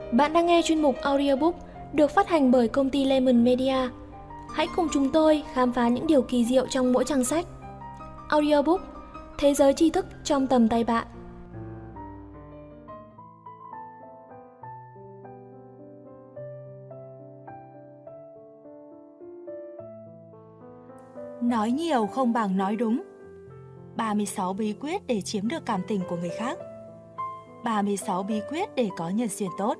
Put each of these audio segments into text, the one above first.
Bạn đang nghe chuyên mục audiobook được phát hành bởi công ty Lemon Media. Hãy cùng chúng tôi khám phá những điều kỳ diệu trong mỗi trang sách. Audiobook, thế giới tri thức trong tầm tay bạn. Nói nhiều không bằng nói đúng. 36 bí quyết để chiếm được cảm tình của người khác. 36 bí quyết để có nhân duyên tốt.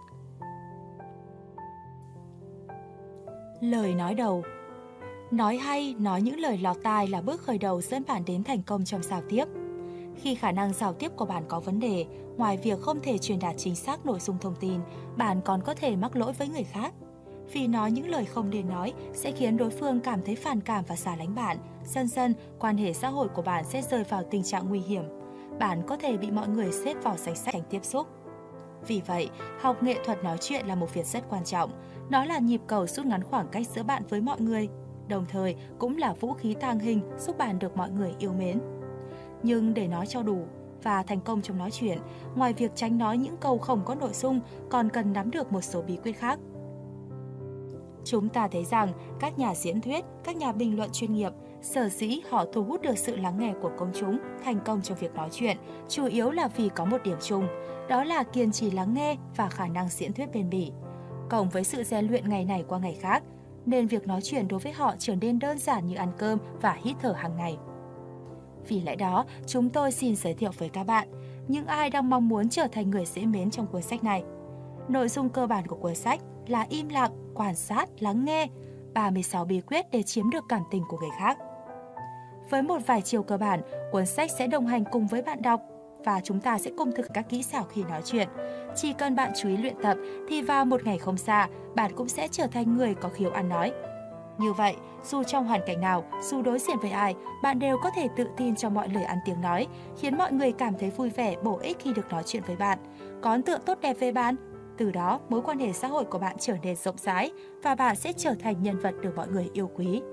Lời nói đầu. Nói hay, nói những lời lọt tai là bước khởi đầu dẫn bạn đến thành công trong giao tiếp. Khi khả năng giao tiếp của bạn có vấn đề, ngoài việc không thể truyền đạt chính xác nội dung thông tin, bạn còn có thể mắc lỗi với người khác. Vì nói những lời không nên nói sẽ khiến đối phương cảm thấy phản cảm và xa lánh bạn. Dần dần, quan hệ xã hội của bạn sẽ rơi vào tình trạng nguy hiểm. Bạn có thể bị mọi người xếp vào danh sách tránh tiếp xúc. Vì vậy, học nghệ thuật nói chuyện là một việc rất quan trọng. Nó là nhịp cầu rút ngắn khoảng cách giữa bạn với mọi người, đồng thời cũng là vũ khí tàng hình giúp bạn được mọi người yêu mến. Nhưng để nói cho đủ và thành công trong nói chuyện, ngoài việc tránh nói những câu không có nội dung, còn cần nắm được một số bí quyết khác. Chúng ta thấy rằng các nhà diễn thuyết, các nhà bình luận chuyên nghiệp, sở dĩ họ thu hút được sự lắng nghe của công chúng, thành công trong việc nói chuyện, chủ yếu là vì có một điểm chung, đó là kiên trì lắng nghe và khả năng diễn thuyết bền bỉ. Cộng với sự rèn luyện ngày này qua ngày khác, nên việc nói chuyện đối với họ trở nên đơn giản như ăn cơm và hít thở hàng ngày. Vì lẽ đó, chúng tôi xin giới thiệu với các bạn những ai đang mong muốn trở thành người dễ mến trong cuốn sách này. Nội dung cơ bản của cuốn sách là im lặng, quan sát, lắng nghe, 36 bí quyết để chiếm được cảm tình của người khác. Với một vài chiều cơ bản, cuốn sách sẽ đồng hành cùng với bạn đọc và chúng ta sẽ cùng thực các kỹ xảo khi nói chuyện. Chỉ cần bạn chú ý luyện tập thì vào một ngày không xa, bạn cũng sẽ trở thành người có khiếu ăn nói. Như vậy, dù trong hoàn cảnh nào, dù đối diện với ai, bạn đều có thể tự tin cho mọi lời ăn tiếng nói, khiến mọi người cảm thấy vui vẻ, bổ ích khi được nói chuyện với bạn, có ấn tượng tốt đẹp về bạn. Từ đó, mối quan hệ xã hội của bạn trở nên rộng rãi và bạn sẽ trở thành nhân vật được mọi người yêu quý.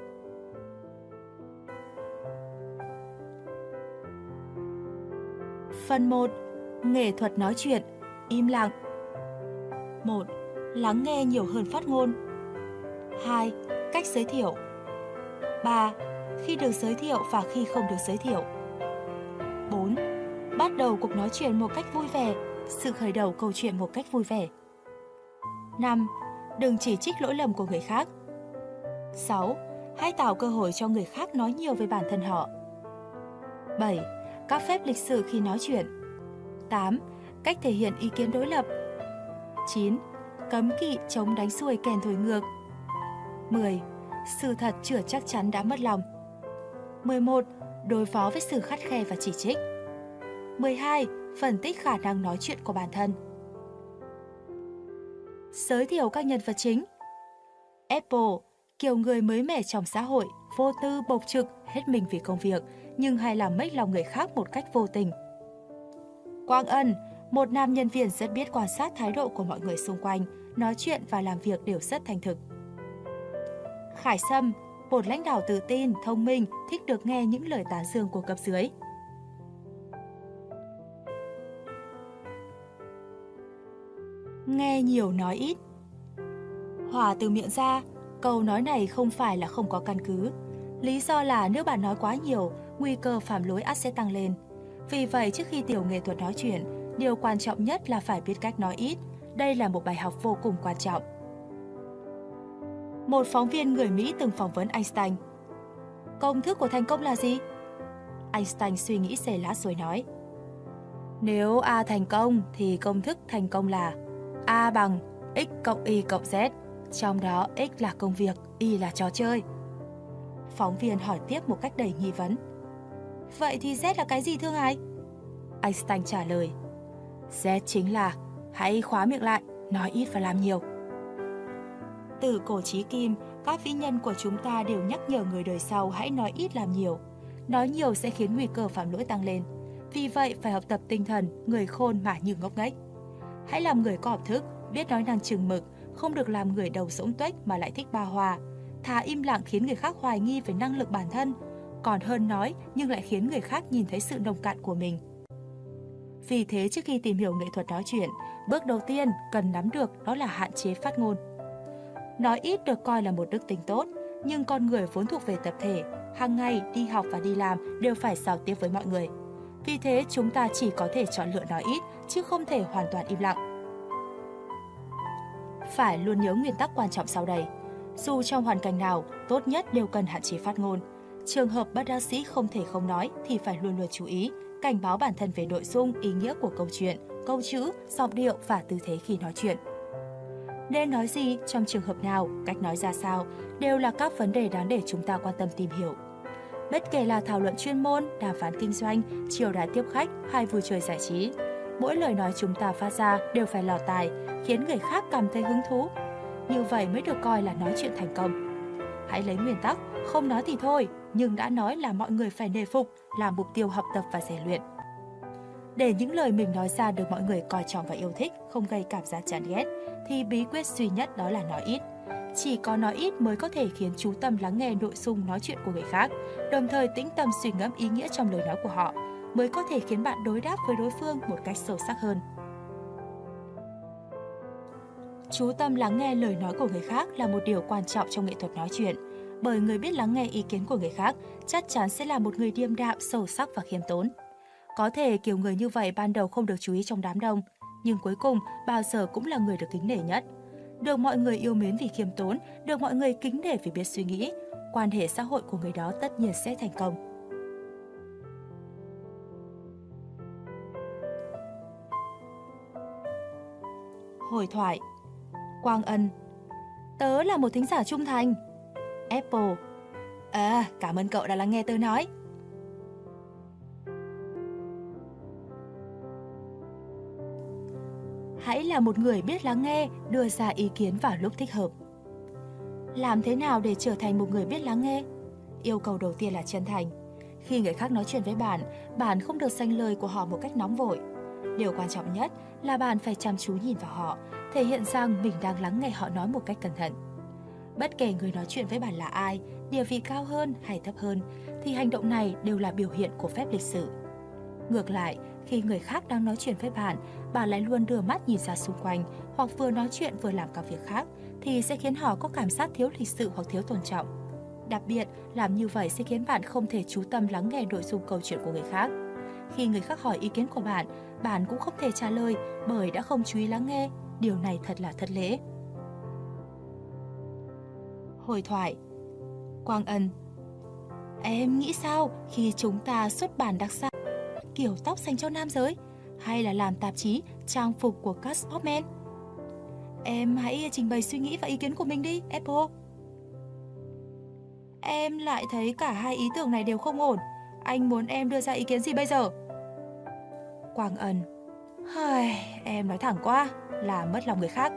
Phần 1. Nghệ thuật nói chuyện, im lặng. 1. Lắng nghe nhiều hơn phát ngôn. 2. Cách giới thiệu. 3. Khi được giới thiệu và khi không được giới thiệu. 4. Bắt đầu cuộc nói chuyện một cách vui vẻ, sự khởi đầu câu chuyện một cách vui vẻ. 5. Đừng chỉ trích lỗi lầm của người khác. 6. Hãy tạo cơ hội cho người khác nói nhiều về bản thân họ. 7. Các phép lịch sự khi nói chuyện. 8. Cách thể hiện ý kiến đối lập. 9. Cấm kỵ chống đánh xuôi kèn thổi ngược. 10. Sự thật chưa chắc chắn đã mất lòng. 11. Đối phó với sự khắt khe và chỉ trích. 12. Phân tích khả năng nói chuyện của bản thân. Giới thiệu các nhân vật chính. Apple, kiểu người mới mẻ trong xã hội, vô tư, bộc trực, hết mình vì công việc, nhưng hay làm mếch lòng người khác một cách vô tình. Quang Ân, một nam nhân viên rất biết quan sát thái độ của mọi người xung quanh, nói chuyện và làm việc đều rất thành thực. Khải Sâm, một lãnh đạo tự tin, thông minh, thích được nghe những lời tán dương của cấp dưới. Nghe nhiều nói ít. Hòa từ miệng ra, câu nói này không phải là không có căn cứ. Lý do là nếu bạn nói quá nhiều, nguy cơ phạm lỗi ắt sẽ tăng lên. Vì vậy, trước khi tiểu nghệ thuật nói chuyện, điều quan trọng nhất là phải biết cách nói ít. Đây là một bài học vô cùng quan trọng. Một phóng viên người Mỹ từng phỏng vấn Einstein. Công thức của thành công là gì? Einstein suy nghĩ giây lát rồi nói. Nếu A thành công thì công thức thành công là A bằng x cộng y cộng z. Trong đó x là công việc, y là trò chơi. Phóng viên hỏi tiếp một cách đầy nghi vấn. Vậy thì z là cái gì thưa ngài? Einstein trả lời. Z chính là hãy khóa miệng lại, nói ít và làm nhiều. Từ cổ chí kim, các vĩ nhân của chúng ta đều nhắc nhở người đời sau hãy nói ít làm nhiều. Nói nhiều sẽ khiến nguy cơ phạm lỗi tăng lên. Vì vậy phải học tập tinh thần người khôn mà như ngốc nghếch. Hãy làm người có học thức, biết nói năng chừng mực, không được làm người đầu rỗng tuếch mà lại thích ba hoa. Thà im lặng khiến người khác hoài nghi về năng lực bản thân, còn hơn nói nhưng lại khiến người khác nhìn thấy sự nông cạn của mình. Vì thế trước khi tìm hiểu nghệ thuật nói chuyện, bước đầu tiên cần nắm được đó là hạn chế phát ngôn. Nói ít được coi là một đức tính tốt, nhưng con người vốn thuộc về tập thể, hàng ngày đi học và đi làm đều phải giao tiếp với mọi người. Vì thế chúng ta chỉ có thể chọn lựa nói ít, chứ không thể hoàn toàn im lặng. Phải luôn nhớ nguyên tắc quan trọng sau đây. Dù trong hoàn cảnh nào, tốt nhất đều cần hạn chế phát ngôn. Trường hợp bất đắc dĩ không thể không nói thì phải luôn luôn chú ý, cảnh báo bản thân về nội dung, ý nghĩa của câu chuyện, câu chữ, giọng điệu và tư thế khi nói chuyện. Nên nói gì, trong trường hợp nào, cách nói ra sao, đều là các vấn đề đáng để chúng ta quan tâm tìm hiểu. Bất kể là thảo luận chuyên môn, đàm phán kinh doanh, chiêu đãi tiếp khách hay vui chơi giải trí, mỗi lời nói chúng ta phát ra đều phải lọt tai, khiến người khác cảm thấy hứng thú. Như vậy mới được coi là nói chuyện thành công. Hãy lấy nguyên tắc, không nói thì thôi, nhưng đã nói là mọi người phải nể phục, là mục tiêu học tập và rèn luyện. Để những lời mình nói ra được mọi người coi trọng và yêu thích, không gây cảm giác chán ghét, thì bí quyết duy nhất đó là nói ít. Chỉ có nói ít mới có thể khiến chú tâm lắng nghe nội dung nói chuyện của người khác, đồng thời tĩnh tâm suy ngẫm ý nghĩa trong lời nói của họ, mới có thể khiến bạn đối đáp với đối phương một cách sâu sắc hơn. Chú tâm lắng nghe lời nói của người khác là một điều quan trọng trong nghệ thuật nói chuyện, bởi người biết lắng nghe ý kiến của người khác chắc chắn sẽ là một người điềm đạm, sâu sắc và khiêm tốn. Có thể kiểu người như vậy ban đầu không được chú ý trong đám đông, nhưng cuối cùng bao giờ cũng là người được kính nể nhất. Được mọi người yêu mến vì khiêm tốn, được mọi người kính nể vì biết suy nghĩ, quan hệ xã hội của người đó tất nhiên sẽ thành công. Hồi thoại. Quang Ân: tớ là một thính giả trung thành. Apple: cảm ơn cậu đã lắng nghe tớ nói. Hãy là một người biết lắng nghe, đưa ra ý kiến vào lúc thích hợp. Làm thế nào để trở thành một người biết lắng nghe? Yêu cầu đầu tiên là chân thành. Khi người khác nói chuyện với bạn không được xen lời của họ một cách nóng vội. Điều quan trọng nhất là bạn phải chăm chú nhìn vào họ, thể hiện rằng mình đang lắng nghe họ nói một cách cẩn thận. Bất kể người nói chuyện với bạn là ai, địa vị cao hơn hay thấp hơn, thì hành động này đều là biểu hiện của phép lịch sự. Ngược lại, khi người khác đang nói chuyện với bạn lại luôn đưa mắt nhìn ra xung quanh hoặc vừa nói chuyện vừa làm các việc khác, thì sẽ khiến họ có cảm giác thiếu lịch sự hoặc thiếu tôn trọng. Đặc biệt, làm như vậy sẽ khiến bạn không thể chú tâm lắng nghe nội dung câu chuyện của người khác. Khi người khác hỏi ý kiến của bạn cũng không thể trả lời bởi đã không chú ý lắng nghe. Điều này thật là thất lễ. Hồi thoại. Quang Ân: em nghĩ sao khi chúng ta xuất bản đặc sản kiểu tóc dành cho nam giới, hay là làm tạp chí trang phục của các sportmen? Em hãy trình bày suy nghĩ và ý kiến của mình đi, Apple. Em lại thấy cả hai ý tưởng này đều không ổn. Anh muốn em đưa ra ý kiến gì bây giờ? Quang Ân: em nói thẳng quá, làm mất lòng người khác.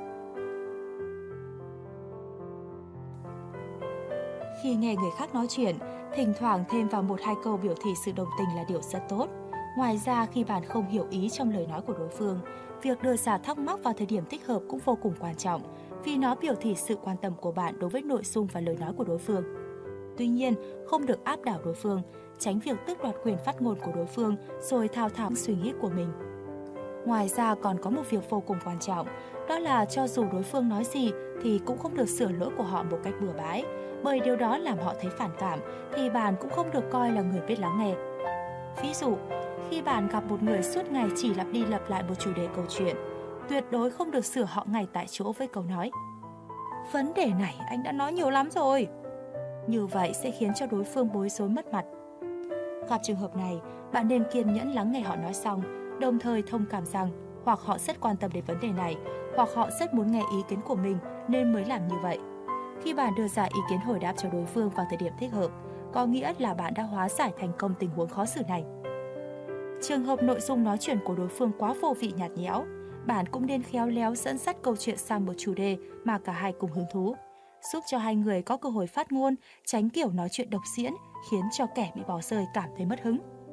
Khi nghe người khác nói chuyện, thỉnh thoảng thêm vào một hai câu biểu thị sự đồng tình là điều rất tốt. Ngoài ra, khi bạn không hiểu ý trong lời nói của đối phương, việc đưa ra thắc mắc vào thời điểm thích hợp cũng vô cùng quan trọng, vì nó biểu thị sự quan tâm của bạn đối với nội dung và lời nói của đối phương. Tuy nhiên, không được áp đảo đối phương, tránh việc tước đoạt quyền phát ngôn của đối phương rồi thao thao suy nghĩ của mình. Ngoài ra còn có một việc vô cùng quan trọng, đó là cho dù đối phương nói gì thì cũng không được sửa lỗi của họ một cách bừa bãi, bởi điều đó làm họ thấy phản cảm thì bạn cũng không được coi là người biết lắng nghe. Ví dụ, khi bạn gặp một người suốt ngày chỉ lặp đi lặp lại một chủ đề câu chuyện, tuyệt đối không được sửa họ ngay tại chỗ với câu nói: vấn đề này anh đã nói nhiều lắm rồi. Như vậy sẽ khiến cho đối phương bối rối mất mặt. Gặp trường hợp này, bạn nên kiên nhẫn lắng nghe họ nói xong, đồng thời thông cảm rằng hoặc họ rất quan tâm đến vấn đề này, hoặc họ rất muốn nghe ý kiến của mình nên mới làm như vậy. Khi bạn đưa ra ý kiến hồi đáp cho đối phương vào thời điểm thích hợp, có nghĩa là bạn đã hóa giải thành công tình huống khó xử này. Trường hợp nội dung nói chuyện của đối phương quá vô vị nhạt nhẽo, bạn cũng nên khéo léo dẫn dắt câu chuyện sang một chủ đề mà cả hai cùng hứng thú, giúp cho hai người có cơ hội phát ngôn, tránh kiểu nói chuyện độc diễn khiến cho kẻ bị bỏ rơi cảm thấy mất hứng.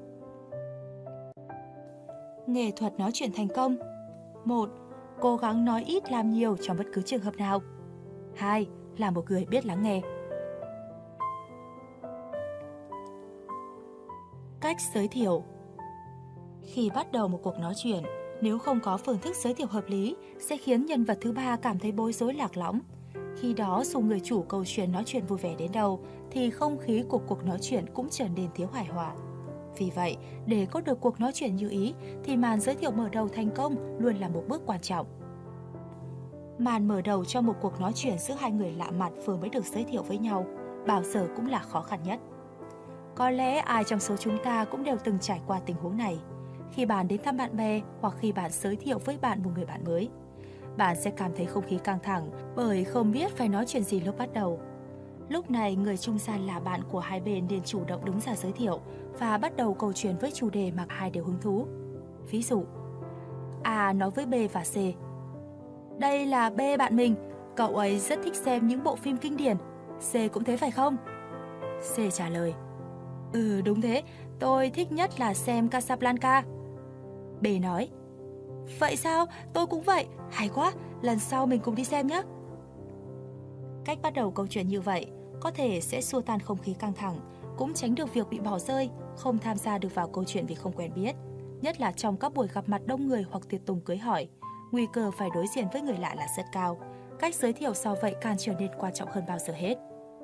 Nghệ thuật nói chuyện thành công. 1. Cố gắng nói ít làm nhiều trong bất cứ trường hợp nào. 2. Là một người biết lắng nghe. Cách giới thiệu. Khi bắt đầu một cuộc nói chuyện, nếu không có phương thức giới thiệu hợp lý, sẽ khiến nhân vật thứ ba cảm thấy bối rối lạc lõng. Khi đó, dù người chủ câu chuyện nói chuyện vui vẻ đến đâu, thì không khí của cuộc nói chuyện cũng trở nên thiếu hài hòa. Vì vậy, để có được cuộc nói chuyện như ý, thì màn giới thiệu mở đầu thành công luôn là một bước quan trọng. Màn mở đầu cho một cuộc nói chuyện giữa hai người lạ mặt vừa mới được giới thiệu với nhau, bao giờ cũng là khó khăn nhất. Có lẽ ai trong số chúng ta cũng đều từng trải qua tình huống này. Khi bạn đến thăm bạn bè hoặc khi bạn giới thiệu với bạn một người bạn mới, bạn sẽ cảm thấy không khí căng thẳng bởi không biết phải nói chuyện gì lúc bắt đầu. Lúc này, người trung gian là bạn của hai bên nên chủ động đứng ra giới thiệu và bắt đầu câu chuyện với chủ đề mà hai đều hứng thú. Ví dụ, A nói với B và C: "Đây là B bạn mình, cậu ấy rất thích xem những bộ phim kinh điển. C cũng thế phải không?" C trả lời: "Ừ, đúng thế, tôi thích nhất là xem Casablanca." B nói: "Vậy sao? Tôi cũng vậy, hay quá, lần sau mình cùng đi xem nhé." Cách bắt đầu câu chuyện như vậy có thể sẽ xua tan không khí căng thẳng, cũng tránh được việc bị bỏ rơi, không tham gia được vào câu chuyện vì không quen biết. Nhất là trong các buổi gặp mặt đông người hoặc tiệc tùng cưới hỏi, nguy cơ phải đối diện với người lạ là rất cao. Cách giới thiệu sau vậy càng trở nên quan trọng hơn bao giờ hết.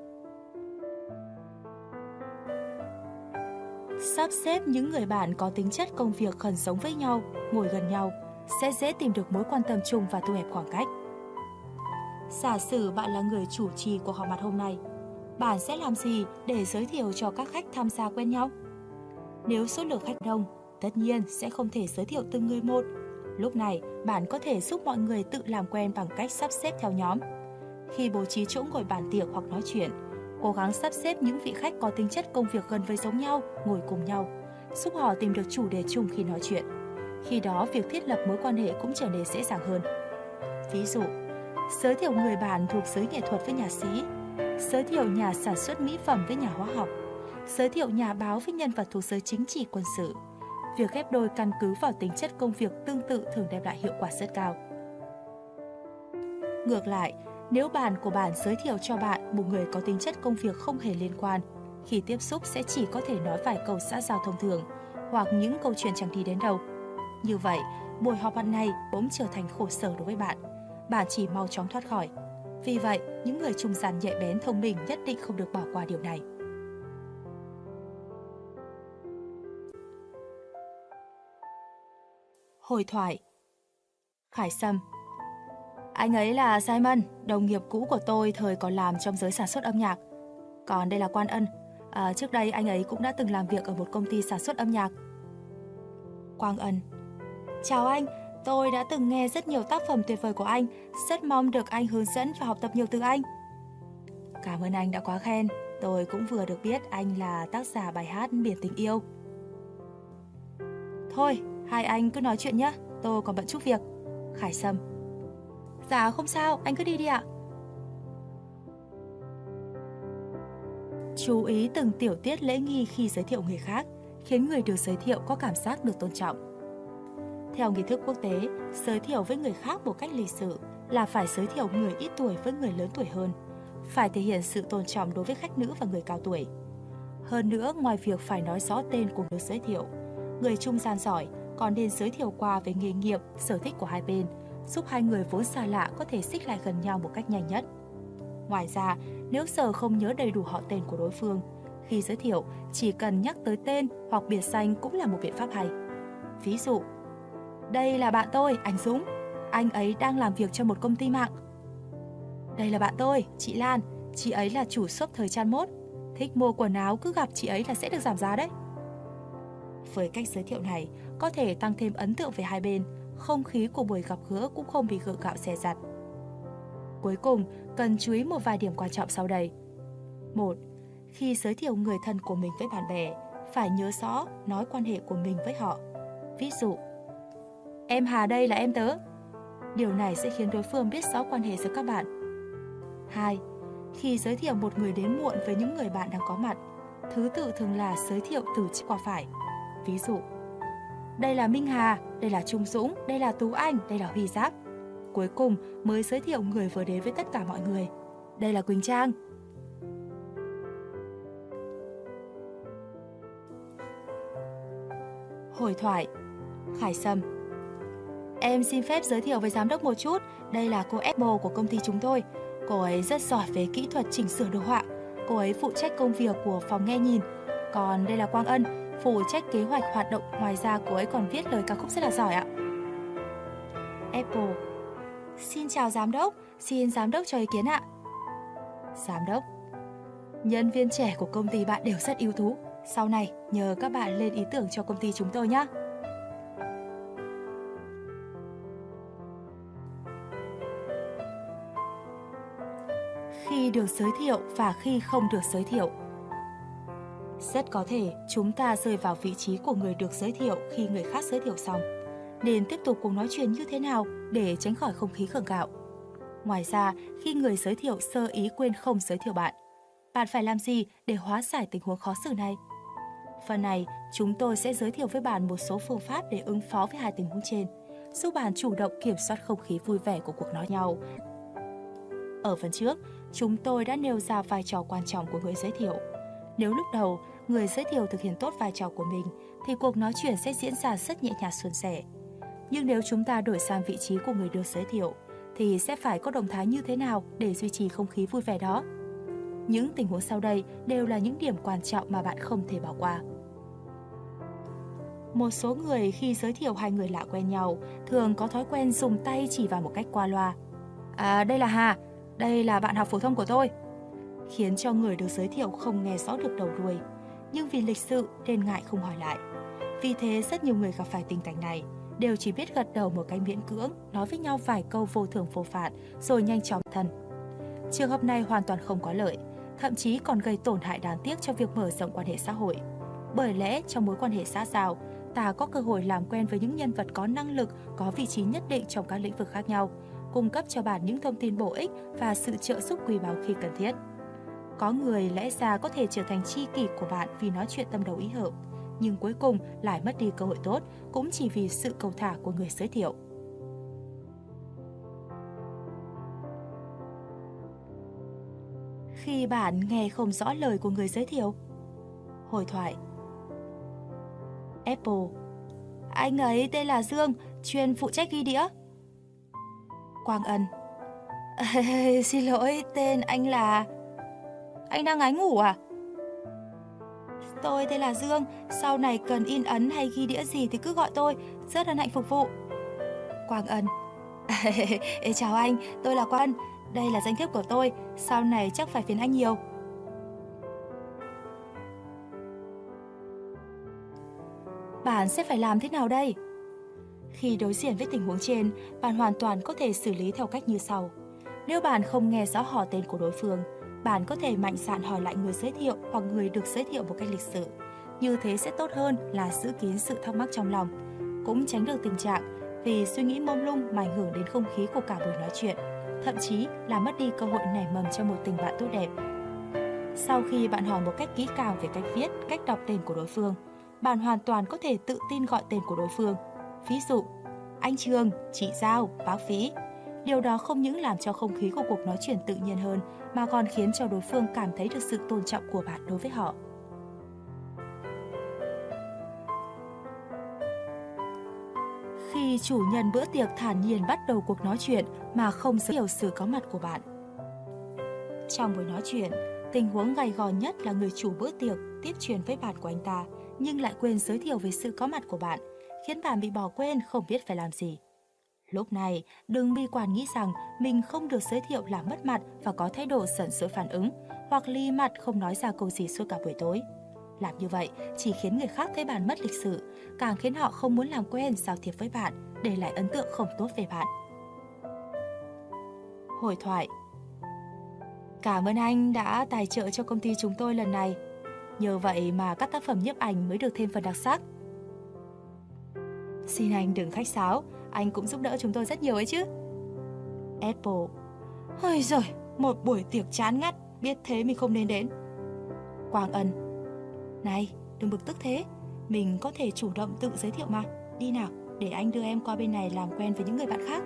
Sắp xếp những người bạn có tính chất công việc gần giống với nhau, ngồi gần nhau, sẽ dễ tìm được mối quan tâm chung và thu hẹp khoảng cách. Giả sử bạn là người chủ trì cuộc họp mặt hôm nay, bạn sẽ làm gì để giới thiệu cho các khách tham gia quen nhau? Nếu số lượng khách đông, tất nhiên sẽ không thể giới thiệu từng người một. Lúc này, bạn có thể giúp mọi người tự làm quen bằng cách sắp xếp theo nhóm. Khi bố trí chỗ ngồi bàn tiệc hoặc nói chuyện, cố gắng sắp xếp những vị khách có tính chất công việc gần với giống nhau, ngồi cùng nhau, giúp họ tìm được chủ đề chung khi nói chuyện. Khi đó, việc thiết lập mối quan hệ cũng trở nên dễ dàng hơn. Ví dụ, giới thiệu người bạn thuộc giới nghệ thuật với nhà sĩ, giới thiệu nhà sản xuất mỹ phẩm với nhà hóa học, giới thiệu nhà báo với nhân vật thuộc giới chính trị quân sự. Việc ghép đôi căn cứ vào tính chất công việc tương tự thường đem lại hiệu quả rất cao. Ngược lại, nếu bạn của bạn giới thiệu cho bạn một người có tính chất công việc không hề liên quan, khi tiếp xúc sẽ chỉ có thể nói vài câu xã giao thông thường hoặc những câu chuyện chẳng đi đến đâu. Như vậy, buổi họp mặt này bỗng trở thành khổ sở đối với bạn. Bạn chỉ mau chóng thoát khỏi. Vì vậy, những người trung gian nhạy bén thông minh nhất định không được bỏ qua điều này. Hồi thoại. Khải Sâm: "Anh ấy là Simon, đồng nghiệp cũ của tôi thời còn làm trong giới sản xuất âm nhạc. Còn đây là Quan Ân. Trước đây anh ấy cũng đã từng làm việc ở một công ty sản xuất âm nhạc." Quang Ân: "Chào anh, tôi đã từng nghe rất nhiều tác phẩm tuyệt vời của anh, rất mong được anh hướng dẫn và học tập nhiều từ anh." "Cảm ơn anh đã quá khen, tôi cũng vừa được biết anh là tác giả bài hát Biển Tình Yêu." "Thôi, hai anh cứ nói chuyện nhé, tôi còn bận chút việc." Khải Sâm: "Dạ không sao, anh cứ đi đi ạ." Chú ý từng tiểu tiết lễ nghi khi giới thiệu người khác, khiến người được giới thiệu có cảm giác được tôn trọng. Theo nghi thức quốc tế, giới thiệu với người khác một cách lịch sự là phải giới thiệu người ít tuổi với người lớn tuổi hơn, phải thể hiện sự tôn trọng đối với khách nữ và người cao tuổi. Hơn nữa, ngoài việc phải nói rõ tên của người giới thiệu, người trung gian giỏi còn nên giới thiệu qua về nghề nghiệp, sở thích của hai bên, giúp hai người vốn xa lạ có thể xích lại gần nhau một cách nhanh nhất. Ngoài ra, nếu giờ không nhớ đầy đủ họ tên của đối phương, khi giới thiệu chỉ cần nhắc tới tên hoặc biệt danh cũng là một biện pháp hay. Ví dụ, đây là bạn tôi, anh Dũng. Anh ấy đang làm việc cho một công ty mạng. Đây là bạn tôi, chị Lan. Chị ấy là chủ shop thời trang mốt. Thích mua quần áo cứ gặp chị ấy là sẽ được giảm giá đấy. Với cách giới thiệu này, có thể tăng thêm ấn tượng về hai bên, không khí của buổi gặp gỡ cũng không bị gượng gạo dè dặt. Cuối cùng, cần chú ý một vài điểm quan trọng sau đây. 1. Khi giới thiệu người thân của mình với bạn bè, phải nhớ rõ nói quan hệ của mình với họ. Ví dụ, em Hà đây là em tớ. Điều này sẽ khiến đối phương biết rõ quan hệ giữa các bạn. 2. Khi giới thiệu một người đến muộn với những người bạn đang có mặt, thứ tự thường là giới thiệu từ trái qua phải. Ví dụ, đây là Minh Hà, đây là Trung Dũng, đây là Tú Anh, đây là Huy Giáp. Cuối cùng mới giới thiệu người vừa đến với tất cả mọi người. Đây là Quỳnh Trang. Hồi thoại. Khải Sâm: Em xin phép giới thiệu với giám đốc một chút, đây là cô Apple của công ty chúng tôi. Cô ấy rất giỏi về kỹ thuật chỉnh sửa đồ họa. Cô ấy phụ trách công việc của phòng nghe nhìn. Còn đây là Quang Ân, phụ trách kế hoạch hoạt động. Ngoài ra cô ấy còn viết lời ca khúc rất là giỏi ạ. Apple: Xin chào giám đốc, xin giám đốc cho ý kiến ạ. Giám đốc: Nhân viên trẻ của công ty bạn đều rất ưu tú. Sau này nhờ các bạn lên ý tưởng cho công ty chúng tôi nhé. Khi được giới thiệu và khi không được giới thiệu. Rất có thể chúng ta rơi vào vị trí của người được giới thiệu khi người khác giới thiệu xong. Nên tiếp tục cuộc nói chuyện như thế nào để tránh khỏi không khí gượng gạo. Ngoài ra, khi người giới thiệu sơ ý quên không giới thiệu bạn, bạn phải làm gì để hóa giải tình huống khó xử này? Phần này, chúng tôi sẽ giới thiệu với bạn một số phương pháp để ứng phó với hai tình huống trên, giúp bạn chủ động kiểm soát không khí vui vẻ của cuộc nói nhau. Ở phần trước, chúng tôi đã nêu ra vai trò quan trọng của người giới thiệu. Nếu lúc đầu, người giới thiệu thực hiện tốt vai trò của mình, thì cuộc nói chuyện sẽ diễn ra rất nhẹ nhàng suôn sẻ. Nhưng nếu chúng ta đổi sang vị trí của người được giới thiệu, thì sẽ phải có động thái như thế nào để duy trì không khí vui vẻ đó? Những tình huống sau đây đều là những điểm quan trọng mà bạn không thể bỏ qua. Một số người khi giới thiệu hai người lạ quen nhau thường có thói quen dùng tay chỉ vào một cách qua loa. Đây là Hà, đây là bạn học phổ thông của tôi. Khiến cho người được giới thiệu không nghe rõ được đầu đuôi, nhưng vì lịch sự nên ngại không hỏi lại. Vì thế rất nhiều người gặp phải tình cảnh này đều chỉ biết gật đầu một cách miễn cưỡng, nói với nhau vài câu vô thưởng vô phạt rồi nhanh chóng thân. Trường hợp này hoàn toàn không có lợi, thậm chí còn gây tổn hại đáng tiếc cho việc mở rộng quan hệ xã hội. Bởi lẽ trong mối quan hệ xã giao, ta có cơ hội làm quen với những nhân vật có năng lực, có vị trí nhất định trong các lĩnh vực khác nhau, cung cấp cho bạn những thông tin bổ ích và sự trợ giúp quý báu khi cần thiết. Có người lẽ ra có thể trở thành tri kỷ của bạn vì nói chuyện tâm đầu ý hợp, nhưng cuối cùng lại mất đi cơ hội tốt cũng chỉ vì sự cầu thả của người giới thiệu. Khi bạn nghe không rõ lời của người giới thiệu. Hội thoại: Apple: Anh ấy tên là Dương, chuyên phụ trách ghi đĩa. Quang Ân: Xin lỗi, tên anh là... Anh đang ngáy ngủ à? Tôi tên là Dương, sau này cần in ấn hay ghi đĩa gì thì cứ gọi tôi, rất hân hạnh phục vụ. Quang Ân: Chào anh, tôi là Quang Ân, đây là danh thiếp của tôi, sau này chắc phải phiền anh nhiều. Bạn sẽ phải làm thế nào đây? Khi đối diện với tình huống trên, bạn hoàn toàn có thể xử lý theo cách như sau. Nếu bạn không nghe rõ họ tên của đối phương, bạn có thể mạnh dạn hỏi lại người giới thiệu hoặc người được giới thiệu một cách lịch sự. Như thế sẽ tốt hơn là giữ kín sự thắc mắc trong lòng, cũng tránh được tình trạng vì suy nghĩ mông lung mà ảnh hưởng đến không khí của cả buổi nói chuyện, thậm chí là mất đi cơ hội nảy mầm cho một tình bạn tốt đẹp. Sau khi bạn hỏi một cách kỹ càng về cách viết, cách đọc tên của đối phương, bạn hoàn toàn có thể tự tin gọi tên của đối phương. Ví dụ, anh Trường, chị Giao, bác Phí. Điều đó không những làm cho không khí của cuộc nói chuyện tự nhiên hơn, mà còn khiến cho đối phương cảm thấy được sự tôn trọng của bạn đối với họ. Khi chủ nhân bữa tiệc thản nhiên bắt đầu cuộc nói chuyện mà không giới thiệu sự có mặt của bạn. Trong buổi nói chuyện, tình huống gay go nhất là người chủ bữa tiệc tiếp chuyện với bạn của anh ta, nhưng lại quên giới thiệu về sự có mặt của bạn, khiến bạn bị bỏ quên không biết phải làm gì. Lúc này, đừng bi quan nghĩ rằng mình không được giới thiệu là mất mặt và có thái độ giận dỗi phản ứng, hoặc lì mặt không nói ra câu gì suốt cả buổi tối. Làm như vậy chỉ khiến người khác thấy bạn mất lịch sự, càng khiến họ không muốn làm quen giao thiệp với bạn, để lại ấn tượng không tốt về bạn. Hội thoại: Cảm ơn anh đã tài trợ cho công ty chúng tôi lần này. Nhờ vậy mà các tác phẩm nhiếp ảnh mới được thêm phần đặc sắc. Xin anh đừng khách sáo, anh cũng giúp đỡ chúng tôi rất nhiều ấy chứ. Apple: Ôi giời, một buổi tiệc chán ngắt, biết thế mình không nên đến. Quang Ân: Này, đừng bực tức thế, mình có thể chủ động tự giới thiệu mà. Đi nào, để anh đưa em qua bên này làm quen với những người bạn khác.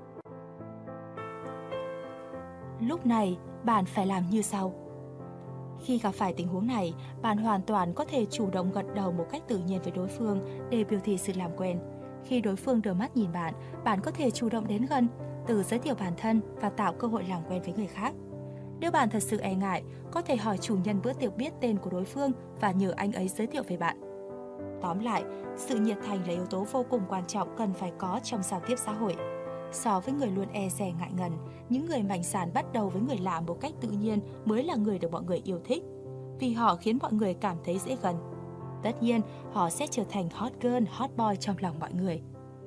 Lúc này, bạn phải làm như sau. Khi gặp phải tình huống này, bạn hoàn toàn có thể chủ động gật đầu một cách tự nhiên với đối phương để biểu thị sự làm quen. Khi đối phương đưa mắt nhìn bạn, bạn có thể chủ động đến gần, tự giới thiệu bản thân và tạo cơ hội làm quen với người khác. Nếu bạn thật sự e ngại, có thể hỏi chủ nhân bữa tiệc biết tên của đối phương và nhờ anh ấy giới thiệu về bạn. Tóm lại, sự nhiệt thành là yếu tố vô cùng quan trọng cần phải có trong giao tiếp xã hội. So với người luôn e dè ngại ngần, những người mạnh dạn bắt đầu với người lạ một cách tự nhiên mới là người được mọi người yêu thích, vì họ khiến mọi người cảm thấy dễ gần. Tất nhiên, họ sẽ trở thành hot girl, hot boy trong lòng mọi người.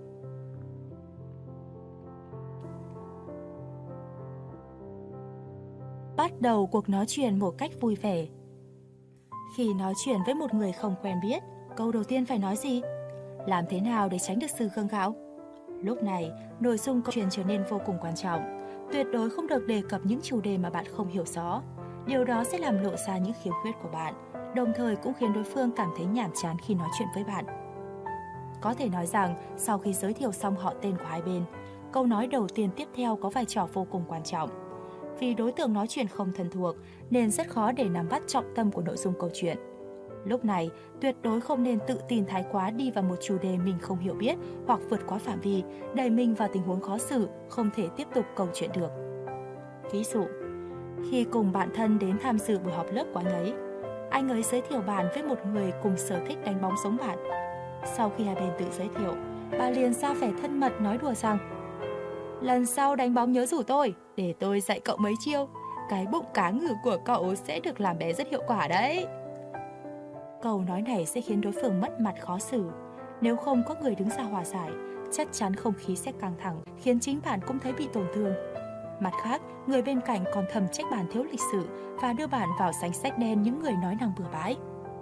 Bắt đầu cuộc nói chuyện một cách vui vẻ. Khi nói chuyện với một người không quen biết, câu đầu tiên phải nói gì? Làm thế nào để tránh được sự gượng gạo? Lúc này, nội dung câu chuyện trở nên vô cùng quan trọng. Tuyệt đối không được đề cập những chủ đề mà bạn không hiểu rõ. Điều đó sẽ làm lộ ra những khiếm khuyết của bạn, đồng thời cũng khiến đối phương cảm thấy nhàm chán khi nói chuyện với bạn. Có thể nói rằng, sau khi giới thiệu xong họ tên của hai bên, câu nói đầu tiên tiếp theo có vai trò vô cùng quan trọng. Vì đối tượng nói chuyện không thân thuộc, nên rất khó để nắm bắt trọng tâm của nội dung câu chuyện. Lúc này, tuyệt đối không nên tự tin thái quá đi vào một chủ đề mình không hiểu biết hoặc vượt quá phạm vi, đẩy mình vào tình huống khó xử, không thể tiếp tục câu chuyện được. Ví dụ, khi cùng bạn thân đến tham dự buổi họp lớp của anh ấy giới thiệu bạn với một người cùng sở thích đánh bóng giống bạn. Sau khi hai bên tự giới thiệu, bà liền ra vẻ thân mật nói đùa rằng: lần sau đánh bóng nhớ rủ tôi, để tôi dạy cậu mấy chiêu. Cái bụng cá ngừ của cậu sẽ được làm bé rất hiệu quả đấy. Câu nói này sẽ khiến đối phương mất mặt khó xử. Nếu không có người đứng ra hòa giải, chắc chắn không khí sẽ căng thẳng, khiến chính bạn cũng thấy bị tổn thương. Mặt khác, người bên cạnh còn thầm trách bạn thiếu lịch sự và đưa bạn vào danh sách đen những người nói năng bừa bãi.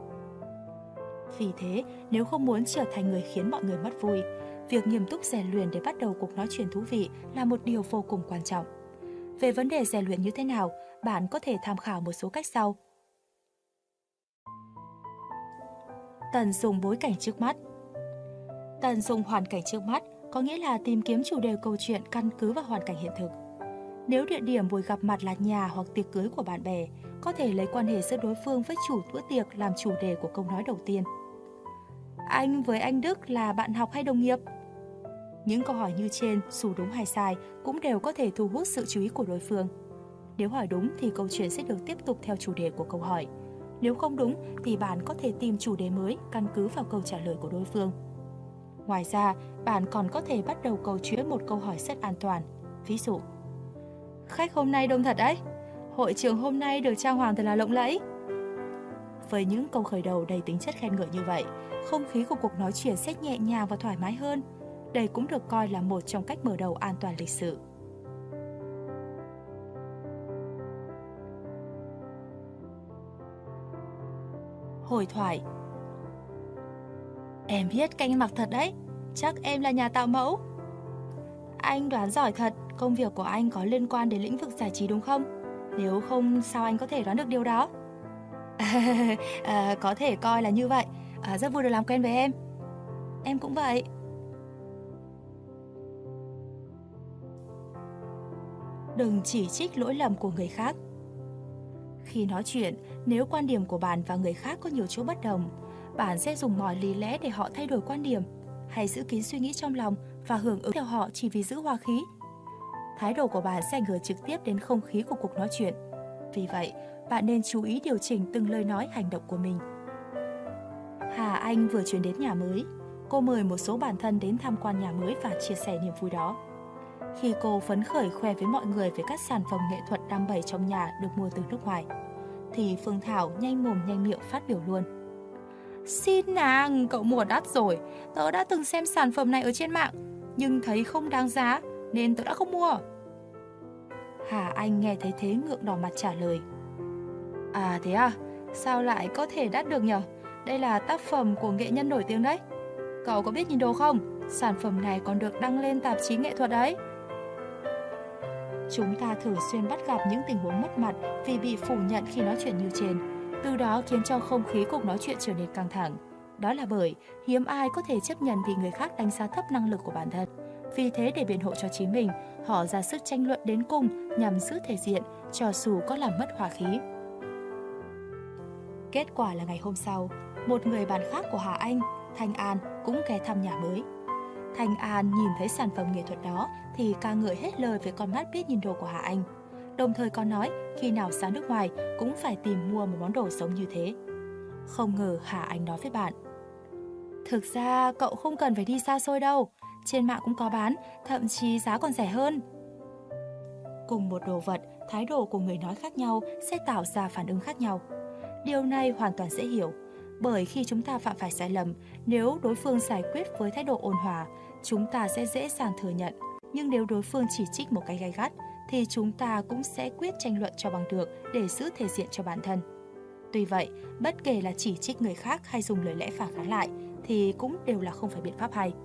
Vì thế, nếu không muốn trở thành người khiến mọi người mất vui, việc nghiêm túc rèn luyện để bắt đầu cuộc nói chuyện thú vị là một điều vô cùng quan trọng. Về vấn đề rèn luyện như thế nào, bạn có thể tham khảo một số cách sau. Tận dụng bối cảnh trước mắt. Tận dụng hoàn cảnh trước mắt có nghĩa là tìm kiếm chủ đề câu chuyện căn cứ vào hoàn cảnh hiện thực. Nếu địa điểm buổi gặp mặt là nhà hoặc tiệc cưới của bạn bè, có thể lấy quan hệ giữa đối phương với chủ bữa tiệc làm chủ đề của câu nói đầu tiên. Anh với anh Đức là bạn học hay đồng nghiệp? Những câu hỏi như trên, dù đúng hay sai, cũng đều có thể thu hút sự chú ý của đối phương. Nếu hỏi đúng thì câu chuyện sẽ được tiếp tục theo chủ đề của câu hỏi. Nếu không đúng thì bạn có thể tìm chủ đề mới căn cứ vào câu trả lời của đối phương. Ngoài ra, bạn còn có thể bắt đầu câu chuyện một câu hỏi rất an toàn. Ví dụ: khách hôm nay đông thật đấy. Hội trường hôm nay được trang hoàng thật là lộng lẫy. Với những câu khởi đầu đầy tính chất khen ngợi như vậy, không khí của cuộc nói chuyện sẽ nhẹ nhàng và thoải mái hơn. Đây cũng được coi là một trong cách mở đầu an toàn lịch sự. Hồi thoại. Em biết cách ăn mặc thật đấy, chắc em là nhà tạo mẫu. Anh đoán giỏi thật, công việc của anh có liên quan đến lĩnh vực giải trí đúng không? Nếu không, sao anh có thể đoán được điều đó? Có thể coi là như vậy. Rất vui được làm quen với em. Em cũng vậy. Đừng chỉ trích lỗi lầm của người khác. Khi nói chuyện, nếu quan điểm của bạn và người khác có nhiều chỗ bất đồng, bạn sẽ dùng mọi lý lẽ để họ thay đổi quan điểm, hay giữ kín suy nghĩ trong lòng và hưởng ứng theo họ chỉ vì giữ hòa khí. Thái độ của bạn sẽ ảnh hưởng trực tiếp đến không khí của cuộc nói chuyện. Vì vậy, bạn nên chú ý điều chỉnh từng lời nói, hành động của mình. Hà Anh vừa chuyển đến nhà mới. Cô mời một số bạn thân đến tham quan nhà mới và chia sẻ niềm vui đó. Khi cô phấn khởi khoe với mọi người về các sản phẩm nghệ thuật đam bẩy trong nhà được mua từ nước ngoài, thì Phương Thảo nhanh mồm nhanh miệng phát biểu luôn: xin nàng, cậu mua đắt rồi. Tớ đã từng xem sản phẩm này ở trên mạng, nhưng thấy không đáng giá nên tớ đã không mua. Hà Anh nghe thấy thế ngượng đỏ mặt trả lời: à thế à, sao lại có thể đắt được nhở? Đây là tác phẩm của nghệ nhân nổi tiếng đấy. Cậu có biết nhìn đồ không? Sản phẩm này còn được đăng lên tạp chí nghệ thuật đấy. Chúng ta thường xuyên bắt gặp những tình huống mất mặt vì bị phủ nhận khi nói chuyện như trên, từ đó khiến cho không khí cuộc nói chuyện trở nên căng thẳng. Đó là bởi hiếm ai có thể chấp nhận vì người khác đánh giá thấp năng lực của bản thân. Vì thế, để biện hộ cho chính mình, họ ra sức tranh luận đến cùng nhằm giữ thể diện, cho dù có làm mất hòa khí. Kết quả là ngày hôm sau, một người bạn khác của Hà Anh, Thanh An cũng ghé thăm nhà mới. Thanh An nhìn thấy sản phẩm nghệ thuật đó thì ca ngợi hết lời về con mắt biết nhìn đồ của Hà Anh. Đồng thời còn nói khi nào sang nước ngoài cũng phải tìm mua một món đồ giống như thế. Không ngờ Hà Anh nói với bạn: thực ra cậu không cần phải đi xa xôi đâu, trên mạng cũng có bán, thậm chí giá còn rẻ hơn. Cùng một đồ vật, thái độ của người nói khác nhau sẽ tạo ra phản ứng khác nhau. Điều này hoàn toàn dễ hiểu, bởi khi chúng ta phạm phải sai lầm, nếu đối phương giải quyết với thái độ ôn hòa, chúng ta sẽ dễ dàng thừa nhận. Nhưng nếu đối phương chỉ trích một cách gay gắt, thì chúng ta cũng sẽ quyết tranh luận cho bằng được để giữ thể diện cho bản thân. Tuy vậy, bất kể là chỉ trích người khác hay dùng lời lẽ phản kháng lại, thì cũng đều là không phải biện pháp hay.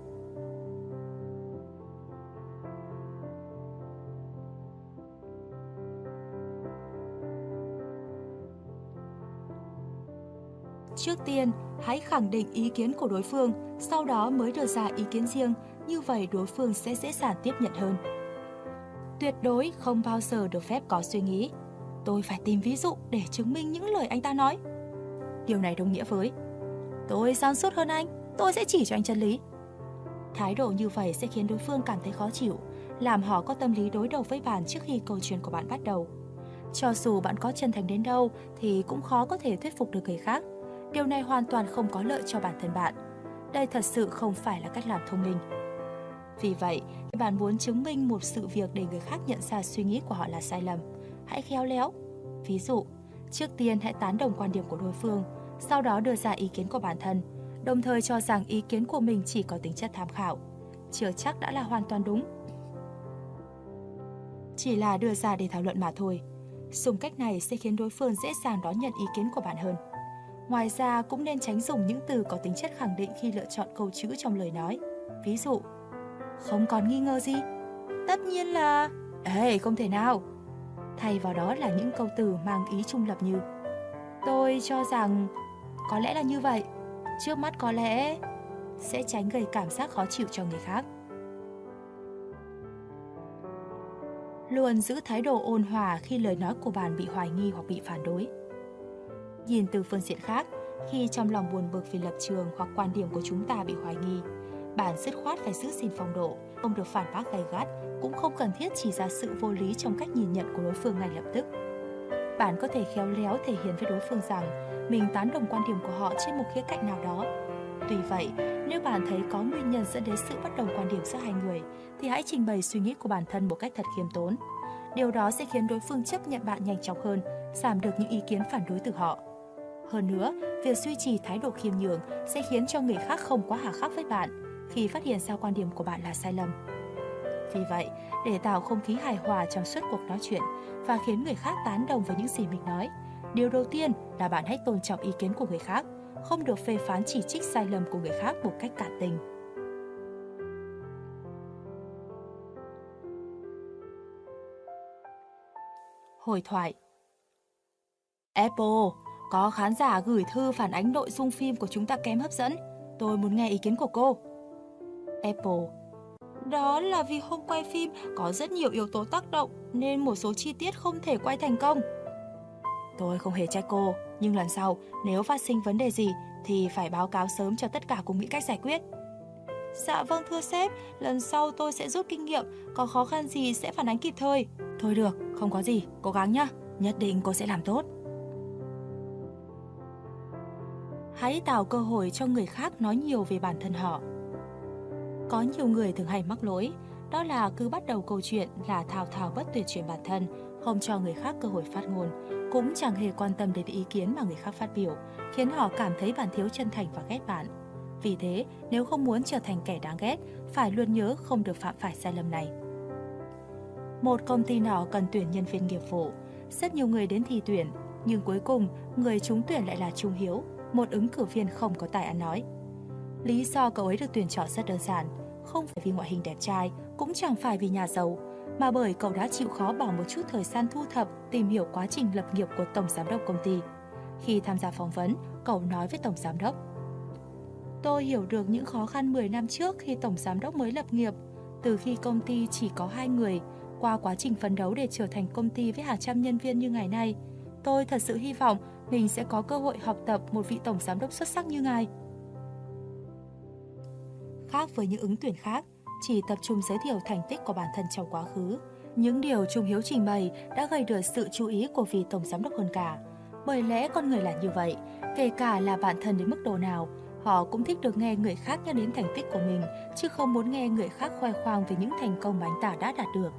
Trước tiên, hãy khẳng định ý kiến của đối phương, sau đó mới đưa ra ý kiến riêng, như vậy đối phương sẽ dễ dàng tiếp nhận hơn. Tuyệt đối không bao giờ được phép có suy nghĩ tôi phải tìm ví dụ để chứng minh những lời anh ta nói. Điều này đồng nghĩa với tôi sáng suốt hơn anh, tôi sẽ chỉ cho anh chân lý. Thái độ như vậy sẽ khiến đối phương cảm thấy khó chịu, làm họ có tâm lý đối đầu với bạn trước khi câu chuyện của bạn bắt đầu. Cho dù bạn có chân thành đến đâu thì cũng khó có thể thuyết phục được người khác. Điều này hoàn toàn không có lợi cho bản thân bạn. Đây thật sự không phải là cách làm thông minh. Vì vậy, khi bạn muốn chứng minh một sự việc để người khác nhận ra suy nghĩ của họ là sai lầm, hãy khéo léo. Ví dụ, trước tiên hãy tán đồng quan điểm của đối phương, sau đó đưa ra ý kiến của bản thân, đồng thời cho rằng ý kiến của mình chỉ có tính chất tham khảo, chưa chắc đã là hoàn toàn đúng. Chỉ là đưa ra để thảo luận mà thôi. Dùng cách này sẽ khiến đối phương dễ dàng đón nhận ý kiến của bạn hơn. Ngoài ra, cũng nên tránh dùng những từ có tính chất khẳng định khi lựa chọn câu chữ trong lời nói. Ví dụ, không còn nghi ngờ gì, tất nhiên là không thể nào. Thay vào đó là những câu từ mang ý trung lập như tôi cho rằng, có lẽ là như vậy, trước mắt có lẽ, sẽ tránh gây cảm giác khó chịu cho người khác. Luôn giữ thái độ ôn hòa khi lời nói của bạn bị hoài nghi hoặc bị phản đối. Nhìn từ phương diện khác, khi trong lòng buồn bực vì lập trường hoặc quan điểm của chúng ta bị hoài nghi, bạn dứt khoát phải giữ gìn phong độ, không được phản bác gay gắt, cũng không cần thiết chỉ ra sự vô lý trong cách nhìn nhận của đối phương ngay lập tức. Bạn có thể khéo léo thể hiện với đối phương rằng mình tán đồng quan điểm của họ trên một khía cạnh nào đó. Tuy vậy, nếu bạn thấy có nguyên nhân dẫn đến sự bất đồng quan điểm giữa hai người, thì hãy trình bày suy nghĩ của bản thân một cách thật khiêm tốn. Điều đó sẽ khiến đối phương chấp nhận bạn nhanh chóng hơn, giảm được những ý kiến phản đối từ họ. Hơn nữa, việc duy trì thái độ khiêm nhường sẽ khiến cho người khác không quá hà khắc với bạn khi phát hiện ra quan điểm của bạn là sai lầm. Vì vậy, để tạo không khí hài hòa trong suốt cuộc nói chuyện và khiến người khác tán đồng với những gì mình nói, điều đầu tiên là bạn hãy tôn trọng ý kiến của người khác, không được phê phán chỉ trích sai lầm của người khác một cách cả tình. Hồi thoại. Apple, có khán giả gửi thư phản ánh nội dung phim của chúng ta kém hấp dẫn. Tôi muốn nghe ý kiến của cô. Apple, đó là vì hôm quay phim có rất nhiều yếu tố tác động nên một số chi tiết không thể quay thành công. Tôi không hề trách cô, nhưng lần sau nếu phát sinh vấn đề gì thì phải báo cáo sớm cho tất cả cùng nghĩ cách giải quyết. Dạ vâng thưa sếp, lần sau tôi sẽ rút kinh nghiệm, có khó khăn gì sẽ phản ánh kịp thời. Thôi được, không có gì, cố gắng nhá, nhất định cô sẽ làm tốt. Hãy tạo cơ hội cho người khác nói nhiều về bản thân họ. Có nhiều người thường hay mắc lỗi, đó là cứ bắt đầu câu chuyện là thao thao bất tuyệt chuyện bản thân, không cho người khác cơ hội phát ngôn, cũng chẳng hề quan tâm đến ý kiến mà người khác phát biểu, khiến họ cảm thấy bạn thiếu chân thành và ghét bạn. Vì thế, nếu không muốn trở thành kẻ đáng ghét, phải luôn nhớ không được phạm phải sai lầm này. Một công ty nhỏ cần tuyển nhân viên nghiệp vụ, rất nhiều người đến thi tuyển, nhưng cuối cùng người trúng tuyển lại là Trung Hiếu, một ứng cử viên không có tài ăn nói. Lý do cậu ấy được tuyển chọn rất đơn giản, không phải vì ngoại hình đẹp trai, cũng chẳng phải vì nhà giàu, mà bởi cậu đã chịu khó bỏ một chút thời gian thu thập, tìm hiểu quá trình lập nghiệp của tổng giám đốc công ty. Khi tham gia phỏng vấn, cậu nói với tổng giám đốc: Tôi hiểu được những khó khăn 10 năm trước khi tổng giám đốc mới lập nghiệp. Từ khi công ty chỉ có 2 người, qua quá trình phấn đấu để trở thành công ty với hàng trăm nhân viên như ngày nay, tôi thật sự hy vọng mình sẽ có cơ hội học tập một vị tổng giám đốc xuất sắc như ngài. Khác với những ứng tuyển khác, chỉ tập trung giới thiệu thành tích của bản thân trong quá khứ, những điều Trung Hiếu trình bày đã gây được sự chú ý của vị tổng giám đốc hơn cả. Bởi lẽ con người là như vậy, kể cả là bản thân đến mức độ nào, họ cũng thích được nghe người khác nhắc đến thành tích của mình, chứ không muốn nghe người khác khoe khoang về những thành công mà anh ta đã đạt được.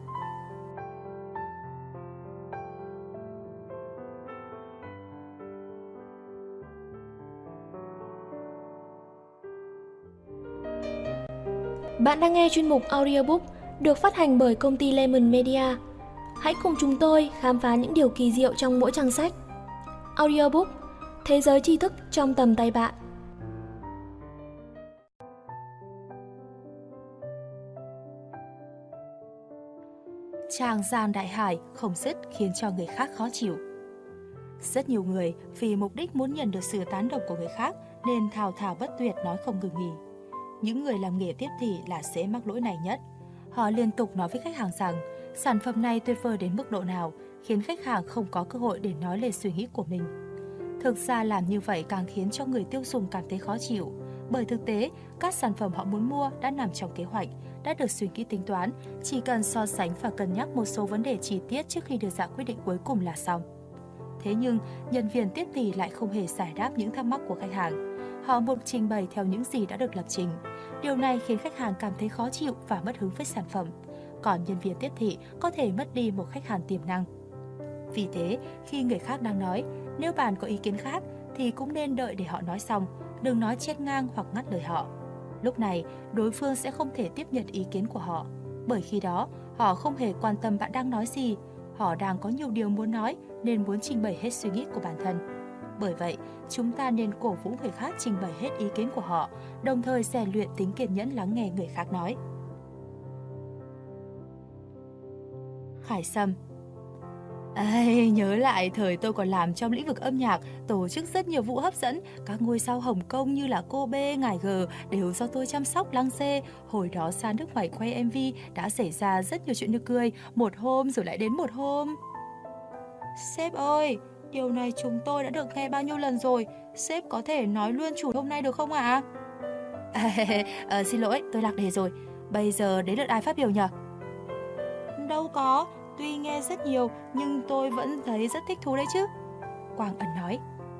Bạn đang nghe chuyên mục audiobook được phát hành bởi công ty Lemon Media. Hãy cùng chúng tôi khám phá những điều kỳ diệu trong mỗi trang sách. Audiobook, thế giới tri thức trong tầm tay bạn. Tràng giang đại hải không dứt khiến cho người khác khó chịu. Rất nhiều người vì mục đích muốn nhận được sự tán đồng của người khác nên thao thao bất tuyệt nói không ngừng nghỉ. Những người làm nghề tiếp thị là dễ mắc lỗi này nhất. Họ liên tục nói với khách hàng rằng sản phẩm này tuyệt vời đến mức độ nào, khiến khách hàng không có cơ hội để nói lên suy nghĩ của mình. Thực ra làm như vậy càng khiến cho người tiêu dùng cảm thấy khó chịu. Bởi thực tế, các sản phẩm họ muốn mua đã nằm trong kế hoạch, đã được suy nghĩ tính toán, chỉ cần so sánh và cân nhắc một số vấn đề chi tiết trước khi đưa ra quyết định cuối cùng là xong. Thế nhưng, nhân viên tiếp thị lại không hề giải đáp những thắc mắc của khách hàng. Họ buộc trình bày theo những gì đã được lập trình. Điều này khiến khách hàng cảm thấy khó chịu và mất hứng với sản phẩm. Còn nhân viên tiếp thị có thể mất đi một khách hàng tiềm năng. Vì thế, khi người khác đang nói, nếu bạn có ý kiến khác thì cũng nên đợi để họ nói xong, đừng nói chen ngang hoặc ngắt lời họ. Lúc này, đối phương sẽ không thể tiếp nhận ý kiến của họ, bởi khi đó, họ không hề quan tâm bạn đang nói gì. Họ đang có nhiều điều muốn nói nên muốn trình bày hết suy nghĩ của bản thân. Bởi vậy, chúng ta nên cổ vũ người khác trình bày hết ý kiến của họ, đồng thời rèn luyện tính kiên nhẫn lắng nghe người khác nói. Khải Sâm. Nhớ lại thời tôi còn làm trong lĩnh vực âm nhạc, tổ chức rất nhiều vụ hấp dẫn, các ngôi sao Hồng Kông như là cô B, Ngải G đều do tôi chăm sóc lăng xê. Hồi đó ra nước ngoài quay MV đã xảy ra rất nhiều chuyện nực cười, một hôm rồi lại đến một hôm. Sếp ơi, điều này chúng tôi đã được nghe bao nhiêu lần rồi, sếp có thể nói luôn chủ hôm nay được không ạ? Xin lỗi, tôi lạc đề rồi, bây giờ đến lượt ai phát biểu nhỉ? Đâu có, tuy nghe rất nhiều nhưng tôi vẫn thấy rất thích thú đấy chứ. Quang Ân nói.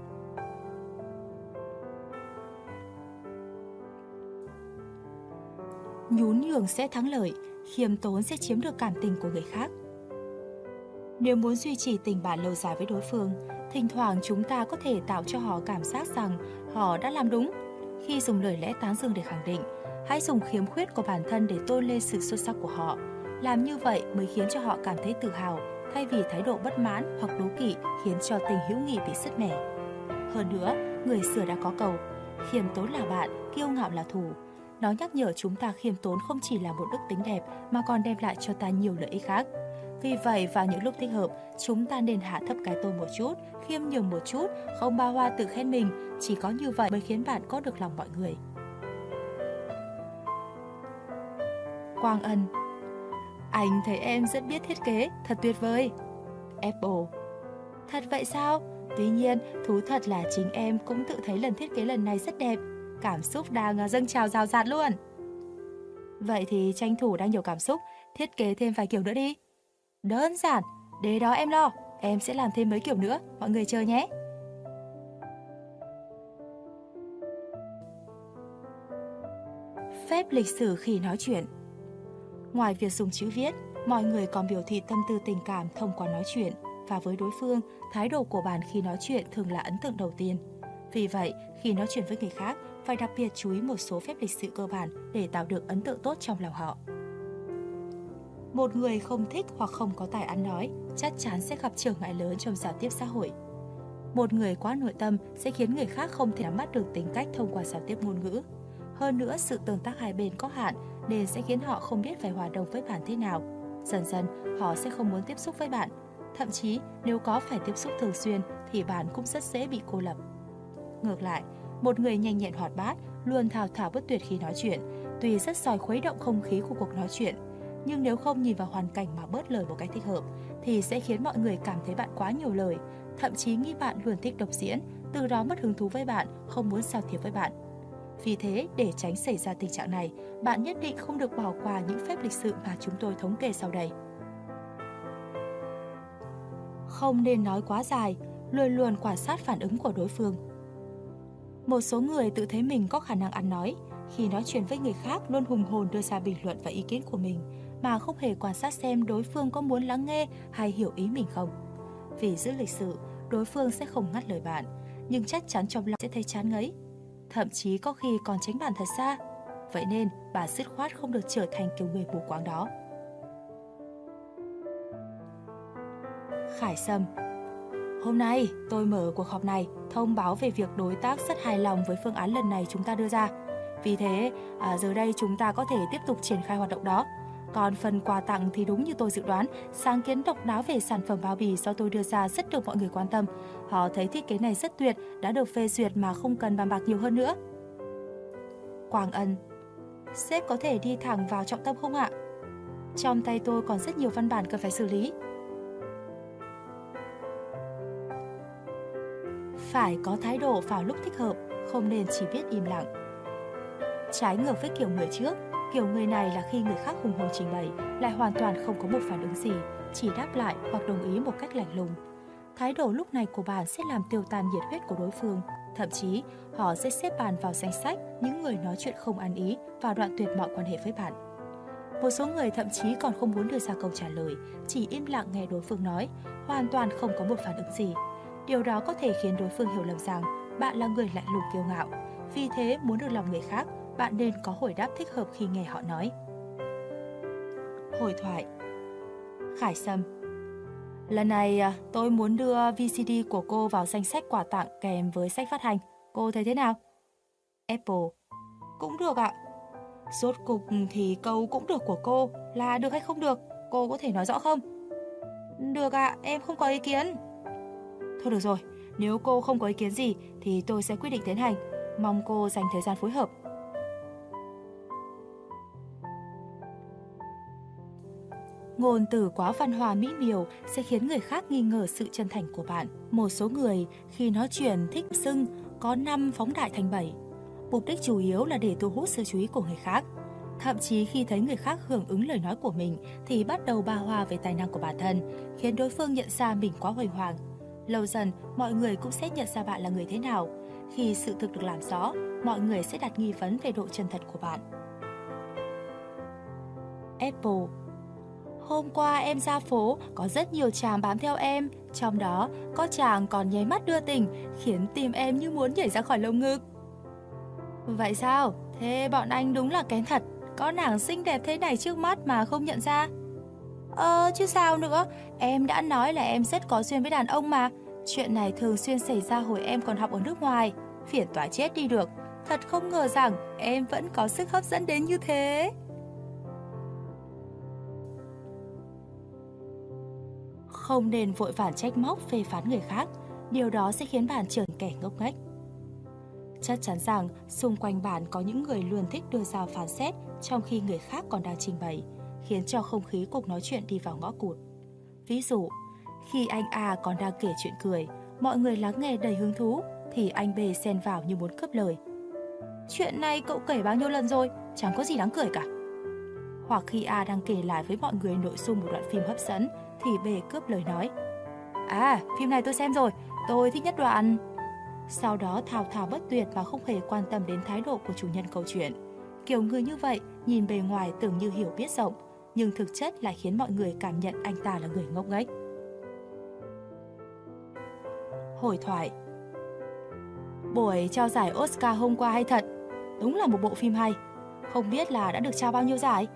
Nhún nhường sẽ thắng lợi, khiêm tốn sẽ chiếm được cảm tình của người khác. Nếu muốn duy trì tình bạn lâu dài với đối phương, thỉnh thoảng chúng ta có thể tạo cho họ cảm giác rằng họ đã làm đúng. Khi dùng lời lẽ tán dương để khẳng định, hãy dùng khiếm khuyết của bản thân để tôn lên sự xuất sắc của họ. Làm như vậy mới khiến cho họ cảm thấy tự hào, thay vì thái độ bất mãn hoặc đố kỵ khiến cho tình hữu nghị bị sứt mẻ. Hơn nữa, người xưa đã có câu, khiêm tốn là bạn, kiêu ngạo là thù. Nó nhắc nhở chúng ta khiêm tốn không chỉ là một đức tính đẹp mà còn đem lại cho ta nhiều lợi ích khác. Vì vậy, vào những lúc thích hợp, chúng ta nên hạ thấp cái tôi một chút, khiêm nhường một chút, không bao hoa tự khen mình. Chỉ có như vậy mới khiến bạn có được lòng mọi người. Quang Ân. Anh thấy em rất biết thiết kế, thật tuyệt vời. Apple. Thật vậy sao? Tuy nhiên, thú thật là chính em cũng tự thấy lần thiết kế lần này rất đẹp. Cảm xúc đang dâng trào rào rạt luôn. Vậy thì tranh thủ đang nhiều cảm xúc, thiết kế thêm vài kiểu nữa đi. Đơn giản, để đó em lo, em sẽ làm thêm mấy kiểu nữa, mọi người chờ nhé. Phép lịch sử khi nói chuyện. Ngoài việc dùng chữ viết, mọi người còn biểu thị tâm tư tình cảm thông qua nói chuyện, và với đối phương, thái độ của bạn khi nói chuyện thường là ấn tượng đầu tiên. Vì vậy, khi nói chuyện với người khác, phải đặc biệt chú ý một số phép lịch sự cơ bản để tạo được ấn tượng tốt trong lòng họ. Một người không thích hoặc không có tài ăn nói chắc chắn sẽ gặp trở ngại lớn trong giao tiếp xã hội. Một người quá nội tâm sẽ khiến người khác không thể nắm bắt được tính cách thông qua giao tiếp ngôn ngữ. Hơn nữa, sự tương tác hai bên có hạn nên sẽ khiến họ không biết phải hòa đồng với bạn thế nào. Dần dần, họ sẽ không muốn tiếp xúc với bạn. Thậm chí, nếu có phải tiếp xúc thường xuyên thì bạn cũng rất dễ bị cô lập. Ngược lại, một người nhanh nhẹn hoạt bát, luôn thao thao bất tuyệt khi nói chuyện, tuy rất giỏi khuấy động không khí của cuộc nói chuyện, nhưng nếu không nhìn vào hoàn cảnh mà bớt lời một cách thích hợp thì sẽ khiến mọi người cảm thấy bạn quá nhiều lời. thậm chí nghĩ bạn luôn thích độc diễn, từ đó mất hứng thú với bạn, không muốn giao thiệp với bạn. Vì thế, để tránh xảy ra tình trạng này, bạn nhất định không được bỏ qua những phép lịch sự mà chúng tôi thống kê sau đây. Không nên nói quá dài, luôn luôn quan sát phản ứng của đối phương. Một số người tự thấy mình có khả năng ăn nói, khi nói chuyện với người khác luôn hùng hồn đưa ra bình luận và ý kiến của mình, mà không hề quan sát xem đối phương có muốn lắng nghe hay hiểu ý mình không. Vì giữ lịch sự, đối phương sẽ không ngắt lời bạn, nhưng chắc chắn trong lòng sẽ thấy chán ngấy. Thậm chí có khi còn tránh bạn thật xa. Vậy nên, bạn dứt khoát không được trở thành kiểu người mù quáng đó. Khải Sâm: hôm nay, tôi mở cuộc họp này thông báo về việc đối tác rất hài lòng với phương án lần này chúng ta đưa ra. Vì thế, giờ đây chúng ta có thể tiếp tục triển khai hoạt động đó. Còn phần quà tặng thì đúng như tôi dự đoán, sáng kiến độc đáo về sản phẩm bao bì do tôi đưa ra rất được mọi người quan tâm. Họ thấy thiết kế này rất tuyệt, đã được phê duyệt mà không cần bàn bạc nhiều hơn nữa. Quang Ân: sếp có thể đi thẳng vào trọng tâm không ạ? Trong tay tôi còn rất nhiều văn bản cần phải xử lý. Phải có thái độ vào lúc thích hợp, không nên chỉ biết im lặng. Trái ngược với kiểu người trước, kiểu người này là khi người khác hùng hồn trình bày, lại hoàn toàn không có một phản ứng gì, chỉ đáp lại hoặc đồng ý một cách lạnh lùng. Thái độ lúc này của bạn sẽ làm tiêu tan nhiệt huyết của đối phương. Thậm chí, họ sẽ xếp bạn vào danh sách những người nói chuyện không ăn ý và đoạn tuyệt mọi quan hệ với bạn. Một số người thậm chí còn không muốn đưa ra câu trả lời, chỉ im lặng nghe đối phương nói, hoàn toàn không có một phản ứng gì. Điều đó có thể khiến đối phương hiểu lầm rằng bạn là người lạnh lùng kiêu ngạo. Vì thế, muốn được lòng người khác, bạn nên có hồi đáp thích hợp khi nghe họ nói. Hội thoại. Khải Sâm: lần này tôi muốn đưa VCD của cô vào danh sách quà tặng kèm với sách phát hành. Cô thấy thế nào? Apple: cũng được ạ. Rốt cục thì câu cũng được của cô là được hay không được, cô có thể nói rõ không? Được ạ, em không có ý kiến. Thôi được rồi, nếu cô không có ý kiến gì thì tôi sẽ quyết định tiến hành. Mong cô dành thời gian phối hợp. Ngôn từ quá văn hoa mỹ miều sẽ khiến người khác nghi ngờ sự chân thành của bạn. Một số người khi nói chuyện thích xưng có 5 phóng đại thành 7. Mục đích chủ yếu là để thu hút sự chú ý của người khác. Thậm chí khi thấy người khác hưởng ứng lời nói của mình thì bắt đầu ba hoa về tài năng của bản thân, khiến đối phương nhận ra mình quá huênh hoang. Lâu dần, mọi người cũng sẽ nhận ra bạn là người thế nào. Khi sự thực được làm rõ, mọi người sẽ đặt nghi vấn về độ chân thật của bạn. Apple: hôm qua em ra phố, có rất nhiều chàng bám theo em. Trong đó, có chàng còn nháy mắt đưa tình, khiến tim em như muốn nhảy ra khỏi lồng ngực. Vậy sao? Thế bọn anh đúng là kén thật. Có nàng xinh đẹp thế này trước mắt mà không nhận ra. Chứ sao nữa. Em đã nói là em rất có duyên với đàn ông mà. Chuyện này thường xuyên xảy ra hồi em còn học ở nước ngoài. Phiền toái chết đi được. Thật không ngờ rằng em vẫn có sức hấp dẫn đến như thế. Không nên vội vàng trách móc phê phán người khác. Điều đó sẽ khiến bạn trở thành kẻ ngốc nghếch. Chắc chắn rằng xung quanh bạn có những người luôn thích đưa ra phán xét trong khi người khác còn đang trình bày, khiến cho không khí cuộc nói chuyện đi vào ngõ cụt. Ví dụ, khi anh A còn đang kể chuyện cười, mọi người lắng nghe đầy hứng thú, thì anh B xen vào như muốn cướp lời. Chuyện này cậu kể bao nhiêu lần rồi, chẳng có gì đáng cười cả. Hoặc khi A đang kể lại với mọi người nội dung một đoạn phim hấp dẫn, thì B cướp lời nói. Phim này tôi xem rồi, tôi thích nhất đoạn. Sau đó thao thao bất tuyệt và không hề quan tâm đến thái độ của chủ nhân câu chuyện. Kiểu người như vậy, nhìn bề ngoài tưởng như hiểu biết rộng, nhưng thực chất lại khiến mọi người cảm nhận anh ta là người ngốc nghếch. Hội thoại. Buổi trao giải Oscar hôm qua hay thật, đúng là một bộ phim hay. Không biết là đã được trao bao nhiêu giải?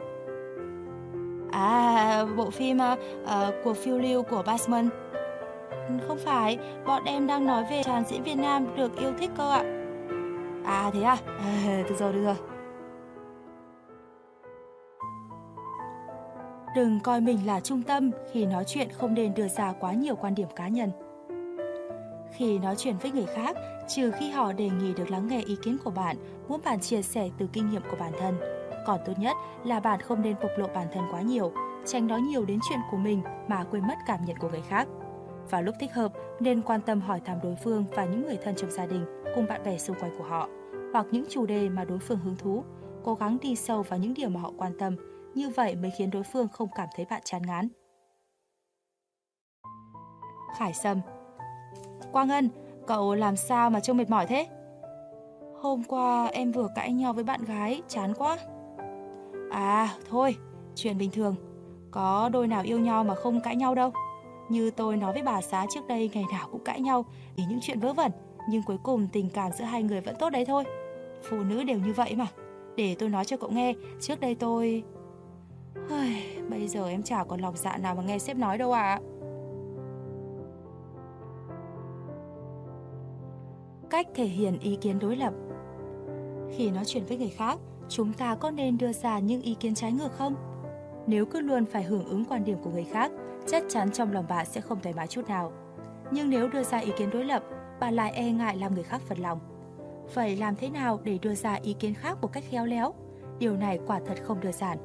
Bộ phim Cuộc phiêu lưu của Basman. Không phải, bọn em đang nói về chàng diễn viên nam được yêu thích cơ ạ. Thế à? Được rồi. Đừng coi mình là trung tâm, khi nói chuyện không nên đưa ra quá nhiều quan điểm cá nhân. Khi nói chuyện với người khác, trừ khi họ đề nghị được lắng nghe ý kiến của bạn, muốn bạn chia sẻ từ kinh nghiệm của bản thân. Còn tốt nhất là bạn không nên bộc lộ bản thân quá nhiều, tránh nói nhiều đến chuyện của mình mà quên mất cảm nhận của người khác. Vào lúc thích hợp, nên quan tâm hỏi thăm đối phương và những người thân trong gia đình cùng bạn bè xung quanh của họ, hoặc những chủ đề mà đối phương hứng thú. Cố gắng đi sâu vào những điều mà họ quan tâm, như vậy mới khiến đối phương không cảm thấy bạn chán ngán. Khải Sâm: Quang Ân, cậu làm sao mà trông mệt mỏi thế? Hôm qua em vừa cãi nhau với bạn gái, chán quá. À, thôi, chuyện bình thường. Có đôi nào yêu nhau mà không cãi nhau đâu. Như tôi nói với bà xã trước đây, ngày nào cũng cãi nhau vì những chuyện vớ vẩn, nhưng cuối cùng tình cảm giữa hai người vẫn tốt đấy thôi. Phụ nữ đều như vậy mà. Để tôi nói cho cậu nghe, trước đây tôi... Bây giờ em chả còn lòng dạ nào mà nghe sếp nói đâu ạ. Cách thể hiện ý kiến đối lập. Khi nói chuyện với người khác, chúng ta có nên đưa ra những ý kiến trái ngược không? Nếu cứ luôn phải hưởng ứng quan điểm của người khác, chắc chắn trong lòng bạn sẽ không thoải mái chút nào. Nhưng nếu đưa ra ý kiến đối lập, bạn lại e ngại làm người khác phật lòng. Vậy làm thế nào để đưa ra ý kiến khác một cách khéo léo? Điều này quả thật không đơn giản.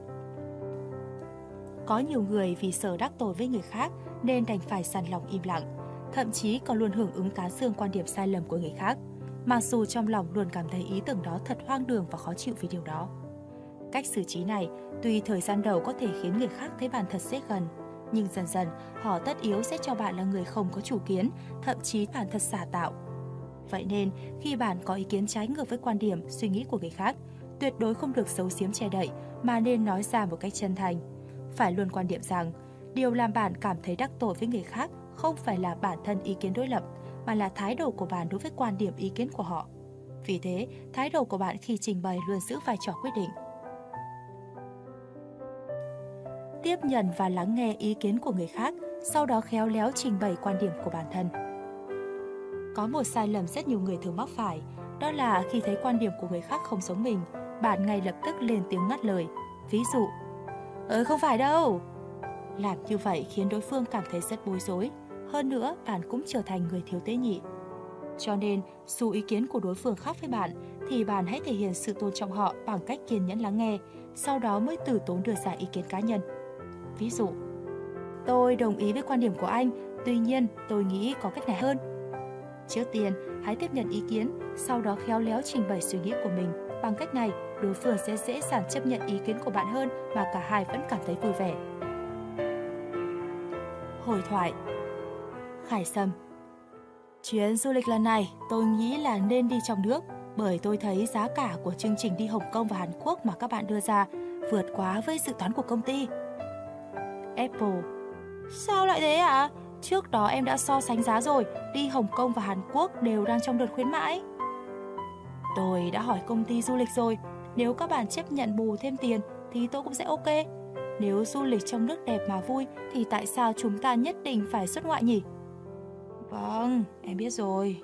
Có nhiều người vì sợ đắc tội với người khác nên đành phải sẵn lòng im lặng, thậm chí còn luôn hưởng ứng tán dương quan điểm sai lầm của người khác, mặc dù trong lòng luôn cảm thấy ý tưởng đó thật hoang đường và khó chịu vì điều đó. Cách xử trí này, tuy thời gian đầu có thể khiến người khác thấy bạn thật dễ gần, nhưng dần dần họ tất yếu sẽ cho bạn là người không có chủ kiến, thậm chí bạn thật giả tạo. Vậy nên, khi bạn có ý kiến trái ngược với quan điểm, suy nghĩ của người khác, tuyệt đối không được giấu giếm che đậy, mà nên nói ra một cách chân thành. Phải luôn quan điểm rằng, điều làm bạn cảm thấy đắc tội với người khác không phải là bản thân ý kiến đối lập, mà là thái độ của bạn đối với quan điểm ý kiến của họ. Vì thế, thái độ của bạn khi trình bày luôn giữ vai trò quyết định. Tiếp nhận và lắng nghe ý kiến của người khác, sau đó khéo léo trình bày quan điểm của bản thân. Có một sai lầm rất nhiều người thường mắc phải, đó là khi thấy quan điểm của người khác không giống mình, bạn ngay lập tức lên tiếng ngắt lời. Ví dụ, không phải đâu. Làm như vậy khiến đối phương cảm thấy rất bối rối. Hơn nữa, bạn cũng trở thành người thiếu tế nhị. Cho nên, dù ý kiến của đối phương khác với bạn, thì bạn hãy thể hiện sự tôn trọng họ bằng cách kiên nhẫn lắng nghe, sau đó mới từ tốn đưa ra ý kiến cá nhân. Ví dụ, tôi đồng ý với quan điểm của anh, tuy nhiên tôi nghĩ có cách này hơn. Trước tiên, hãy tiếp nhận ý kiến, sau đó khéo léo trình bày suy nghĩ của mình. Bằng cách này, đối phương sẽ dễ dàng chấp nhận ý kiến của bạn hơn mà cả hai vẫn cảm thấy vui vẻ. Hội thoại. Khải Sâm: Chuyến du lịch lần này tôi nghĩ là nên đi trong nước, bởi tôi thấy giá cả của chương trình đi Hồng Kông và Hàn Quốc mà các bạn đưa ra vượt quá với dự toán của công ty. Apple: Sao lại thế ạ? Trước đó em đã so sánh giá rồi, đi Hồng Kông và Hàn Quốc đều đang trong đợt khuyến mãi. Tôi đã hỏi công ty du lịch rồi, nếu các bạn chấp nhận bù thêm tiền thì tôi cũng sẽ ok. Nếu du lịch trong nước đẹp mà vui thì tại sao chúng ta nhất định phải xuất ngoại nhỉ? Vâng, em biết rồi.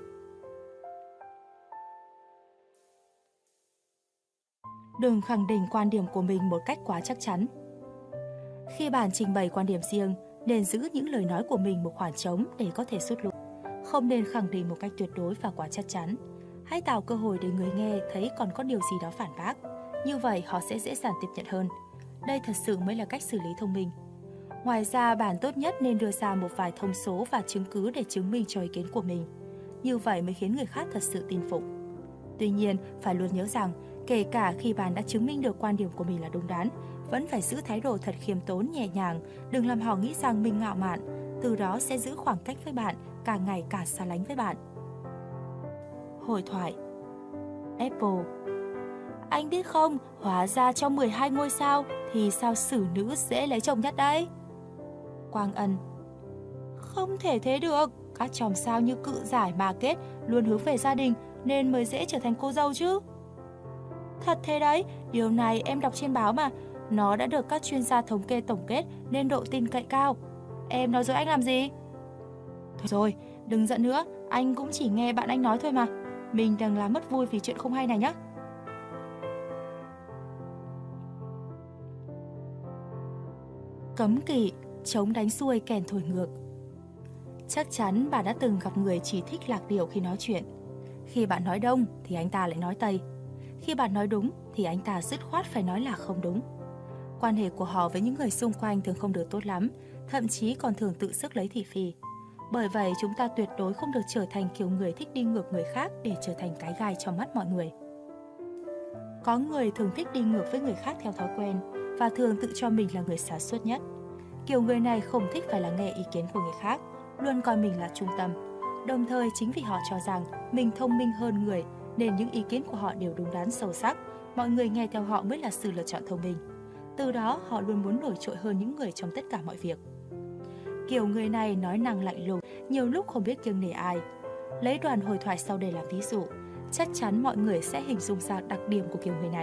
Đừng khẳng định quan điểm của mình một cách quá chắc chắn. Khi bạn trình bày quan điểm riêng, nên giữ những lời nói của mình một khoảng trống để có thể xuất lộ. Không nên khẳng định một cách tuyệt đối và quá chắc chắn. Hãy tạo cơ hội để người nghe thấy còn có điều gì đó phản bác. Như vậy họ sẽ dễ dàng tiếp nhận hơn. Đây thật sự mới là cách xử lý thông minh. Ngoài ra, bạn tốt nhất nên đưa ra một vài thông số và chứng cứ để chứng minh cho ý kiến của mình. Như vậy mới khiến người khác thật sự tin phục. Tuy nhiên, phải luôn nhớ rằng, kể cả khi bạn đã chứng minh được quan điểm của mình là đúng đắn, vẫn phải giữ thái độ thật khiêm tốn nhẹ nhàng, đừng làm họ nghĩ rằng mình ngạo mạn, từ đó sẽ giữ khoảng cách với bạn, càng ngày càng xa lánh với bạn. Hội thoại. Apple: Anh biết không, hóa ra trong 12 ngôi sao thì sao xử nữ dễ lấy chồng nhất đấy. Quang Ân: Không thể thế được, các chòm sao như Cự Giải, Ma Kết luôn hướng về gia đình nên mới dễ trở thành cô dâu chứ. Thật thế đấy, điều này em đọc trên báo mà. Nó đã được các chuyên gia thống kê tổng kết nên độ tin cậy cao. Em nói dối anh làm gì? Thôi rồi, đừng giận nữa, anh cũng chỉ nghe bạn anh nói thôi mà. Mình đừng làm mất vui vì chuyện không hay này nhé. Cấm kỵ, chống đánh xuôi kèn thổi ngược. Chắc chắn bạn đã từng gặp người chỉ thích lạc điệu khi nói chuyện. Khi bạn nói đông thì anh ta lại nói tây. Khi bạn nói đúng thì anh ta dứt khoát phải nói là không đúng. Quan hệ của họ với những người xung quanh thường không được tốt lắm, thậm chí còn thường tự sức lấy thị phi. Bởi vậy chúng ta tuyệt đối không được trở thành kiểu người thích đi ngược người khác để trở thành cái gai trong mắt mọi người. Có người thường thích đi ngược với người khác theo thói quen và thường tự cho mình là người sáng suốt nhất. Kiểu người này không thích phải lắng nghe ý kiến của người khác, luôn coi mình là trung tâm. Đồng thời chính vì họ cho rằng mình thông minh hơn người nên những ý kiến của họ đều đúng đắn sâu sắc, mọi người nghe theo họ mới là sự lựa chọn thông minh. Từ đó họ luôn muốn nổi trội hơn những người trong tất cả mọi việc. Kiểu người này nói năng lạnh lùng, nhiều lúc không biết kiêng nể ai. Lấy đoạn hội thoại sau đây làm ví dụ, chắc chắn mọi người sẽ hình dung ra đặc điểm của kiểu người này.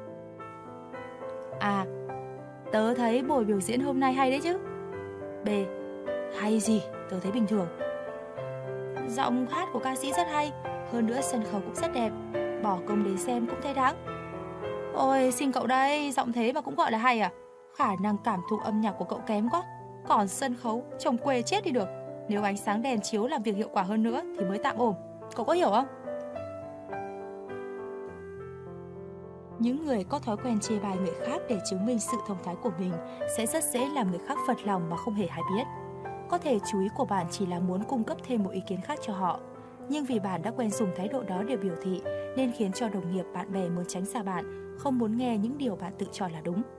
A. Tớ thấy buổi biểu diễn hôm nay hay đấy chứ. B. Hay gì, tớ thấy bình thường. Giọng hát của ca sĩ rất hay, hơn nữa sân khấu cũng rất đẹp, bỏ công đến xem cũng thấy đáng. Ôi, xin cậu đây, giọng thế mà cũng gọi là hay à? Khả năng cảm thụ âm nhạc của cậu kém quá. Còn sân khấu, trông quê chết đi được. Nếu ánh sáng đèn chiếu làm việc hiệu quả hơn nữa thì mới tạm ổn. Cậu có hiểu không? Những người có thói quen chê bai người khác để chứng minh sự thông thái của mình sẽ rất dễ làm người khác phật lòng mà không hề hay biết. Có thể chú ý của bạn chỉ là muốn cung cấp thêm một ý kiến khác cho họ, nhưng vì bạn đã quen dùng thái độ đó để biểu thị nên khiến cho đồng nghiệp, bạn bè muốn tránh xa bạn, không muốn nghe những điều bạn tự cho là đúng.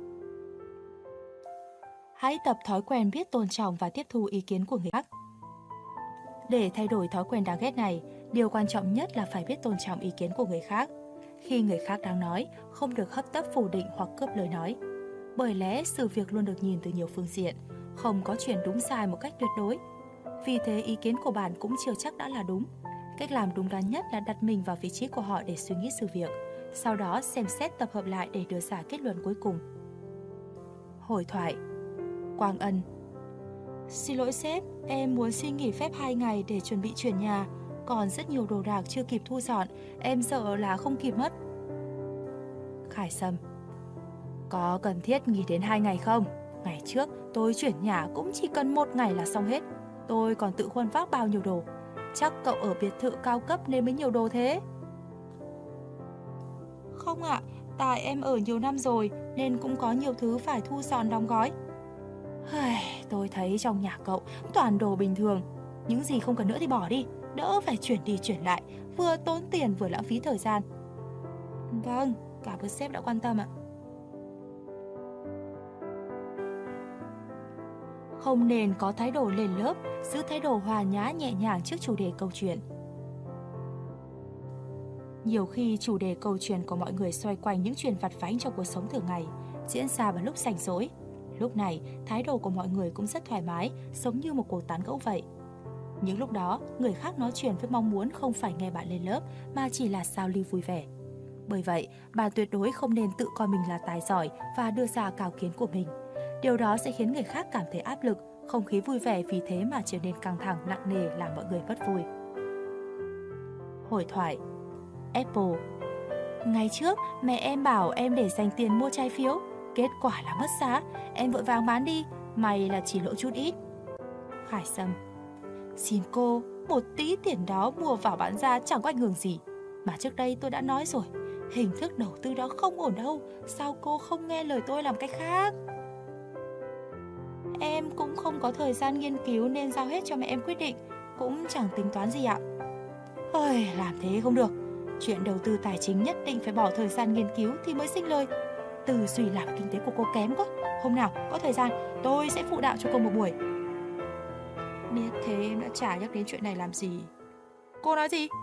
Hãy tập thói quen biết tôn trọng và tiếp thu ý kiến của người khác. Để thay đổi thói quen đáng ghét này, điều quan trọng nhất là phải biết tôn trọng ý kiến của người khác. Khi người khác đang nói, không được hấp tấp phủ định hoặc cướp lời nói. Bởi lẽ sự việc luôn được nhìn từ nhiều phương diện, không có chuyện đúng sai một cách tuyệt đối. Vì thế ý kiến của bạn cũng chưa chắc đã là đúng. Cách làm đúng đắn nhất là đặt mình vào vị trí của họ để suy nghĩ sự việc, sau đó xem xét tập hợp lại để đưa ra kết luận cuối cùng. Hội thoại. Quang Ân: Xin lỗi sếp, em muốn xin nghỉ phép 2 ngày để chuẩn bị chuyển nhà. Còn rất nhiều đồ đạc chưa kịp thu dọn, em sợ là không kịp mất. Khải Sâm: Có cần thiết nghỉ đến 2 ngày không? Ngày trước tôi chuyển nhà cũng chỉ cần 1 ngày là xong hết. Tôi còn tự khuân vác bao nhiêu đồ. Chắc cậu ở biệt thự cao cấp nên mới nhiều đồ thế. Không ạ, tại em ở nhiều năm rồi nên cũng có nhiều thứ phải thu dọn đóng gói. Tôi thấy trong nhà cậu toàn đồ bình thường. Những gì không cần nữa thì bỏ đi, đỡ phải chuyển đi chuyển lại, vừa tốn tiền vừa lãng phí thời gian. Vâng, cảm ơn sếp đã quan tâm ạ. Không nên có thái độ lên lớp, giữ thái độ hòa nhã nhẹ nhàng trước chủ đề câu chuyện. Nhiều khi chủ đề câu chuyện của mọi người xoay quanh những chuyện vặt vãnh trong cuộc sống thường ngày, diễn ra vào lúc rảnh rỗi. Lúc này, thái độ của mọi người cũng rất thoải mái, giống như một cuộc tán gẫu vậy. Những lúc đó, người khác nói chuyện với mong muốn không phải nghe bạn lên lớp mà chỉ là giao lưu vui vẻ. Bởi vậy, bạn tuyệt đối không nên tự coi mình là tài giỏi và đưa ra cao kiến của mình. Điều đó sẽ khiến người khác cảm thấy áp lực, không khí vui vẻ vì thế mà trở nên căng thẳng nặng nề, làm mọi người mất vui. Hội thoại. Apple: Ngày trước, mẹ em bảo em để dành tiền mua trái phiếu, kết quả là mất giá, em vội vàng bán đi, may là chỉ lỗ chút ít. Khải Sâm: Xin cô, một tí tiền đó mua vào bán ra chẳng có ảnh hưởng gì. Mà trước đây tôi đã nói rồi, hình thức đầu tư đó không ổn đâu, sao cô không nghe lời tôi làm cách khác? Em cũng không có thời gian nghiên cứu nên giao hết cho mẹ em quyết định, cũng chẳng tính toán gì ạ. Làm thế không được. Chuyện đầu tư tài chính nhất định phải bỏ thời gian nghiên cứu thì mới sinh lời. Tư duy làm kinh tế của cô kém quá. Hôm nào có thời gian tôi sẽ phụ đạo cho cô một buổi. Biết thế em đã chả nhắc đến chuyện này làm gì. Cô nói gì?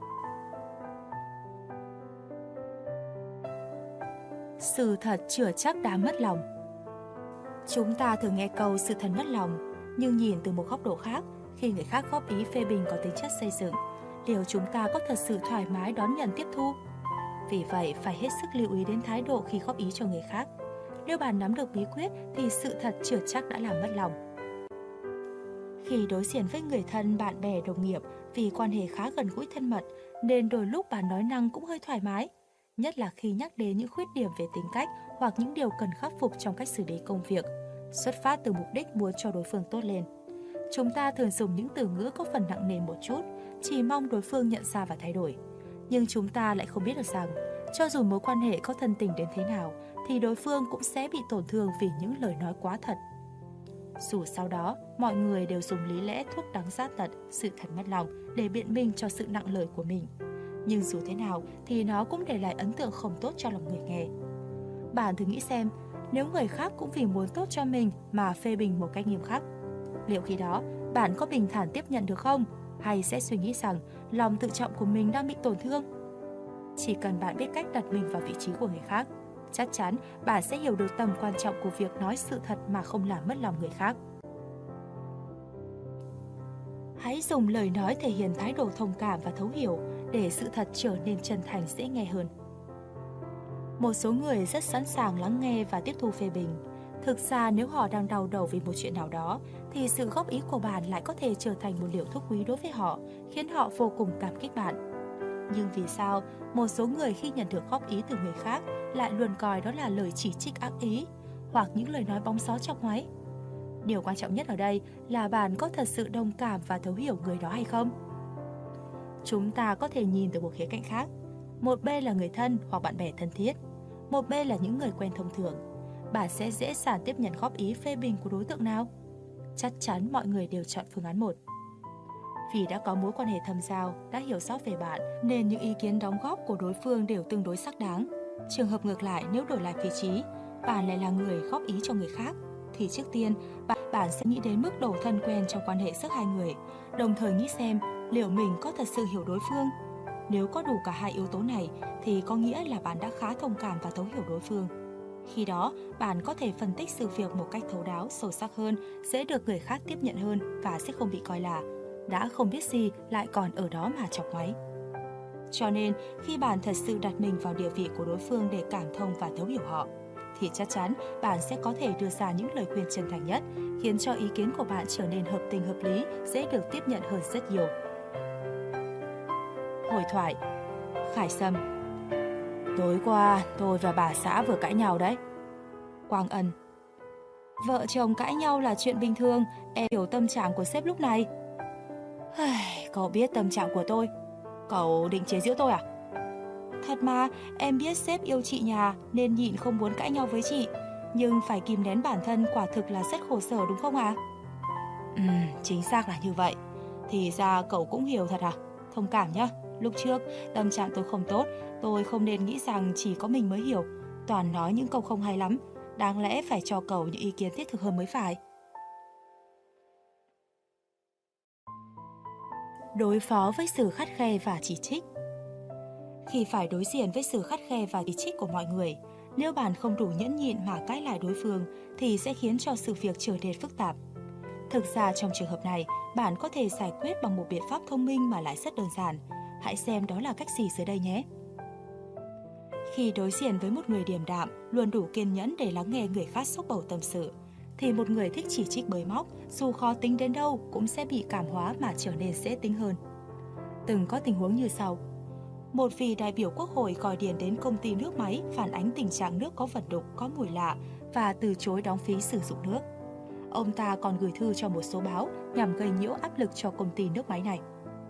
Sự thật chưa chắc đã mất lòng. Chúng ta thường nghe câu sự thật mất lòng, nhưng nhìn từ một góc độ khác, khi người khác góp ý phê bình có tính chất xây dựng, liệu chúng ta có thật sự thoải mái đón nhận tiếp thu? Vì vậy, phải hết sức lưu ý đến thái độ khi góp ý cho người khác. Nếu bạn nắm được bí quyết thì sự thật chưa chắc đã làm mất lòng. Khi đối diện với người thân, bạn bè, đồng nghiệp, vì quan hệ khá gần gũi thân mật, nên đôi lúc bạn nói năng cũng hơi thoải mái. Nhất là khi nhắc đến những khuyết điểm về tính cách hoặc những điều cần khắc phục trong cách xử lý công việc, xuất phát từ mục đích muốn cho đối phương tốt lên. Chúng ta thường dùng những từ ngữ có phần nặng nề một chút, chỉ mong đối phương nhận ra và thay đổi. Nhưng chúng ta lại không biết được rằng, cho dù mối quan hệ có thân tình đến thế nào, thì đối phương cũng sẽ bị tổn thương vì những lời nói quá thật. Dù sau đó, mọi người đều dùng lý lẽ thuốc đắng sát tật, sự thật mất lòng để biện minh cho sự nặng lời của mình. Nhưng dù thế nào thì nó cũng để lại ấn tượng không tốt cho lòng người nghe. Bạn thử nghĩ xem, nếu người khác cũng vì muốn tốt cho mình mà phê bình một cách nghiêm khắc, liệu khi đó bạn có bình thản tiếp nhận được không? Hay sẽ suy nghĩ rằng lòng tự trọng của mình đang bị tổn thương? Chỉ cần bạn biết cách đặt mình vào vị trí của người khác, chắc chắn bạn sẽ hiểu được tầm quan trọng của việc nói sự thật mà không làm mất lòng người khác. Hãy dùng lời nói thể hiện thái độ thông cảm và thấu hiểu để sự thật trở nên chân thành dễ nghe hơn. Một số người rất sẵn sàng lắng nghe và tiếp thu phê bình. Thực ra nếu họ đang đau đầu vì một chuyện nào đó, thì sự góp ý của bạn lại có thể trở thành một liều thuốc quý đối với họ, khiến họ vô cùng cảm kích bạn. Nhưng vì sao một số người khi nhận được góp ý từ người khác lại luôn coi đó là lời chỉ trích ác ý hoặc những lời nói bóng gió chọc ngoáy? Điều quan trọng nhất ở đây là bạn có thật sự đồng cảm và thấu hiểu người đó hay không? Chúng ta có thể nhìn từ một khía cạnh khác. Một bên là người thân hoặc bạn bè thân thiết, một bên là những người quen thông thường. Bạn sẽ dễ dàng tiếp nhận góp ý phê bình của đối tượng nào? Chắc chắn mọi người đều chọn phương án 1. Vì đã có mối quan hệ thâm giao, đã hiểu rõ về bạn, nên những ý kiến đóng góp của đối phương đều tương đối xác đáng. Trường hợp ngược lại, nếu đổi lại vị trí, bạn lại là người góp ý cho người khác, thì trước tiên bạn sẽ nghĩ đến mức độ thân quen trong quan hệ giữa hai người, đồng thời nghĩ xem liệu mình có thật sự hiểu đối phương. Nếu có đủ cả hai yếu tố này thì có nghĩa là bạn đã khá thông cảm và thấu hiểu đối phương. Khi đó, bạn có thể phân tích sự việc một cách thấu đáo, sâu sắc hơn, dễ được người khác tiếp nhận hơn và sẽ không bị coi là đã không biết gì lại còn ở đó mà chọc ngoáy. Cho nên, khi bạn thật sự đặt mình vào địa vị của đối phương để cảm thông và thấu hiểu họ, thì chắc chắn bạn sẽ có thể đưa ra những lời khuyên chân thành nhất, khiến cho ý kiến của bạn trở nên hợp tình hợp lý, dễ được tiếp nhận hơn rất nhiều. Hồi thoại. Khải Sâm: tối qua tôi và bà xã vừa cãi nhau đấy. Quang Ân: vợ chồng cãi nhau là chuyện bình thường, em hiểu tâm trạng của sếp lúc này. Cậu biết tâm trạng của tôi, cậu định chế giễu tôi à? Thật mà, em biết sếp yêu chị nhà nên nhịn không muốn cãi nhau với chị, nhưng phải kìm nén bản thân quả thực là rất khổ sở đúng không ạ? Chính xác là như vậy. Thì ra cậu cũng hiểu thật à? Thông cảm nhá. Lúc trước, tâm trạng tôi không tốt, tôi không nên nghĩ rằng chỉ có mình mới hiểu. Toàn nói những câu không hay lắm, đáng lẽ phải cho cậu những ý kiến thiết thực hơn mới phải. Đối phó với sự khắt khe và chỉ trích. Khi phải đối diện với sự khắt khe và chỉ trích của mọi người, nếu bạn không đủ nhẫn nhịn mà cãi lại đối phương thì sẽ khiến cho sự việc trở nên phức tạp. Thực ra trong trường hợp này, bạn có thể giải quyết bằng một biện pháp thông minh mà lại rất đơn giản. Hãy xem đó là cách gì dưới đây nhé. Khi đối diện với một người điềm đạm, luôn đủ kiên nhẫn để lắng nghe người khác xúc bầu tâm sự, thì một người thích chỉ trích bới móc, dù khó tính đến đâu cũng sẽ bị cảm hóa mà trở nên dễ tính hơn. Từng có tình huống như sau. Một vị đại biểu quốc hội gọi điện đến công ty nước máy phản ánh tình trạng nước có vật đục, có mùi lạ và từ chối đóng phí sử dụng nước. Ông ta còn gửi thư cho một số báo nhằm gây nhiễu áp lực cho công ty nước máy này.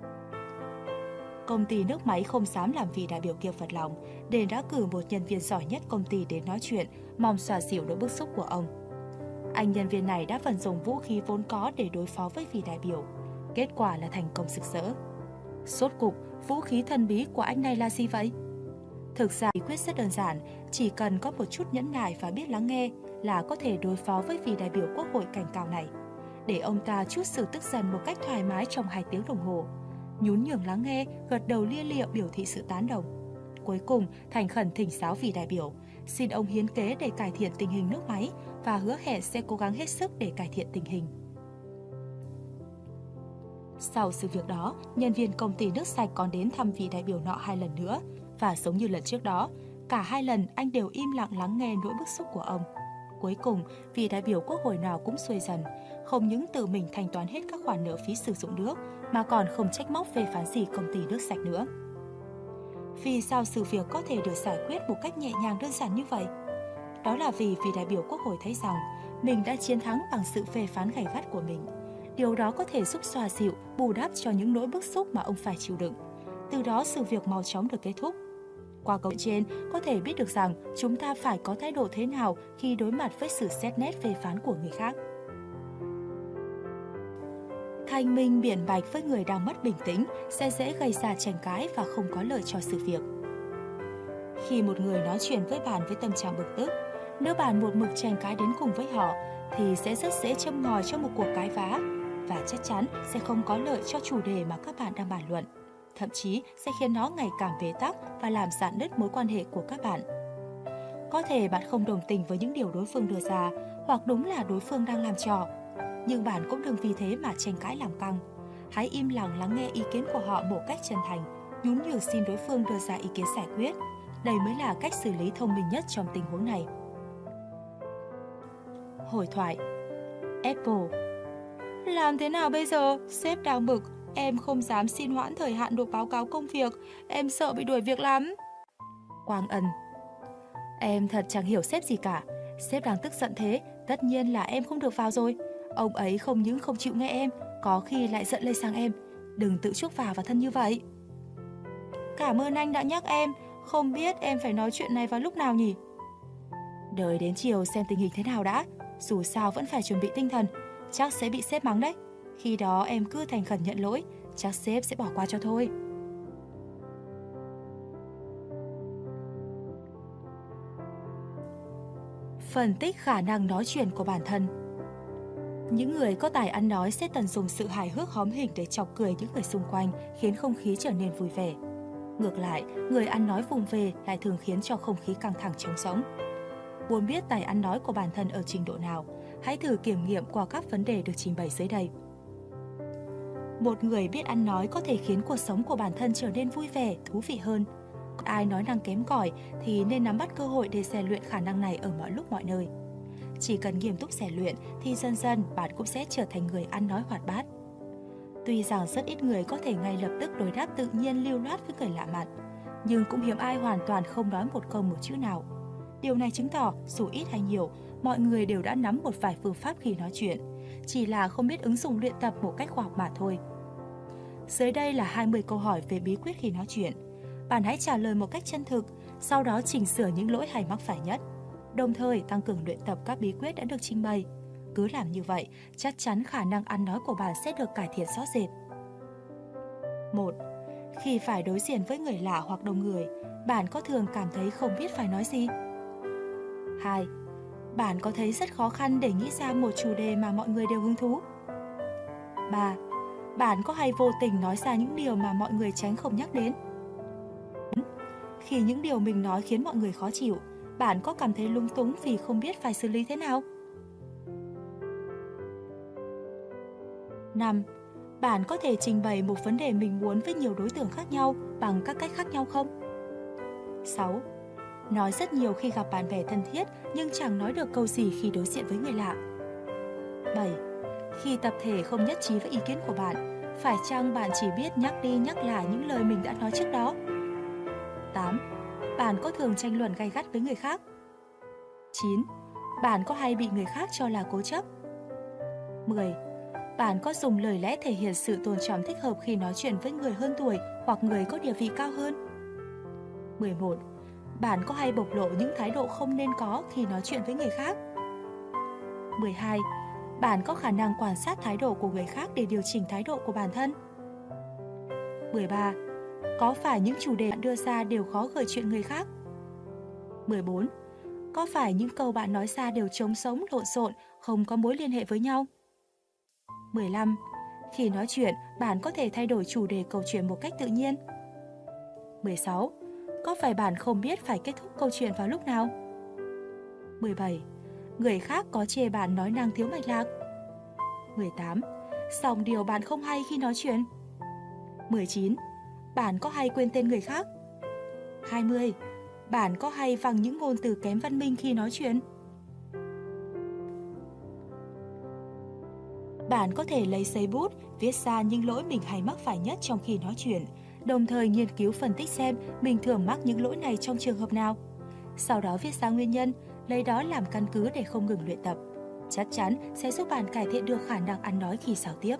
Công ty nước máy không dám làm vị đại biểu kia phật lòng, nên đã cử một nhân viên giỏi nhất công ty đến nói chuyện, mong xoa dịu nỗi bức xúc của ông. Anh nhân viên này đã vận dụng vũ khí vốn có để đối phó với vị đại biểu. Kết quả là thành công rực rỡ. Rốt cục, vũ khí thần bí của anh này là gì vậy? Thực ra bí quyết rất đơn giản, chỉ cần có một chút nhẫn nại và biết lắng nghe là có thể đối phó với vị đại biểu quốc hội cành cao này. Để ông ta trút sự tức giận một cách thoải mái trong 2 tiếng đồng hồ. Nhún nhường lắng nghe, gật đầu lia lịa biểu thị sự tán đồng. Cuối cùng, thành khẩn thỉnh giáo vị đại biểu, xin ông hiến kế để cải thiện tình hình nước máy và hứa hẹn sẽ cố gắng hết sức để cải thiện tình hình. Sau sự việc đó, nhân viên công ty nước sạch còn đến thăm vị đại biểu nọ 2 lần nữa, và giống như lần trước đó, cả 2 lần anh đều im lặng lắng nghe nỗi bức xúc của ông. Cuối cùng, vị đại biểu quốc hội nào cũng xuôi dần, không những tự mình thanh toán hết các khoản nợ phí sử dụng nước, mà còn không trách móc phê phán gì công ty nước sạch nữa. Vì sao sự việc có thể được giải quyết một cách nhẹ nhàng đơn giản như vậy? Đó là vì vị đại biểu quốc hội thấy rằng mình đã chiến thắng bằng sự phê phán gay gắt của mình. Điều đó có thể giúp xoa dịu, bù đắp cho những nỗi bức xúc mà ông phải chịu đựng. Từ đó sự việc mau chóng được kết thúc. Qua câu trên, có thể biết được rằng chúng ta phải có thái độ thế nào khi đối mặt với sự xét nét phê phán của người khác. Thanh minh biện bạch với người đang mất bình tĩnh sẽ dễ gây ra tranh cãi và không có lợi cho sự việc. Khi một người nói chuyện với bạn với tâm trạng bực tức, nếu bạn một mực tranh cãi đến cùng với họ thì sẽ rất dễ châm ngòi cho một cuộc cãi vã và chắc chắn sẽ không có lợi cho chủ đề mà các bạn đang bàn luận. Thậm chí sẽ khiến nó ngày càng bế tắc và làm rạn nứt mối quan hệ của các bạn. Có thể bạn không đồng tình với những điều đối phương đưa ra, hoặc đúng là đối phương đang làm trò. Nhưng bạn cũng đừng vì thế mà tranh cãi làm căng. Hãy im lặng lắng nghe ý kiến của họ một cách chân thành, nhún nhường xin đối phương đưa ra ý kiến giải quyết. Đây mới là cách xử lý thông minh nhất trong tình huống này. Hội thoại. Apple: làm thế nào bây giờ? Sếp đang bực. Em không dám xin hoãn thời hạn nộp báo cáo công việc. Em sợ bị đuổi việc lắm. Quang Ân: em thật chẳng hiểu sếp gì cả. Sếp đang tức giận thế, tất nhiên là em không được vào rồi. Ông ấy không những không chịu nghe em, có khi lại giận lên sang em. Đừng tự chuốc vào thân như vậy. Cảm ơn anh đã nhắc em. Không biết em phải nói chuyện này vào lúc nào nhỉ? Đợi đến chiều xem tình hình thế nào đã. Dù sao vẫn phải chuẩn bị tinh thần. Chắc sẽ bị sếp mắng đấy. Khi đó em cứ thành khẩn nhận lỗi, chắc sếp sẽ bỏ qua cho thôi. Phân tích khả năng nói chuyện của bản thân. Những người có tài ăn nói sẽ tận dụng sự hài hước hóm hỉnh để chọc cười những người xung quanh, khiến không khí trở nên vui vẻ. Ngược lại, người ăn nói vụng về lại thường khiến cho không khí căng thẳng trống rỗng. Muốn biết tài ăn nói của bản thân ở trình độ nào, hãy thử kiểm nghiệm qua các vấn đề được trình bày dưới đây. Một người biết ăn nói có thể khiến cuộc sống của bản thân trở nên vui vẻ, thú vị hơn. Ai nói năng kém cỏi thì nên nắm bắt cơ hội để rèn luyện khả năng này ở mọi lúc mọi nơi. Chỉ cần nghiêm túc rèn luyện thì dần dần bạn cũng sẽ trở thành người ăn nói hoạt bát. Tuy rằng rất ít người có thể ngay lập tức đối đáp tự nhiên lưu loát với người lạ mặt, nhưng cũng hiếm ai hoàn toàn không nói một câu một chữ nào. Điều này chứng tỏ dù ít hay nhiều, mọi người đều đã nắm một vài phương pháp khi nói chuyện, chỉ là không biết ứng dụng luyện tập một cách khoa học mà thôi. Dưới đây là 20 câu hỏi về bí quyết khi nói chuyện. Bạn hãy trả lời một cách chân thực, sau đó chỉnh sửa những lỗi hay mắc phải nhất, đồng thời tăng cường luyện tập các bí quyết đã được trình bày. Cứ làm như vậy, chắc chắn khả năng ăn nói của bạn sẽ được cải thiện rõ rệt. 1. Khi phải đối diện với người lạ hoặc đông người, bạn có thường cảm thấy không biết phải nói gì? 2. Bạn có thấy rất khó khăn để nghĩ ra một chủ đề mà mọi người đều hứng thú? 3. Bạn có hay vô tình nói ra những điều mà mọi người tránh không nhắc đến? 4. Khi những điều mình nói khiến mọi người khó chịu, bạn có cảm thấy lúng túng vì không biết phải xử lý thế nào? 5. Bạn có thể trình bày một vấn đề mình muốn với nhiều đối tượng khác nhau bằng các cách khác nhau không? 6. Nói rất nhiều khi gặp bạn bè thân thiết nhưng chẳng nói được câu gì khi đối diện với người lạ. 7. Khi tập thể không nhất trí với ý kiến của bạn, phải chăng bạn chỉ biết nhắc đi nhắc lại những lời mình đã nói trước đó? 8. Bạn có thường tranh luận gay gắt với người khác? 9. Bạn có hay bị người khác cho là cố chấp? 10. Bạn có dùng lời lẽ thể hiện sự tôn trọng thích hợp khi nói chuyện với người hơn tuổi hoặc người có địa vị cao hơn? 11. Bạn có hay bộc lộ những thái độ không nên có khi nói chuyện với người khác? 12. Bạn có khả năng quan sát thái độ của người khác để điều chỉnh thái độ của bản thân? 13. Có phải những chủ đề bạn đưa ra đều khó gợi chuyện người khác? 14. Có phải những câu bạn nói ra đều trống sống, lộn xộn, không có mối liên hệ với nhau? 15. Khi nói chuyện, bạn có thể thay đổi chủ đề câu chuyện một cách tự nhiên? 16. Có phải bạn không biết phải kết thúc câu chuyện vào lúc nào? 17. Người khác có chê bạn nói năng thiếu mạch lạc? 18. Song điều bạn không hay khi nói chuyện? 19. Bạn có hay quên tên người khác? 20. Bạn có hay văng những ngôn từ kém văn minh khi nói chuyện? Bạn có thể lấy giấy bút, viết ra những lỗi mình hay mắc phải nhất trong khi nói chuyện, đồng thời nghiên cứu phân tích xem mình thường mắc những lỗi này trong trường hợp nào. Sau đó viết ra nguyên nhân, lấy đó làm căn cứ để không ngừng luyện tập. Chắc chắn sẽ giúp bạn cải thiện được khả năng ăn nói khi giao tiếp.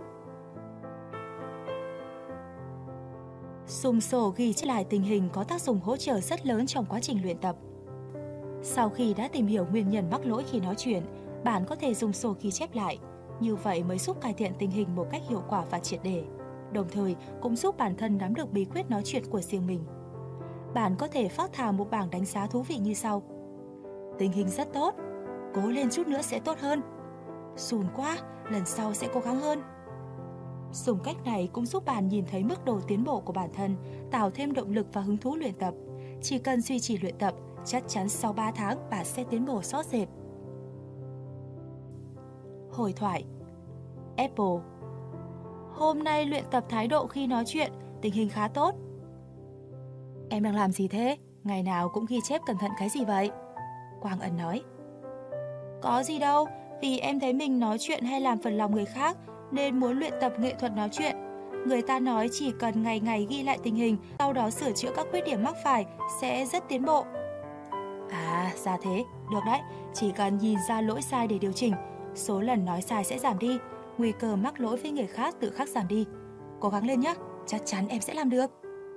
Dùng sổ ghi chép lại tình hình có tác dụng hỗ trợ rất lớn trong quá trình luyện tập. Sau khi đã tìm hiểu nguyên nhân mắc lỗi khi nói chuyện, bạn có thể dùng sổ ghi chép lại. Như vậy mới giúp cải thiện tình hình một cách hiệu quả và triệt để, đồng thời cũng giúp bản thân nắm được bí quyết nói chuyện của riêng mình. Bạn có thể phác thảo một bảng đánh giá thú vị như sau: tình hình rất tốt, cố lên chút nữa sẽ tốt hơn. Xùn quá, lần sau sẽ cố gắng hơn. Dùng cách này cũng giúp bạn nhìn thấy mức độ tiến bộ của bản thân, tạo thêm động lực và hứng thú luyện tập. Chỉ cần duy trì luyện tập, chắc chắn sau 3 tháng bạn sẽ tiến bộ rõ rệt. Hội thoại. Apple: hôm nay luyện tập thái độ khi nói chuyện, tình hình khá tốt. Em đang làm gì thế? Ngày nào cũng ghi chép cẩn thận cái gì vậy? Quang Ân nói: có gì đâu, vì em thấy mình nói chuyện hay làm phật lòng người khác nên muốn luyện tập nghệ thuật nói chuyện. Người ta nói chỉ cần ngày ngày ghi lại tình hình, sau đó sửa chữa các khuyết điểm mắc phải sẽ rất tiến bộ. À, ra thế, được đấy, chỉ cần nhìn ra lỗi sai để điều chỉnh, số lần nói sai sẽ giảm đi, nguy cơ mắc lỗi với người khác tự khắc giảm đi. Cố gắng lên nhé, chắc chắn em sẽ làm được.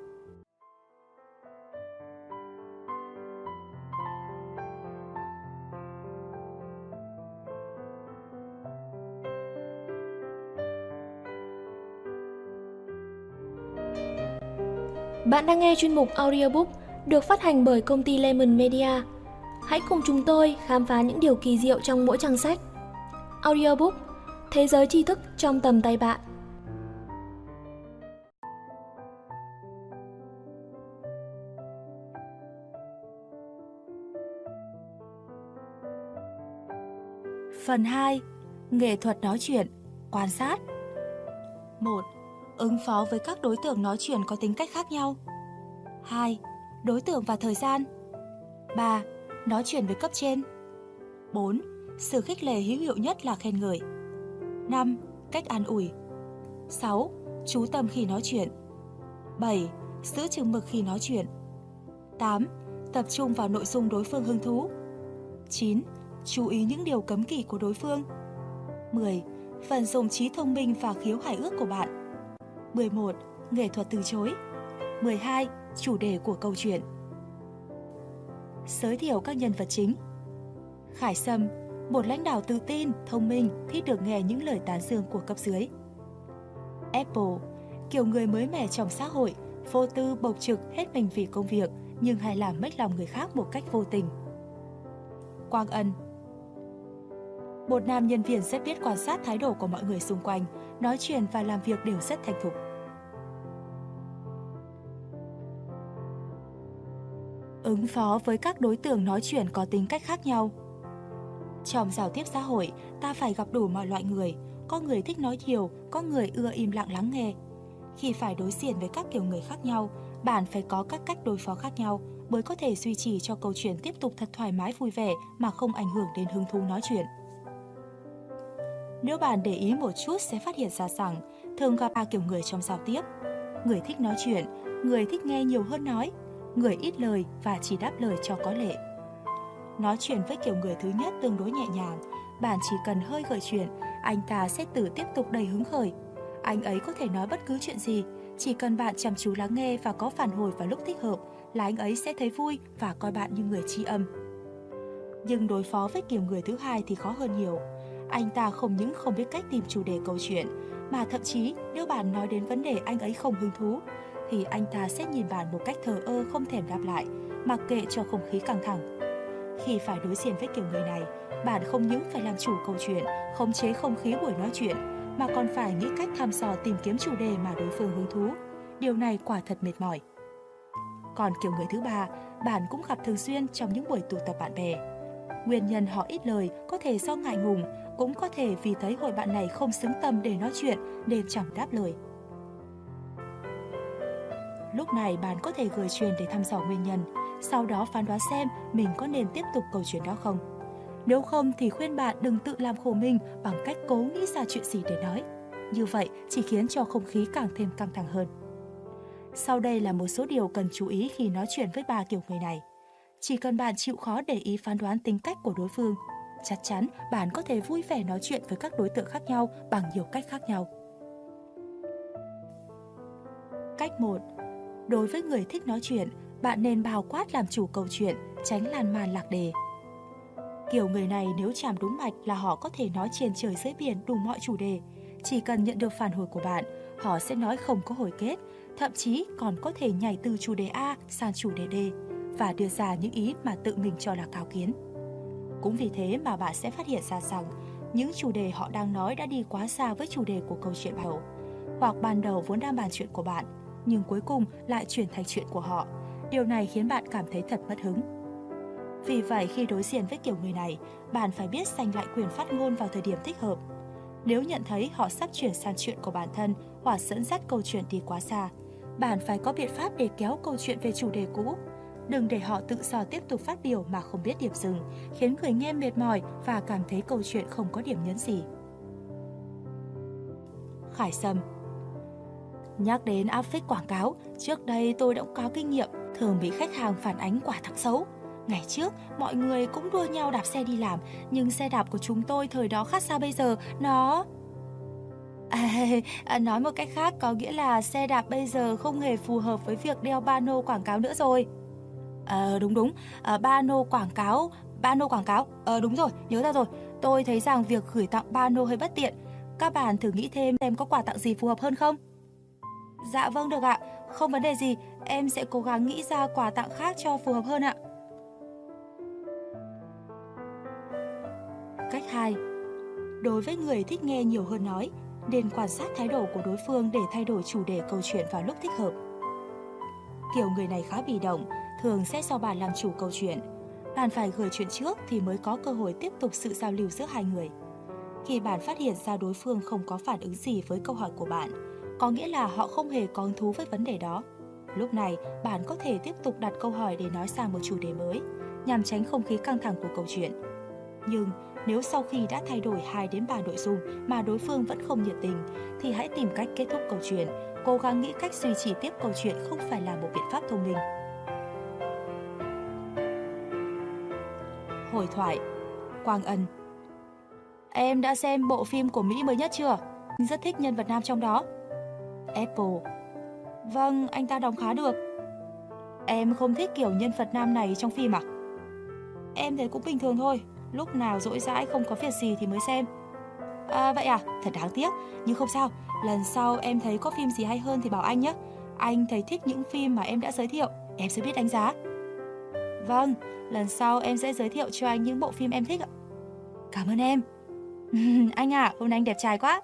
Bạn đang nghe chuyên mục audiobook được phát hành bởi công ty Lemon Media. Hãy cùng chúng tôi khám phá những điều kỳ diệu trong mỗi trang sách. Audiobook, thế giới tri thức trong tầm tay bạn. Phần 2. Nghệ thuật nói chuyện, quan sát. 1. Ứng phó với các đối tượng nói chuyện có tính cách khác nhau. 2. Đối tượng và thời gian. 3. Nói chuyện với cấp trên. 4. Sự khích lệ hữu hiệu nhất là khen ngợi. 5. Cách an ủi. 6. Chú tâm khi nói chuyện. 7. Giữ chừng mực khi nói chuyện. 8. Tập trung vào nội dung đối phương hứng thú. 9. Chú ý những điều cấm kỵ của đối phương. 10. Vận dụng trí thông minh và khiếu hài ước của bạn. 11. Nghệ thuật từ chối. 12. Chủ đề của câu chuyện. Giới thiệu các nhân vật chính. Khải Sâm, một lãnh đạo tự tin, thông minh, thích được nghe những lời tán dương của cấp dưới. Apple, kiểu người mới mẻ trong xã hội, vô tư, bộc trực, hết mình vì công việc, nhưng hay làm mất lòng người khác một cách vô tình. Quang Ân, một nam nhân viên rất biết quan sát thái độ của mọi người xung quanh, nói chuyện và làm việc đều rất thành thục. Ứng phó với các đối tượng nói chuyện có tính cách khác nhau. Trong giao tiếp xã hội, ta phải gặp đủ mọi loại người, có người thích nói nhiều, có người ưa im lặng lắng nghe. Khi phải đối diện với các kiểu người khác nhau, bạn phải có các cách đối phó khác nhau mới có thể duy trì cho câu chuyện tiếp tục thật thoải mái vui vẻ mà không ảnh hưởng đến hứng thú nói chuyện. Nếu bạn để ý một chút sẽ phát hiện ra rằng thường gặp ba kiểu người trong giao tiếp: người thích nói chuyện, người thích nghe nhiều hơn nói, người ít lời và chỉ đáp lời cho có lệ. Nói chuyện với kiểu người thứ nhất tương đối nhẹ nhàng, bạn chỉ cần hơi gợi chuyện, anh ta sẽ tự tiếp tục đầy hứng khởi. Anh ấy có thể nói bất cứ chuyện gì, chỉ cần bạn chăm chú lắng nghe và có phản hồi vào lúc thích hợp là anh ấy sẽ thấy vui và coi bạn như người tri âm. Nhưng đối phó với kiểu người thứ hai thì khó hơn nhiều. Anh ta không những không biết cách tìm chủ đề câu chuyện, mà thậm chí nếu bạn nói đến vấn đề anh ấy không hứng thú, thì anh ta sẽ nhìn bạn một cách thờ ơ không thèm đáp lại, mặc kệ cho không khí căng thẳng. Khi phải đối diện với kiểu người này, bạn không những phải làm chủ câu chuyện, khống chế không khí buổi nói chuyện, mà còn phải nghĩ cách thăm dò tìm kiếm chủ đề mà đối phương hứng thú. Điều này quả thật mệt mỏi. Còn kiểu người thứ ba, bạn cũng gặp thường xuyên trong những buổi tụ tập bạn bè. Nguyên nhân họ ít lời có thể do ngại ngùng, cũng có thể vì thấy hội bạn này không xứng tầm để nói chuyện nên chẳng đáp lời. Lúc này bạn có thể gợi chuyện để thăm dò nguyên nhân, sau đó phán đoán xem mình có nên tiếp tục câu chuyện đó không. Nếu không thì khuyên bạn đừng tự làm khổ mình bằng cách cố nghĩ ra chuyện gì để nói. Như vậy chỉ khiến cho không khí càng thêm căng thẳng hơn. Sau đây là một số điều cần chú ý khi nói chuyện với ba kiểu người này. Chỉ cần bạn chịu khó để ý phán đoán tính cách của đối phương, chắc chắn bạn có thể vui vẻ nói chuyện với các đối tượng khác nhau bằng nhiều cách khác nhau. Cách 1. Đối với người thích nói chuyện, bạn nên bao quát làm chủ câu chuyện, tránh lan man lạc đề. Kiểu người này nếu chạm đúng mạch là họ có thể nói trên trời dưới biển đủ mọi chủ đề. Chỉ cần nhận được phản hồi của bạn, họ sẽ nói không có hồi kết, thậm chí còn có thể nhảy từ chủ đề A sang chủ đề D và đưa ra những ý mà tự mình cho là cao kiến. Cũng vì thế mà bạn sẽ phát hiện ra rằng những chủ đề họ đang nói đã đi quá xa với chủ đề của câu chuyện ban đầu. Hoặc ban đầu vốn đang bàn chuyện của bạn, nhưng cuối cùng lại chuyển thành chuyện của họ. Điều này khiến bạn cảm thấy thật mất hứng. Vì vậy khi đối diện với kiểu người này, bạn phải biết giành lại quyền phát ngôn vào thời điểm thích hợp. Nếu nhận thấy họ sắp chuyển sang chuyện của bản thân hoặc dẫn dắt câu chuyện đi quá xa, bạn phải có biện pháp để kéo câu chuyện về chủ đề cũ. Đừng để họ tự do tiếp tục phát biểu mà không biết điểm dừng, khiến người nghe mệt mỏi và cảm thấy câu chuyện không có điểm nhấn gì. Khải Sâm. Nhắc đến áp phích quảng cáo, trước đây tôi đã có kinh nghiệm, thường bị khách hàng phản ánh quả thật xấu. Ngày trước, mọi người cũng đua nhau đạp xe đi làm, nhưng xe đạp của chúng tôi thời đó khác xa bây giờ, nó... nói một cách khác có nghĩa là xe đạp bây giờ không hề phù hợp với việc đeo pano quảng cáo nữa rồi. Đúng, pano quảng cáo, đúng rồi, nhớ ra rồi. Tôi thấy rằng việc gửi tặng pano hơi bất tiện. Các bạn thử nghĩ thêm xem có quà tặng gì phù hợp hơn không? Dạ vâng được ạ, không vấn đề gì, em sẽ cố gắng nghĩ ra quà tặng khác cho phù hợp hơn ạ. Cách 2. Đối với người thích nghe nhiều hơn nói, nên quan sát thái độ của đối phương để thay đổi chủ đề câu chuyện vào lúc thích hợp. Kiểu người này khá bị động, thường sẽ do bạn làm chủ câu chuyện. Bạn phải gửi chuyện trước thì mới có cơ hội tiếp tục sự giao lưu giữa hai người. Khi bạn phát hiện ra đối phương không có phản ứng gì với câu hỏi của bạn, có nghĩa là họ không hề có hứng thú với vấn đề đó. Lúc này, bạn có thể tiếp tục đặt câu hỏi để nói sang một chủ đề mới, nhằm tránh không khí căng thẳng của câu chuyện. Nhưng nếu sau khi đã thay đổi 2 đến 3 nội dung mà đối phương vẫn không nhiệt tình, thì hãy tìm cách kết thúc câu chuyện, cố gắng nghĩ cách duy trì tiếp câu chuyện không phải là một biện pháp thông minh. Hồi thoại. Quang Ân. Em đã xem bộ phim của Mỹ mới nhất chưa? Rất thích nhân vật nam trong đó. Apple. Vâng, anh ta đóng khá được. Em không thích kiểu nhân vật nam này trong phim à? Em thấy cũng bình thường thôi, lúc nào rỗi rãi không có việc gì thì mới xem. Vậy à, thật đáng tiếc, nhưng không sao, lần sau em thấy có phim gì hay hơn thì bảo anh nhé. Anh thấy thích những phim mà em đã giới thiệu, em sẽ biết đánh giá. Vâng, lần sau em sẽ giới thiệu cho anh những bộ phim em thích ạ. Cảm ơn em. Anh à, hôm nay anh đẹp trai quá.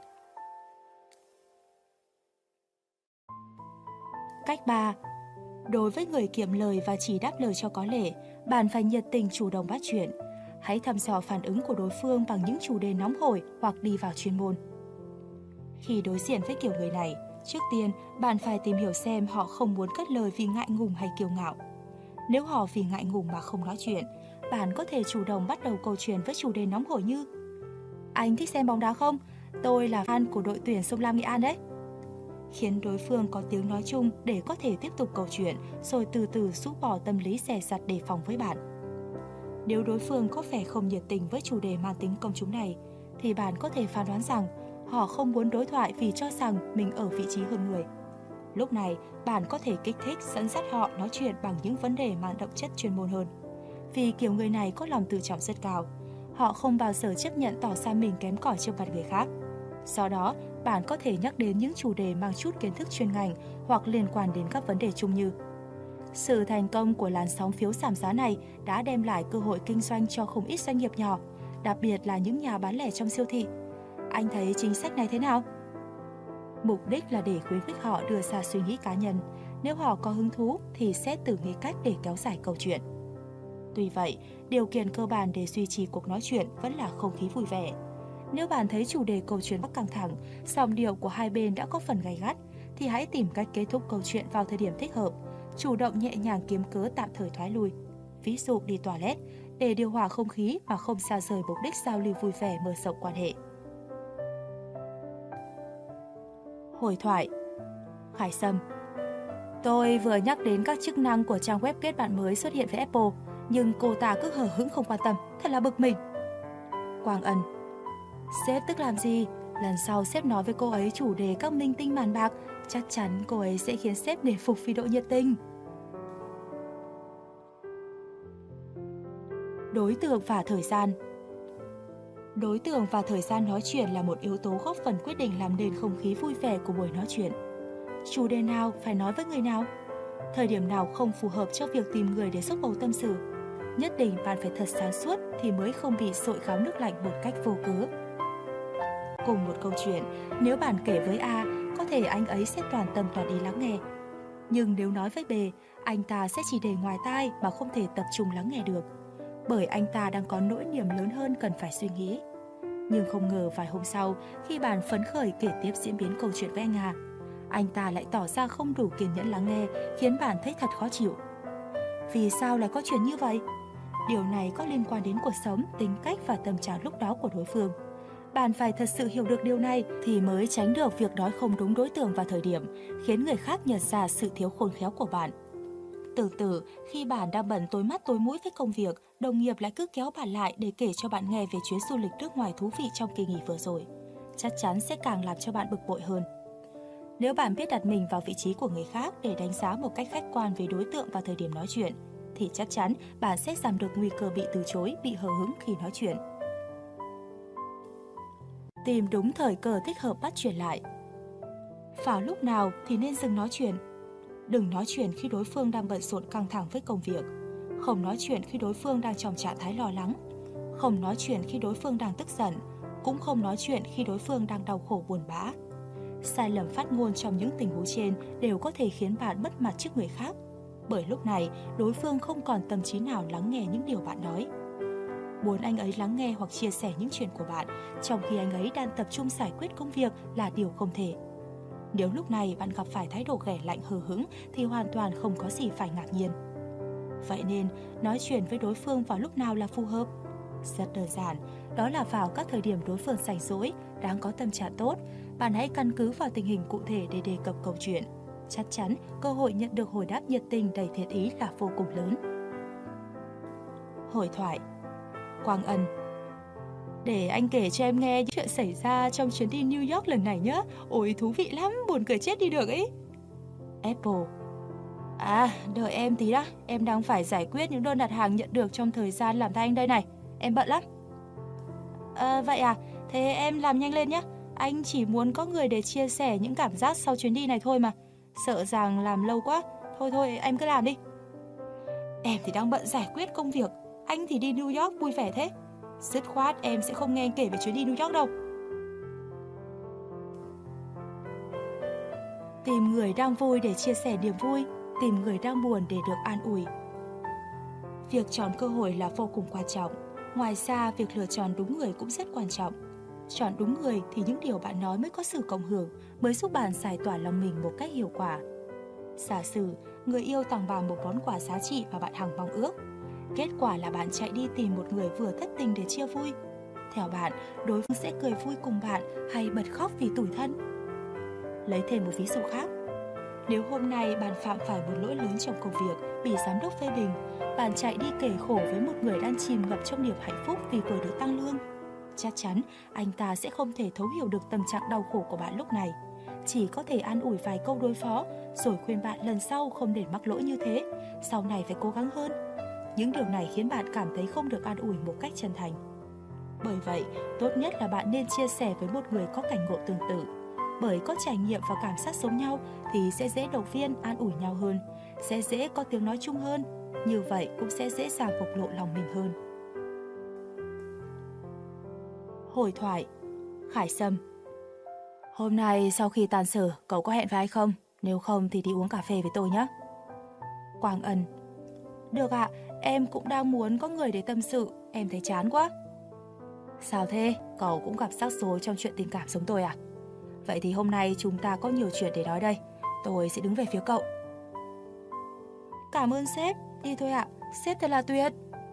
Cách 3. Đối với người kiệm lời và chỉ đáp lời cho có lệ, bạn phải nhiệt tình chủ động bắt chuyện. Hãy thăm dò phản ứng của đối phương bằng những chủ đề nóng hổi hoặc đi vào chuyên môn. Khi đối diện với kiểu người này, trước tiên bạn phải tìm hiểu xem họ không muốn cất lời vì ngại ngùng hay kiêu ngạo. Nếu họ vì ngại ngùng mà không nói chuyện, bạn có thể chủ động bắt đầu câu chuyện với chủ đề nóng hổi như: Anh thích xem bóng đá không? Tôi là fan của đội tuyển Sông Lam Nghệ An đấy. Khiến đối phương có tiếng nói chung để có thể tiếp tục câu chuyện, rồi từ từ rũ bỏ tâm lý dè dặt đề phòng với bạn. Nếu đối phương có vẻ không nhiệt tình với chủ đề mang tính công chúng này, thì bạn có thể phán đoán rằng họ không muốn đối thoại vì cho rằng mình ở vị trí hơn người. Lúc này, bạn có thể kích thích dẫn dắt họ nói chuyện bằng những vấn đề mang đậm chất chuyên môn hơn. Vì kiểu người này có lòng tự trọng rất cao, họ không bao giờ chấp nhận tỏ ra mình kém cỏi trước mặt người khác. Do đó, bạn có thể nhắc đến những chủ đề mang chút kiến thức chuyên ngành hoặc liên quan đến các vấn đề chung như: Sự thành công của làn sóng phiếu giảm giá này đã đem lại cơ hội kinh doanh cho không ít doanh nghiệp nhỏ, đặc biệt là những nhà bán lẻ trong siêu thị. Anh thấy chính sách này thế nào? Mục đích là để khuyến khích họ đưa ra suy nghĩ cá nhân. Nếu họ có hứng thú thì sẽ tự nghĩ cách để kéo dài câu chuyện. Tuy vậy, điều kiện cơ bản để duy trì cuộc nói chuyện vẫn là không khí vui vẻ. Nếu bạn thấy chủ đề câu chuyện rất căng thẳng, giọng điệu của hai bên đã có phần gay gắt, thì hãy tìm cách kết thúc câu chuyện vào thời điểm thích hợp, chủ động nhẹ nhàng kiếm cớ tạm thời thoái lui. Ví dụ đi toilet, để điều hòa không khí mà không xa rời mục đích giao lưu vui vẻ mở rộng quan hệ. Hồi thoại. Khải Sâm. Tôi vừa nhắc đến các chức năng của trang web kết bạn mới xuất hiện với Apple, nhưng cô ta cứ hờ hững không quan tâm, thật là bực mình. Quang Ân. Sếp tức làm gì? Lần sau sếp nói với cô ấy chủ đề các minh tinh màn bạc, chắc chắn cô ấy sẽ khiến sếp nể phục vì độ nhiệt tình. Đối tượng và thời gian. Đối tượng và thời gian nói chuyện là một yếu tố góp phần quyết định làm nên không khí vui vẻ của buổi nói chuyện. Chủ đề nào phải nói với người nào? Thời điểm nào không phù hợp cho việc tìm người để xúc bầu tâm sự? Nhất định bạn phải thật sáng suốt thì mới không bị sội gáo nước lạnh một cách vô cớ. Cùng một câu chuyện, nếu bạn kể với A, có thể anh ấy sẽ toàn tâm toàn ý lắng nghe. Nhưng nếu nói với B, anh ta sẽ chỉ để ngoài tai mà không thể tập trung lắng nghe được. Bởi anh ta đang có nỗi niềm lớn hơn cần phải suy nghĩ. Nhưng không ngờ vài hôm sau, khi bạn phấn khởi kể tiếp diễn biến câu chuyện với anh A, anh ta lại tỏ ra không đủ kiên nhẫn lắng nghe, khiến bạn thấy thật khó chịu. Vì sao lại có chuyện như vậy? Điều này có liên quan đến cuộc sống, tính cách và tâm trạng lúc đó của đối phương. Bạn phải thật sự hiểu được điều này thì mới tránh được việc nói không đúng đối tượng và thời điểm, khiến người khác nhận ra sự thiếu khôn khéo của bạn. Tương tự, khi bạn đang bận tối mắt tối mũi với công việc, đồng nghiệp lại cứ kéo bạn lại để kể cho bạn nghe về chuyến du lịch nước ngoài thú vị trong kỳ nghỉ vừa rồi. Chắc chắn sẽ càng làm cho bạn bực bội hơn. Nếu bạn biết đặt mình vào vị trí của người khác để đánh giá một cách khách quan về đối tượng và thời điểm nói chuyện, thì chắc chắn bạn sẽ giảm được nguy cơ bị từ chối, bị hờ hững khi nói chuyện. Tìm đúng thời cơ thích hợp bắt chuyện lại. Vào lúc nào thì nên dừng nói chuyện? Đừng nói chuyện khi đối phương đang bận rộn căng thẳng với công việc. Không nói chuyện khi đối phương đang trong trạng thái lo lắng. Không nói chuyện khi đối phương đang tức giận. Cũng không nói chuyện khi đối phương đang đau khổ buồn bã. Sai lầm phát ngôn trong những tình huống trên đều có thể khiến bạn mất mặt trước người khác. Bởi lúc này, đối phương không còn tâm trí nào lắng nghe những điều bạn nói. Muốn anh ấy lắng nghe hoặc chia sẻ những chuyện của bạn, trong khi anh ấy đang tập trung giải quyết công việc là điều không thể. Nếu lúc này bạn gặp phải thái độ ghẻ lạnh hờ hững thì hoàn toàn không có gì phải ngạc nhiên. Vậy nên, nói chuyện với đối phương vào lúc nào là phù hợp? Rất đơn giản, đó là vào các thời điểm đối phương rảnh rỗi, đang có tâm trạng tốt. Bạn hãy căn cứ vào tình hình cụ thể để đề cập câu chuyện. Chắc chắn, cơ hội nhận được hồi đáp nhiệt tình đầy thiện ý là vô cùng lớn. Hội thoại. Quang Ân: để anh kể cho em nghe những chuyện xảy ra trong chuyến đi New York lần này nhé. Ôi thú vị lắm, buồn cười chết đi được ấy. Apple: đợi em tí đã, em đang phải giải quyết những đơn đặt hàng nhận được trong thời gian làm thay anh đây này. Em bận lắm. Vậy à, thế em làm nhanh lên nhé. Anh chỉ muốn có người để chia sẻ những cảm giác sau chuyến đi này thôi mà. Sợ rằng làm lâu quá. Thôi, em cứ làm đi. Em thì đang bận giải quyết công việc, anh thì đi New York vui vẻ thế. Dứt khoát em sẽ không nghe anh kể về chuyến đi New York đâu. Tìm người đang vui để chia sẻ niềm vui, tìm người đang buồn để được an ủi. Việc chọn cơ hội là vô cùng quan trọng. Ngoài ra, việc lựa chọn đúng người cũng rất quan trọng. Chọn đúng người thì những điều bạn nói mới có sự cộng hưởng, mới giúp bạn giải tỏa lòng mình một cách hiệu quả. Giả sử, người yêu tặng bạn một món quà giá trị mà bạn hằng mong ước. Kết quả là bạn chạy đi tìm một người vừa thất tình để chia vui. Theo bạn, đối phương sẽ cười vui cùng bạn hay bật khóc vì tủi thân? Lấy thêm một ví dụ khác. Nếu hôm nay bạn phạm phải một lỗi lớn trong công việc, bị giám đốc phê bình, bạn chạy đi kể khổ với một người đang chìm ngập trong niềm hạnh phúc vì vừa được tăng lương, chắc chắn anh ta sẽ không thể thấu hiểu được tâm trạng đau khổ của bạn lúc này. Chỉ có thể an ủi vài câu đối phó, rồi khuyên bạn lần sau không để mắc lỗi như thế, sau này phải cố gắng hơn. Những điều này khiến bạn cảm thấy không được an ủi một cách chân thành. Bởi vậy, tốt nhất là bạn nên chia sẻ với một người có cảnh ngộ tương tự. Bởi có trải nghiệm và cảm giác giống nhau thì sẽ dễ động viên, an ủi nhau hơn, sẽ dễ có tiếng nói chung hơn. Như vậy cũng sẽ dễ dàng bộc lộ lòng mình hơn. Hội thoại. Khải Sâm: hôm nay sau khi tan sở, cậu có hẹn với ai không? Nếu không thì đi uống cà phê với tôi nhé. Quang Ân: được ạ, em cũng đang muốn có người để tâm sự, em thấy chán quá. Sao thế, cậu cũng gặp rắc rối trong chuyện tình cảm giống tôi à? Vậy thì hôm nay chúng ta có nhiều chuyện để nói đây, tôi sẽ đứng về phía cậu. Cảm ơn sếp, đi thôi ạ, sếp thật là tuyệt.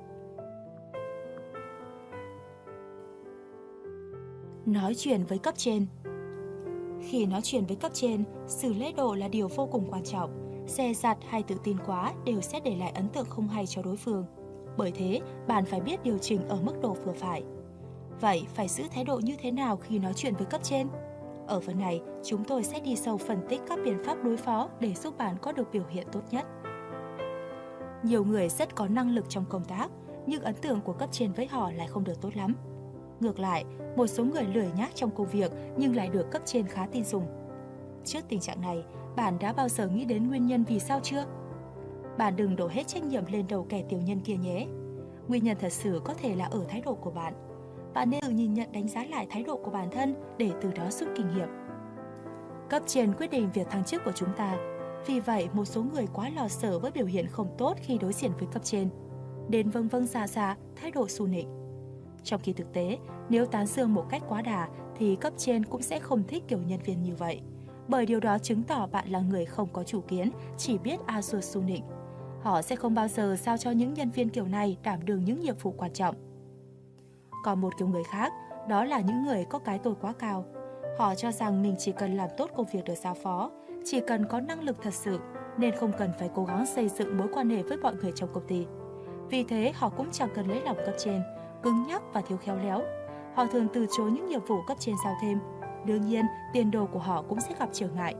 Nói chuyện với cấp trên. Khi nói chuyện với cấp trên, xử lễ độ là điều vô cùng quan trọng. Dè dặt hay tự tin quá đều sẽ để lại ấn tượng không hay cho đối phương. Bởi thế, bạn phải biết điều chỉnh ở mức độ vừa phải. Vậy, phải giữ thái độ như thế nào khi nói chuyện với cấp trên? Ở phần này, chúng tôi sẽ đi sâu phân tích các biện pháp đối phó để giúp bạn có được biểu hiện tốt nhất. Nhiều người rất có năng lực trong công tác, nhưng ấn tượng của cấp trên với họ lại không được tốt lắm. Ngược lại, một số người lười nhác trong công việc nhưng lại được cấp trên khá tin dùng. Trước tình trạng này, bạn đã bao giờ nghĩ đến nguyên nhân vì sao chưa? Bạn đừng đổ hết trách nhiệm lên đầu kẻ tiểu nhân kia nhé. Nguyên nhân thật sự có thể là ở thái độ của bạn. Bạn nên tự nhìn nhận đánh giá lại thái độ của bản thân để từ đó rút kinh nghiệm. Cấp trên quyết định việc thăng chức của chúng ta. Vì vậy, một số người quá lo sợ với biểu hiện không tốt khi đối diện với cấp trên. Đến vâng vâng dạ dạ, thái độ xu nịnh. Trong khi thực tế, nếu tán dương một cách quá đà thì cấp trên cũng sẽ không thích kiểu nhân viên như vậy. Bởi điều đó chứng tỏ bạn là người không có chủ kiến, chỉ biết a dua xu nịnh. Họ sẽ không bao giờ giao cho những nhân viên kiểu này đảm đương những nhiệm vụ quan trọng. Còn một kiểu người khác, đó là những người có cái tôi quá cao. Họ cho rằng mình chỉ cần làm tốt công việc được giao phó, chỉ cần có năng lực thật sự, nên không cần phải cố gắng xây dựng mối quan hệ với mọi người trong công ty. Vì thế, họ cũng chẳng cần lấy lòng cấp trên, cứng nhắc và thiếu khéo léo. Họ thường từ chối những nhiệm vụ cấp trên giao thêm. Đương nhiên, tiền đồ của họ cũng sẽ gặp trở ngại.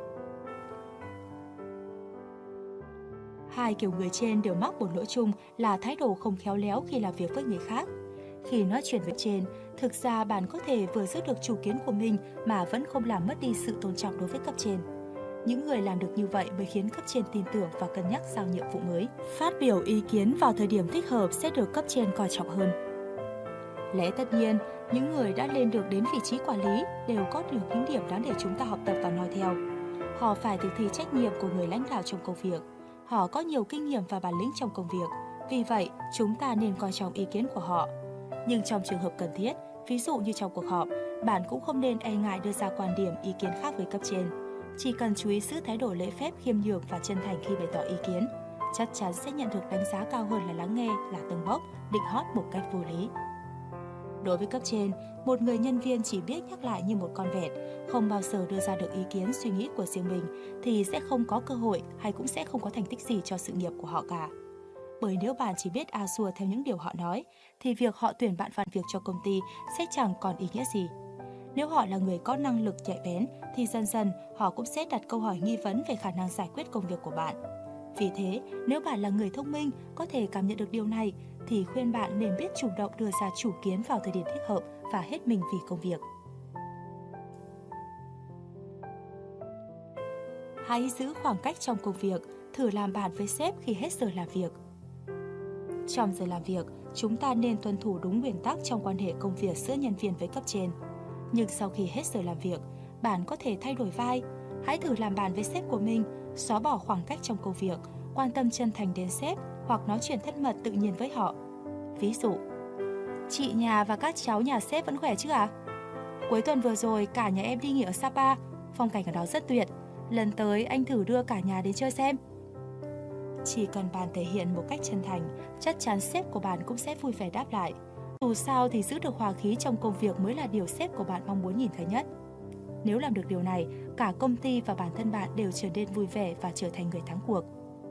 Hai kiểu người trên đều mắc một lỗi chung là thái độ không khéo léo khi làm việc với người khác. Khi nói chuyện với trên, thực ra bạn có thể vừa giữ được chủ kiến của mình mà vẫn không làm mất đi sự tôn trọng đối với cấp trên. Những người làm được như vậy mới khiến cấp trên tin tưởng và cân nhắc giao nhiệm vụ mới. Phát biểu ý kiến vào thời điểm thích hợp sẽ được cấp trên coi trọng hơn. Lẽ tất nhiên, những người đã lên được đến vị trí quản lý đều có được những điểm đáng để chúng ta học tập và noi theo. Họ phải thực thi trách nhiệm của người lãnh đạo trong công việc. Họ có nhiều kinh nghiệm và bản lĩnh trong công việc. Vì vậy, chúng ta nên coi trọng ý kiến của họ. Nhưng trong trường hợp cần thiết, ví dụ như trong cuộc họp, bạn cũng không nên e ngại đưa ra quan điểm, ý kiến khác với cấp trên. Chỉ cần chú ý giữ thái độ lễ phép, khiêm nhường và chân thành khi bày tỏ ý kiến, chắc chắn sẽ nhận được đánh giá cao hơn là lắng nghe, là tâng bốc, định hót một cách vô lý. Đối với cấp trên, một người nhân viên chỉ biết nhắc lại như một con vẹt, không bao giờ đưa ra được ý kiến, suy nghĩ của riêng mình, thì sẽ không có cơ hội hay cũng sẽ không có thành tích gì cho sự nghiệp của họ cả. Bởi nếu bạn chỉ biết a dua theo những điều họ nói, thì việc họ tuyển bạn vào việc cho công ty sẽ chẳng còn ý nghĩa gì. Nếu họ là người có năng lực nhạy bén, thì dần dần họ cũng sẽ đặt câu hỏi nghi vấn về khả năng giải quyết công việc của bạn. Vì thế, nếu bạn là người thông minh, có thể cảm nhận được điều này, thì khuyên bạn nên biết chủ động đưa ra chủ kiến vào thời điểm thích hợp và hết mình vì công việc. Hãy giữ khoảng cách trong công việc, thử làm bạn với sếp khi hết giờ làm việc. Trong giờ làm việc, chúng ta nên tuân thủ đúng nguyên tắc trong quan hệ công việc giữa nhân viên với cấp trên. Nhưng sau khi hết giờ làm việc, bạn có thể thay đổi vai. Hãy thử làm bạn với sếp của mình, xóa bỏ khoảng cách trong công việc, quan tâm chân thành đến sếp hoặc nói chuyện thân mật tự nhiên với họ. Ví dụ, chị nhà và các cháu nhà sếp vẫn khỏe chứ ạ? Cuối tuần vừa rồi cả nhà em đi nghỉ ở Sapa, phong cảnh ở đó rất tuyệt. Lần tới anh thử đưa cả nhà đến chơi xem. Chỉ cần bạn thể hiện một cách chân thành, chắc chắn sếp của bạn cũng sẽ vui vẻ đáp lại. Dù sao thì giữ được hòa khí trong công việc mới là điều sếp của bạn mong muốn nhìn thấy nhất. Nếu làm được điều này, cả công ty và bản thân bạn đều trở nên vui vẻ và trở thành người thắng cuộc.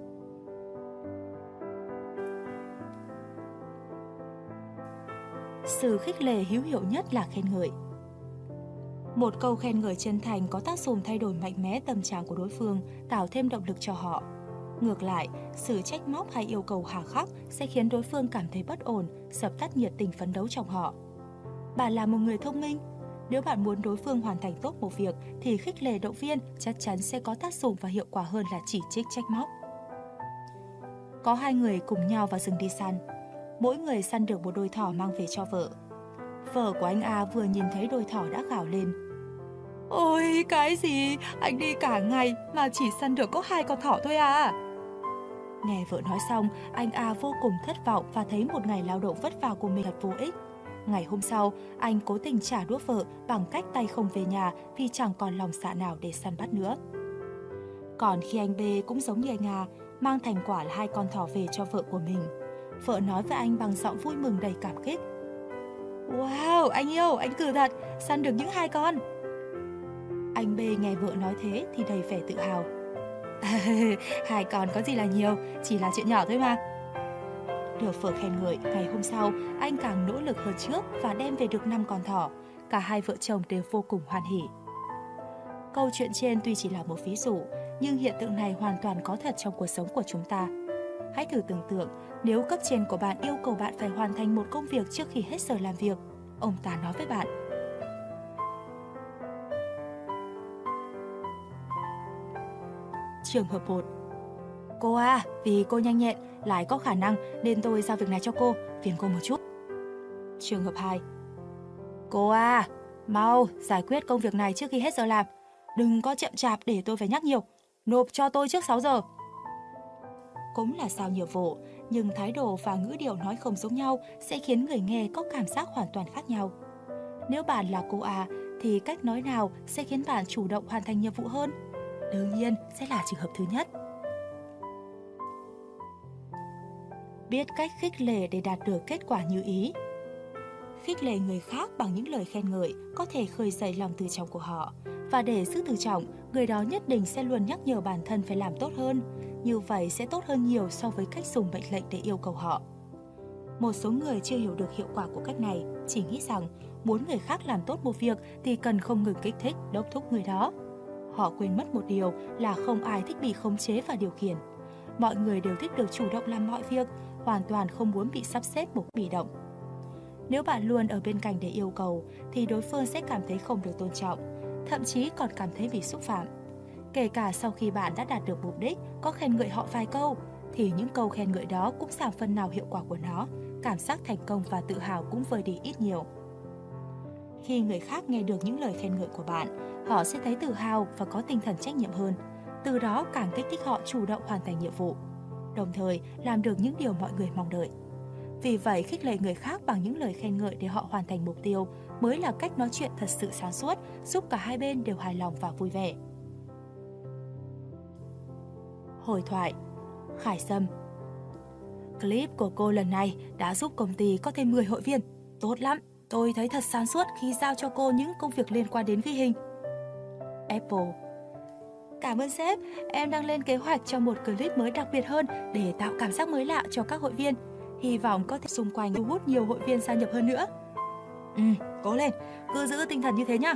Sự khích lệ hữu hiệu nhất là khen ngợi. Một câu khen ngợi chân thành có tác dụng thay đổi mạnh mẽ tâm trạng của đối phương, tạo thêm động lực cho họ. Ngược lại, sự trách móc hay yêu cầu hà khắc sẽ khiến đối phương cảm thấy bất ổn, dập tắt nhiệt tình phấn đấu trong họ. Bạn là một người thông minh. Nếu bạn muốn đối phương hoàn thành tốt một việc thì khích lệ động viên chắc chắn sẽ có tác dụng và hiệu quả hơn là chỉ trích trách móc. Có hai người cùng nhau vào rừng đi săn. Mỗi người săn được một đôi thỏ mang về cho vợ. Vợ của anh A vừa nhìn thấy đôi thỏ đã gào lên: "Ôi, cái gì? Anh đi cả ngày mà chỉ săn được có 2 con thỏ thôi à?" Nghe vợ nói xong, anh A vô cùng thất vọng và thấy một ngày lao động vất vả của mình thật vô ích. Ngày hôm sau, anh cố tình trả đũa vợ bằng cách tay không về nhà vì chẳng còn lòng dạ nào để săn bắt nữa. Còn khi anh B cũng giống như anh A, mang thành quả là 2 con thỏ về cho vợ của mình. Vợ nói với anh bằng giọng vui mừng đầy cảm kích: "Wow, anh yêu, anh cử thật, săn được những 2 con." Anh B nghe vợ nói thế thì đầy vẻ tự hào: 2 con có gì là nhiều, chỉ là chuyện nhỏ thôi mà. Được vợ khen ngợi, ngày hôm sau, anh càng nỗ lực hơn trước và đem về được 5 con thỏ. Cả hai vợ chồng đều vô cùng hoan hỉ. Câu chuyện trên tuy chỉ là một ví dụ, nhưng hiện tượng này hoàn toàn có thật trong cuộc sống của chúng ta. Hãy thử tưởng tượng, Nếu cấp trên của bạn yêu cầu bạn phải hoàn thành một công việc trước khi hết giờ làm việc, ông ta nói với bạn: Trường hợp 1. Cô à, vì cô nhanh nhẹn, lại có khả năng nên tôi giao việc này cho cô, phiền cô một chút. Trường hợp 2. Cô à, mau giải quyết công việc này trước khi hết giờ làm. Đừng có chậm chạp để tôi phải nhắc nhiều. Nộp cho tôi trước 6 giờ. Cũng là giao nhiệm vụ, nhưng thái độ và ngữ điệu nói không giống nhau sẽ khiến người nghe có cảm giác hoàn toàn khác nhau. Nếu bạn là cô à, thì cách nói nào sẽ khiến bạn chủ động hoàn thành nhiệm vụ hơn? Đương nhiên sẽ là trường hợp thứ nhất. Biết cách khích lệ để đạt được kết quả như ý. Khích lệ người khác bằng những lời khen ngợi có thể khơi dậy lòng tự trọng của họ. Và để giữ tự trọng, người đó nhất định sẽ luôn nhắc nhở bản thân phải làm tốt hơn. Như vậy sẽ tốt hơn nhiều so với cách dùng mệnh lệnh để yêu cầu họ. Một số người chưa hiểu được hiệu quả của cách này, chỉ nghĩ rằng muốn người khác làm tốt một việc thì cần không ngừng kích thích, đốc thúc người đó. Họ quên mất một điều là không ai thích bị khống chế và điều khiển. Mọi người đều thích được chủ động làm mọi việc, hoàn toàn không muốn bị sắp xếp một bị động. Nếu bạn luôn ở bên cạnh để yêu cầu, thì đối phương sẽ cảm thấy không được tôn trọng, thậm chí còn cảm thấy bị xúc phạm. Kể cả sau khi bạn đã đạt được mục đích, có khen ngợi họ vài câu, thì những câu khen ngợi đó cũng giảm phần nào hiệu quả của nó, cảm giác thành công và tự hào cũng vơi đi ít nhiều. Khi người khác nghe được những lời khen ngợi của bạn, họ sẽ thấy tự hào và có tinh thần trách nhiệm hơn, từ đó càng kích thích họ chủ động hoàn thành nhiệm vụ, đồng thời làm được những điều mọi người mong đợi. Vì vậy, khích lệ người khác bằng những lời khen ngợi để họ hoàn thành mục tiêu mới là cách nói chuyện thật sự sáng suốt, giúp cả hai bên đều hài lòng và vui vẻ. Hội thoại. Khải Sâm: Clip của cô lần này đã giúp công ty có thêm 10 hội viên. Tốt lắm, tôi thấy thật sáng suốt khi giao cho cô những công việc liên quan đến ghi hình. Apple: Cảm ơn sếp, em đang lên kế hoạch cho một clip mới đặc biệt hơn để tạo cảm giác mới lạ cho các hội viên. Hy vọng có thể xung quanh thu hút nhiều hội viên gia nhập hơn nữa. Cố lên, cứ giữ tinh thần như thế nhá.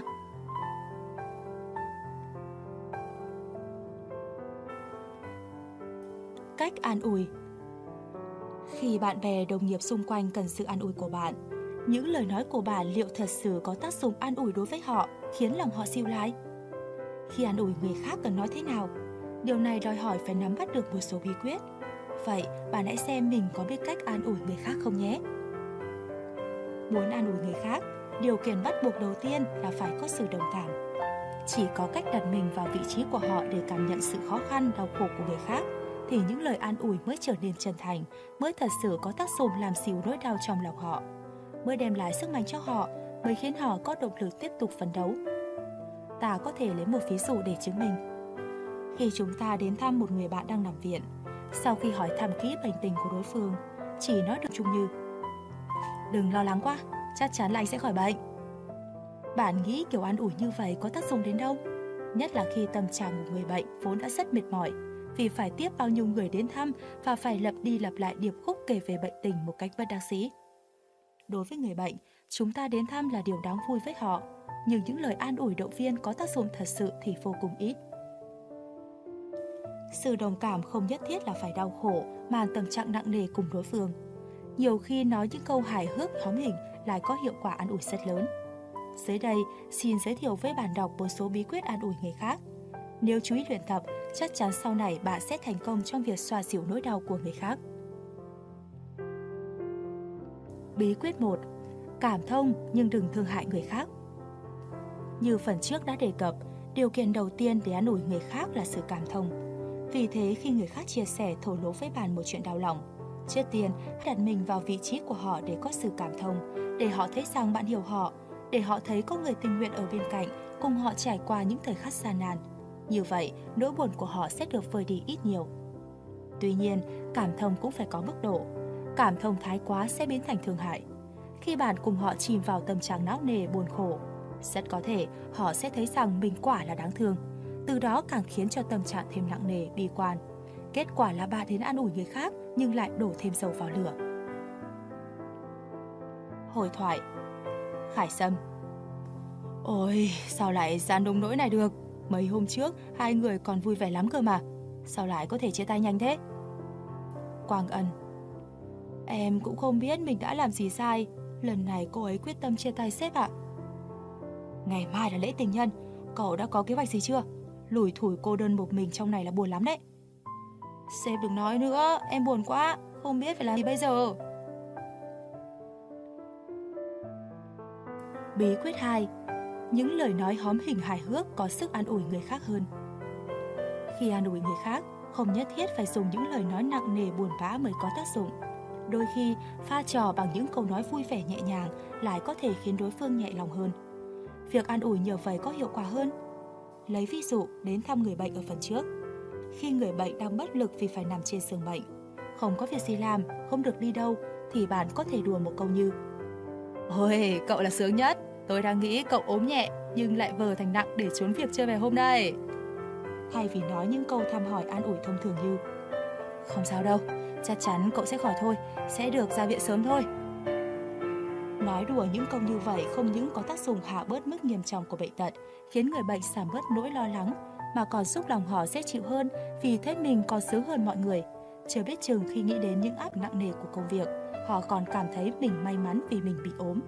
Cách an ủi. Khi bạn bè, đồng nghiệp xung quanh cần sự an ủi của bạn, những lời nói của bạn liệu thật sự có tác dụng an ủi đối với họ, khiến lòng họ dịu lại? Khi an ủi người khác cần nói thế nào? Điều này đòi hỏi phải nắm bắt được một số bí quyết. Vậy, bạn hãy xem mình có biết cách an ủi người khác không nhé. Muốn an ủi người khác, điều kiện bắt buộc đầu tiên là phải có sự đồng cảm. Chỉ có cách đặt mình vào vị trí của họ để cảm nhận sự khó khăn, đau khổ của người khác, thì những lời an ủi mới trở nên chân thành, mới thật sự có tác dụng làm dịu nỗi đau trong lòng họ, mới đem lại sức mạnh cho họ, mới khiến họ có động lực tiếp tục phấn đấu. Ta có thể lấy một ví dụ để chứng minh. Khi chúng ta đến thăm một người bạn đang nằm viện, sau khi hỏi thăm kỹ bệnh tình của đối phương, chỉ nói được chung như: Đừng lo lắng quá, chắc chắn là anh sẽ khỏi bệnh. Bạn nghĩ kiểu an ủi như vậy có tác dụng đến đâu? Nhất là khi tâm trạng một người bệnh vốn đã rất mệt mỏi, vì phải tiếp bao nhiêu người đến thăm và phải lặp đi lặp lại điệp khúc kể về bệnh tình một cách bất đắc dĩ. Đối với người bệnh, chúng ta đến thăm là điều đáng vui với họ, nhưng những lời an ủi động viên có tác dụng thật sự thì vô cùng ít. Sự đồng cảm không nhất thiết là phải đau khổ, mà tâm trạng nặng nề cùng đối phương. Nhiều khi nói những câu hài hước hóm hình lại có hiệu quả an ủi rất lớn. Dưới đây, xin giới thiệu với bạn đọc một số bí quyết an ủi người khác. Nếu chú ý luyện tập, chắc chắn sau này bạn sẽ thành công trong việc xoa dịu nỗi đau của người khác. Bí quyết 1. Cảm thông nhưng đừng thương hại người khác. Như phần trước đã đề cập, điều kiện đầu tiên để an ủi người khác là sự cảm thông. Vì thế, khi người khác chia sẻ thổ lộ với bạn một chuyện đau lòng, trước tiên đặt mình vào vị trí của họ để có sự cảm thông, để họ thấy rằng bạn hiểu họ, để họ thấy có người tình nguyện ở bên cạnh, cùng họ trải qua những thời khắc gian nan. Như vậy, nỗi buồn của họ sẽ được vơi đi ít nhiều. Tuy nhiên, cảm thông cũng phải có mức độ. Cảm thông thái quá sẽ biến thành thương hại. Khi bạn cùng họ chìm vào tâm trạng não nề buồn khổ, rất có thể họ sẽ thấy rằng mình quả là đáng thương. Từ đó càng khiến cho tâm trạng thêm nặng nề, bi quan. Kết quả là bạn đến an ủi người khác nhưng lại đổ thêm dầu vào lửa. Hội thoại. Khải Sâm: Ôi, sao lại gian nông nỗi này được? Mấy hôm trước, hai người còn vui vẻ lắm cơ mà. Sao lại có thể chia tay nhanh thế? Quang Ân: Em cũng không biết mình đã làm gì sai. Lần này cô ấy quyết tâm chia tay sếp ạ. Ngày mai là lễ tình nhân, cậu đã có kế hoạch gì chưa? Lủi thủi cô đơn một mình trong này là buồn lắm đấy. Sếp đừng nói nữa, em buồn quá, không biết phải làm gì bây giờ. Bí quyết 2. Những lời nói hóm hình hài hước có sức an ủi người khác hơn. Khi an ủi người khác, không nhất thiết phải dùng những lời nói nặng nề buồn bã mới có tác dụng. Đôi khi, pha trò bằng những câu nói vui vẻ nhẹ nhàng lại có thể khiến đối phương nhẹ lòng hơn. Việc an ủi nhờ vậy có hiệu quả hơn. Lấy ví dụ đến thăm người bệnh ở phần trước. Khi người bệnh đang bất lực vì phải nằm trên giường bệnh, không có việc gì làm, không được đi đâu, thì bạn có thể đùa một câu như: Ôi, cậu là sướng nhất, tôi đang nghĩ cậu ốm nhẹ nhưng lại vờ thành nặng để trốn việc chưa về hôm nay. Thay vì nói những câu thăm hỏi an ủi thông thường như: Không sao đâu, chắc chắn cậu sẽ khỏi thôi, sẽ được ra viện sớm thôi. Nói đùa những câu như vậy không những có tác dụng hạ bớt mức nghiêm trọng của bệnh tật, khiến người bệnh giảm bớt nỗi lo lắng, mà còn giúp lòng họ dễ chịu hơn vì thấy mình còn sướng hơn mọi người. Chưa biết chừng khi nghĩ đến những áp nặng nề của công việc, họ còn cảm thấy mình may mắn vì mình bị ốm.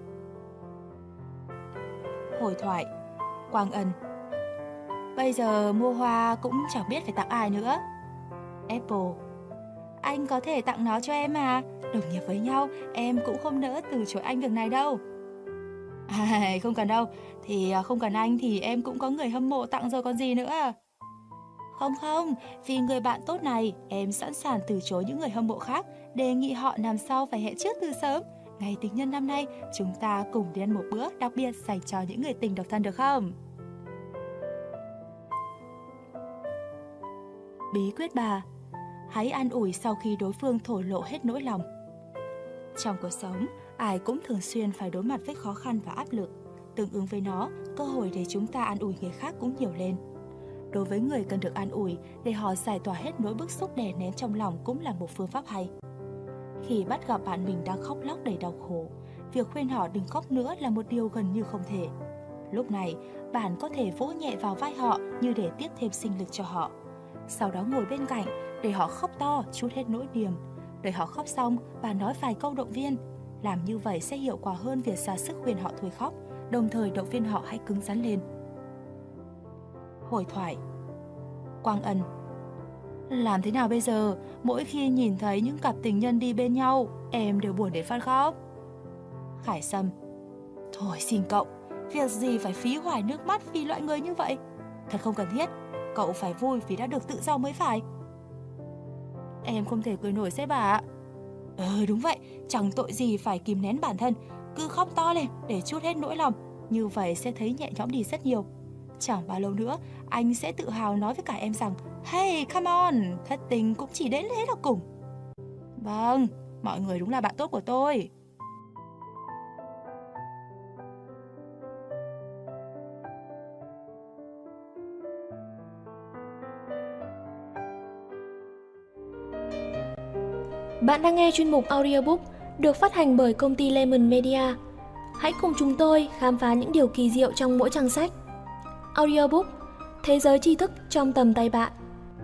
Hồi thoại. Quang Ân: Bây giờ mua hoa cũng chẳng biết phải tặng ai nữa. Apple: Anh có thể tặng nó cho em mà, đồng nghiệp với nhau, em cũng không nỡ từ chối anh việc này đâu. Không cần đâu, thì không cần anh thì em cũng có người hâm mộ tặng rồi còn gì nữa. Không, vì người bạn tốt này, em sẵn sàng từ chối những người hâm mộ khác, đề nghị họ năm sau phải hẹn trước từ sớm. Ngày tình nhân năm nay, chúng ta cùng đi ăn một bữa đặc biệt dành cho những người tình độc thân được không? Bí quyết 3. Hãy an ủi sau khi đối phương thổ lộ hết nỗi lòng. Trong cuộc sống, ai cũng thường xuyên phải đối mặt với khó khăn và áp lực. Tương ứng với nó, cơ hội để chúng ta an ủi người khác cũng nhiều lên. Đối với người cần được an ủi, để họ giải tỏa hết nỗi bức xúc đè nén trong lòng cũng là một phương pháp hay. Khi bắt gặp bạn mình đang khóc lóc đầy đau khổ, việc khuyên họ đừng khóc nữa là một điều gần như không thể. Lúc này, bạn có thể vỗ nhẹ vào vai họ như để tiếp thêm sinh lực cho họ. Sau đó ngồi bên cạnh, để họ khóc to, trút hết nỗi niềm. Đợi họ khóc xong, bạn nói vài câu động viên. Làm như vậy sẽ hiệu quả hơn việc ra sức khuyên họ thôi khóc, đồng thời động viên họ hãy cứng rắn lên. Hồi thoại. Quang Ân: Làm thế nào bây giờ? Mỗi khi nhìn thấy những cặp tình nhân đi bên nhau, em đều buồn đến phát khóc. Khải Sâm: Thôi xin cậu, việc gì phải phí hoài nước mắt vì loại người như vậy? Thật không cần thiết, cậu phải vui vì đã được tự do mới phải. Em không thể cười nổi sếp ạ. Đúng vậy, chẳng tội gì phải kìm nén bản thân, cứ khóc to lên để trút hết nỗi lòng, như vậy sẽ thấy nhẹ nhõm đi rất nhiều. Chẳng bao lâu nữa, anh sẽ tự hào nói với cả em rằng Hey, come on, thất tình cũng chỉ đến thế là cùng. Vâng, mọi người đúng là bạn tốt của tôi. Bạn đang nghe chuyên mục audiobook được phát hành bởi công ty Lemon Media. Hãy cùng chúng tôi khám phá những điều kỳ diệu trong mỗi trang sách. Audiobook, thế giới tri thức trong tầm tay bạn.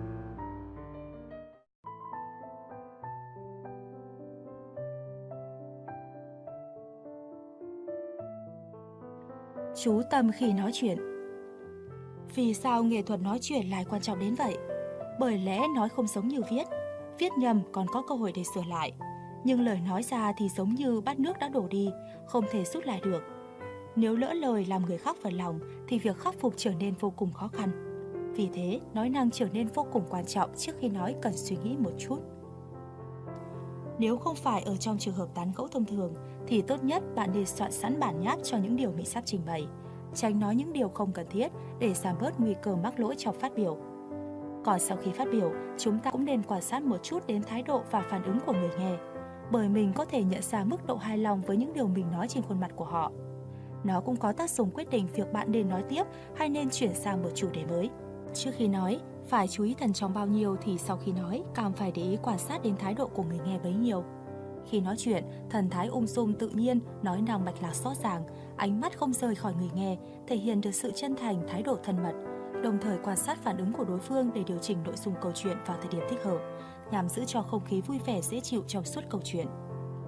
Chú tâm khi nói chuyện. Vì sao nghệ thuật nói chuyện lại quan trọng đến vậy? Bởi lẽ nói không giống như viết. Viết nhầm còn có cơ hội để sửa lại. Nhưng lời nói ra thì giống như bát nước đã đổ đi, không thể rút lại được. Nếu lỡ lời làm người khác phật lòng thì việc khắc phục trở nên vô cùng khó khăn. Vì thế, nói năng trở nên vô cùng quan trọng. Trước khi nói cần suy nghĩ một chút. Nếu không phải ở trong trường hợp tán gẫu thông thường thì tốt nhất bạn nên soạn sẵn bản nháp cho những điều mình sắp trình bày. Tránh nói những điều không cần thiết để giảm bớt nguy cơ mắc lỗi trong phát biểu. Còn sau khi phát biểu, chúng ta cũng nên quan sát một chút đến thái độ và phản ứng của người nghe, bởi mình có thể nhận ra mức độ hài lòng với những điều mình nói trên khuôn mặt của họ. Nó cũng có tác dụng quyết định việc bạn nên nói tiếp hay nên chuyển sang một chủ đề mới. Trước khi nói, phải chú ý thận trọng bao nhiêu thì sau khi nói, càng phải để ý quan sát đến thái độ của người nghe bấy nhiêu. Khi nói chuyện, thần thái ung dung tự nhiên, nói năng mạch lạc rõ ràng, ánh mắt không rời khỏi người nghe, thể hiện được sự chân thành, thái độ thân mật. Đồng thời quan sát phản ứng của đối phương để điều chỉnh nội dung câu chuyện vào thời điểm thích hợp, nhằm giữ cho không khí vui vẻ dễ chịu trong suốt câu chuyện.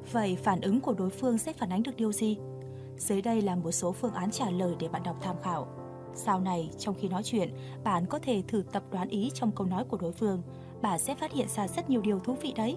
Vậy phản ứng của đối phương sẽ phản ánh được điều gì? Dưới đây là một số phương án trả lời để bạn đọc tham khảo. Sau này, trong khi nói chuyện, bạn có thể thử tập đoán ý trong câu nói của đối phương. Bạn sẽ phát hiện ra rất nhiều điều thú vị đấy.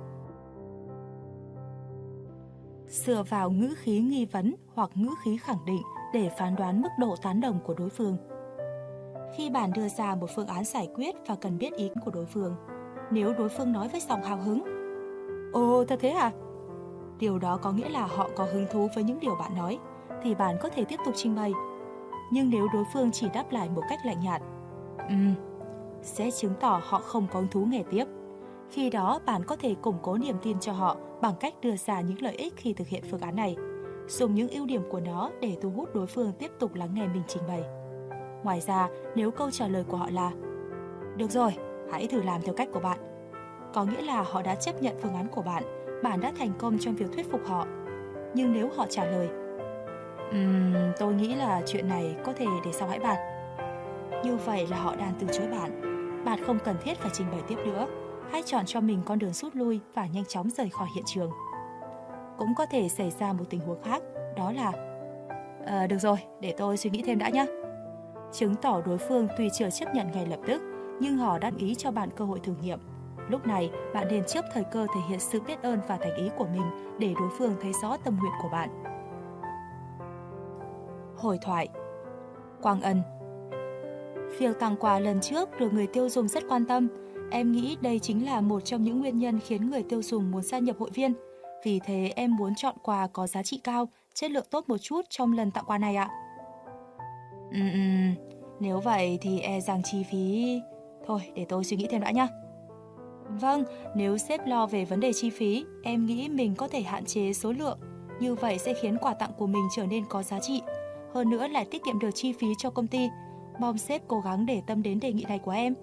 Dựa vào ngữ khí nghi vấn hoặc ngữ khí khẳng định để phán đoán mức độ tán đồng của đối phương. Khi bạn đưa ra một phương án giải quyết và cần biết ý của đối phương, nếu đối phương nói với giọng hào hứng, "Ồ, thật thế à?" Điều đó có nghĩa là họ có hứng thú với những điều bạn nói, thì bạn có thể tiếp tục trình bày. Nhưng nếu đối phương chỉ đáp lại một cách lạnh nhạt, sẽ chứng tỏ họ không có hứng thú nghe tiếp. Khi đó, bạn có thể củng cố niềm tin cho họ bằng cách đưa ra những lợi ích khi thực hiện phương án này, dùng những ưu điểm của nó để thu hút đối phương tiếp tục lắng nghe mình trình bày. Ngoài ra, nếu câu trả lời của họ là "Được rồi, hãy thử làm theo cách của bạn", có nghĩa là họ đã chấp nhận phương án của bạn, bạn đã thành công trong việc thuyết phục họ. Nhưng nếu họ trả lời "Tôi nghĩ là chuyện này có thể để sau hãy bàn", như vậy là họ đang từ chối bạn. Bạn không cần thiết phải trình bày tiếp nữa. Hãy chọn cho mình con đường rút lui và nhanh chóng rời khỏi hiện trường. Cũng có thể xảy ra một tình huống khác, đó là "Được rồi, để tôi suy nghĩ thêm đã nhé", chứng tỏ đối phương tuy chưa chấp nhận ngay lập tức, nhưng họ đã ý cho bạn cơ hội thử nghiệm. Lúc này, bạn nên chớp thời cơ thể hiện sự biết ơn và thành ý của mình để đối phương thấy rõ tâm nguyện của bạn. Hồi thoại. Quang Ân: Việc tặng quà lần trước được người tiêu dùng rất quan tâm. Em nghĩ đây chính là một trong những nguyên nhân khiến người tiêu dùng muốn gia nhập hội viên. Vì thế em muốn chọn quà có giá trị cao, chất lượng tốt một chút trong lần tặng quà này ạ. Nếu vậy thì e rằng chi phí... Thôi, để tôi suy nghĩ thêm đã nhé. Vâng, nếu sếp lo về vấn đề chi phí, em nghĩ mình có thể hạn chế số lượng. Như vậy sẽ khiến quà tặng của mình trở nên có giá trị. Hơn nữa lại tiết kiệm được chi phí cho công ty. Mong sếp cố gắng để tâm đến đề nghị này của em.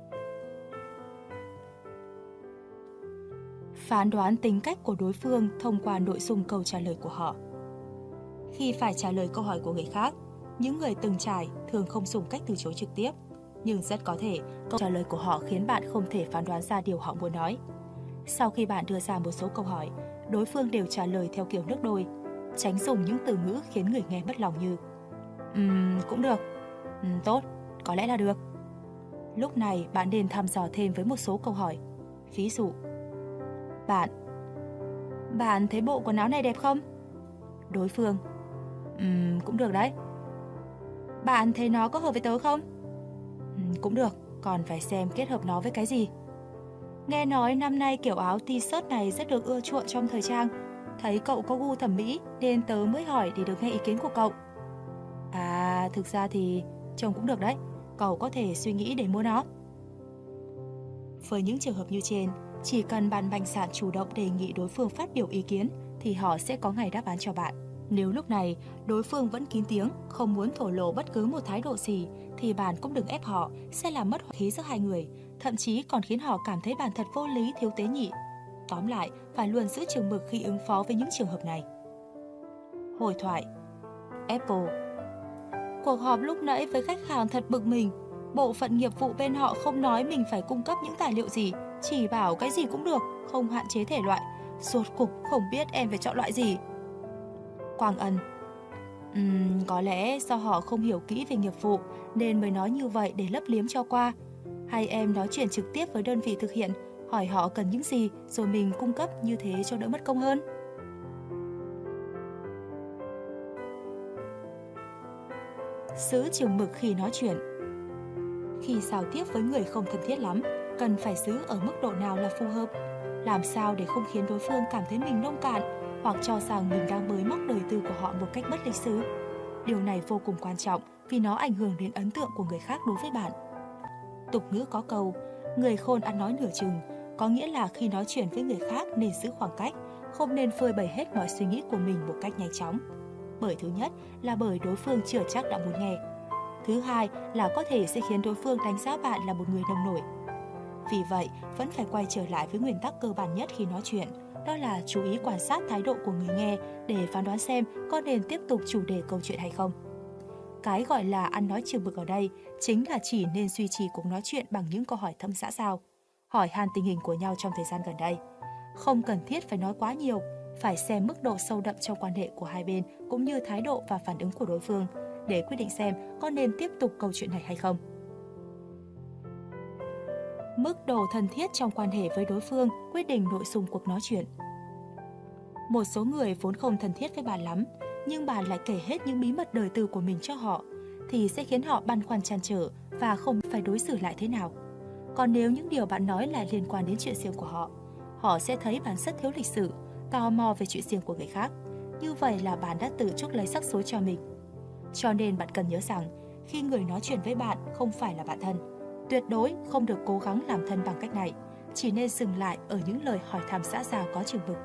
Phán đoán tính cách của đối phương thông qua nội dung câu trả lời của họ. Khi phải trả lời câu hỏi của người khác, những người từng trải thường không dùng cách từ chối trực tiếp. Nhưng rất có thể câu trả lời của họ khiến bạn không thể phán đoán ra điều họ muốn nói. Sau khi bạn đưa ra một số câu hỏi, đối phương đều trả lời theo kiểu nước đôi. Tránh dùng những từ ngữ khiến người nghe mất lòng như cũng được, tốt, có lẽ là được. Lúc này bạn nên thăm dò thêm với một số câu hỏi. Ví dụ: Bạn thấy bộ quần áo này đẹp không? Đối phương: cũng được đấy. Bạn thấy nó có hợp với tớ không? Cũng được, còn phải xem kết hợp nó với cái gì. Nghe nói năm nay kiểu áo t-shirt này rất được ưa chuộng trong thời trang. Thấy cậu có gu thẩm mỹ nên tớ mới hỏi để được nghe ý kiến của cậu. À, thực ra thì trông cũng được đấy. Cậu có thể suy nghĩ để mua nó. Với những trường hợp như trên, chỉ cần bạn mạnh dạn chủ động đề nghị đối phương phát biểu ý kiến thì họ sẽ có ngày đáp án cho bạn. Nếu lúc này đối phương vẫn kín tiếng, không muốn thổ lộ bất cứ một thái độ gì thì bạn cũng đừng ép họ, sẽ làm mất hòa khí giữa hai người, thậm chí còn khiến họ cảm thấy bạn thật vô lý, thiếu tế nhị. Tóm lại, phải luôn giữ chừng mực khi ứng phó với những trường hợp này. Hồi thoại. Apple: Cuộc họp lúc nãy với khách hàng thật bực mình. Bộ phận nghiệp vụ bên họ không nói mình phải cung cấp những tài liệu gì, chỉ bảo cái gì cũng được, không hạn chế thể loại. Rốt cục không biết em phải chọn loại gì. Quang Ân: Có lẽ do họ không hiểu kỹ về nghiệp vụ nên mới nói như vậy để lấp liếm cho qua. Hay em nói chuyện trực tiếp với đơn vị thực hiện, hỏi họ cần những gì rồi mình cung cấp, như thế cho đỡ mất công hơn. Giữ chừng mực khi nói chuyện. Khi giao tiếp với người không thân thiết lắm, cần phải giữ ở mức độ nào là phù hợp. Làm sao để không khiến đối phương cảm thấy mình nông cạn hoặc cho rằng mình đang bới móc đời tư của họ một cách bất lịch sự. Điều này vô cùng quan trọng vì nó ảnh hưởng đến ấn tượng của người khác đối với bạn. Tục ngữ có câu, người khôn ăn nói nửa chừng, có nghĩa là khi nói chuyện với người khác nên giữ khoảng cách, không nên phơi bày hết mọi suy nghĩ của mình một cách nhanh chóng. Bởi thứ nhất là bởi đối phương chưa chắc đã muốn nghe. Thứ hai là có thể sẽ khiến đối phương đánh giá bạn là một người nông nổi. Vì vậy, vẫn phải quay trở lại với nguyên tắc cơ bản nhất khi nói chuyện, đó là chú ý quan sát thái độ của người nghe để phán đoán xem có nên tiếp tục chủ đề câu chuyện hay không. Cái gọi là ăn nói chừng mực ở đây chính là chỉ nên duy trì cuộc nói chuyện bằng những câu hỏi thâm xã giao, hỏi han tình hình của nhau trong thời gian gần đây. Không cần thiết phải nói quá nhiều, phải xem mức độ sâu đậm trong quan hệ của hai bên cũng như thái độ và phản ứng của đối phương để quyết định xem có nên tiếp tục câu chuyện này hay không. Mức độ thân thiết trong quan hệ với đối phương quyết định nội dung cuộc nói chuyện. Một số người vốn không thân thiết với bạn lắm, nhưng bạn lại kể hết những bí mật đời tư của mình cho họ, thì sẽ khiến họ băn khoăn trăn trở và không phải đối xử lại thế nào. Còn nếu những điều bạn nói lại liên quan đến chuyện riêng của họ, họ sẽ thấy bạn rất thiếu lịch sự, tò mò về chuyện riêng của người khác. Như vậy là bạn đã tự chuốc lấy rắc rối cho mình. Cho nên bạn cần nhớ rằng, khi người nói chuyện với bạn không phải là bạn thân, tuyệt đối không được cố gắng làm thân bằng cách này, chỉ nên dừng lại ở những lời hỏi thăm xã giao có chừng mực.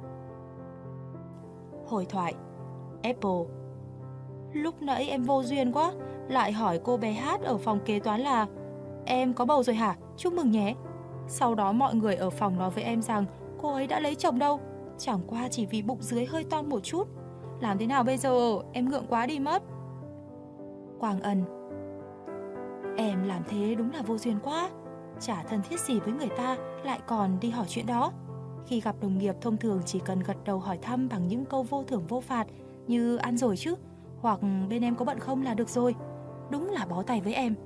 Hội thoại. Apple: lúc nãy em vô duyên quá, lại hỏi cô bé Hát ở phòng kế toán là em có bầu rồi hả? Chúc mừng nhé. Sau đó mọi người ở phòng nói với em rằng cô ấy đã lấy chồng đâu, chẳng qua chỉ vì bụng dưới hơi to một chút. Làm thế nào bây giờ? Em ngượng quá đi mất. Quang Ân: em làm thế đúng là vô duyên quá, chả thân thiết gì với người ta lại còn đi hỏi chuyện đó. Khi gặp đồng nghiệp thông thường chỉ cần gật đầu hỏi thăm bằng những câu vô thưởng vô phạt như ăn rồi chứ, hoặc bên em có bận không là được rồi. Đúng là bó tay với em.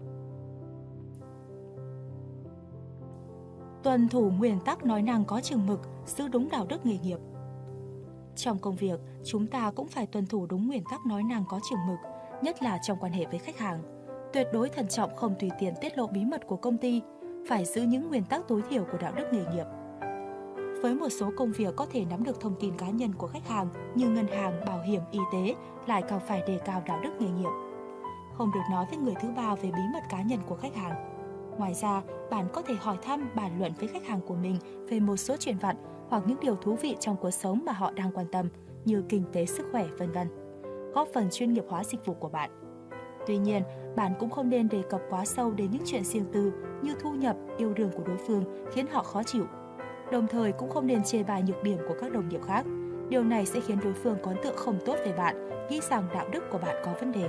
Tuân thủ nguyên tắc nói năng có chừng mực, giữ đúng đạo đức nghề nghiệp. Trong công việc, chúng ta cũng phải tuân thủ đúng nguyên tắc nói năng có chừng mực, nhất là trong quan hệ với khách hàng. Tuyệt đối thận trọng không tùy tiện tiết lộ bí mật của công ty, phải giữ những nguyên tắc tối thiểu của đạo đức nghề nghiệp. Với một số công việc có thể nắm được thông tin cá nhân của khách hàng như ngân hàng, bảo hiểm, y tế, lại càng phải đề cao đạo đức nghề nghiệp. Không được nói với người thứ ba về bí mật cá nhân của khách hàng. Ngoài ra, bạn có thể hỏi thăm, bàn luận với khách hàng của mình về một số chuyện vặt hoặc những điều thú vị trong cuộc sống mà họ đang quan tâm, như kinh tế, sức khỏe, v.v. Góp phần chuyên nghiệp hóa dịch vụ của bạn. Tuy nhiên, bạn cũng không nên đề cập quá sâu đến những chuyện riêng tư như thu nhập, yêu đương của đối phương khiến họ khó chịu. Đồng thời cũng không nên chê bai nhược điểm của các đồng nghiệp khác. Điều này sẽ khiến đối phương có ấn tượng không tốt về bạn, nghĩ rằng đạo đức của bạn có vấn đề.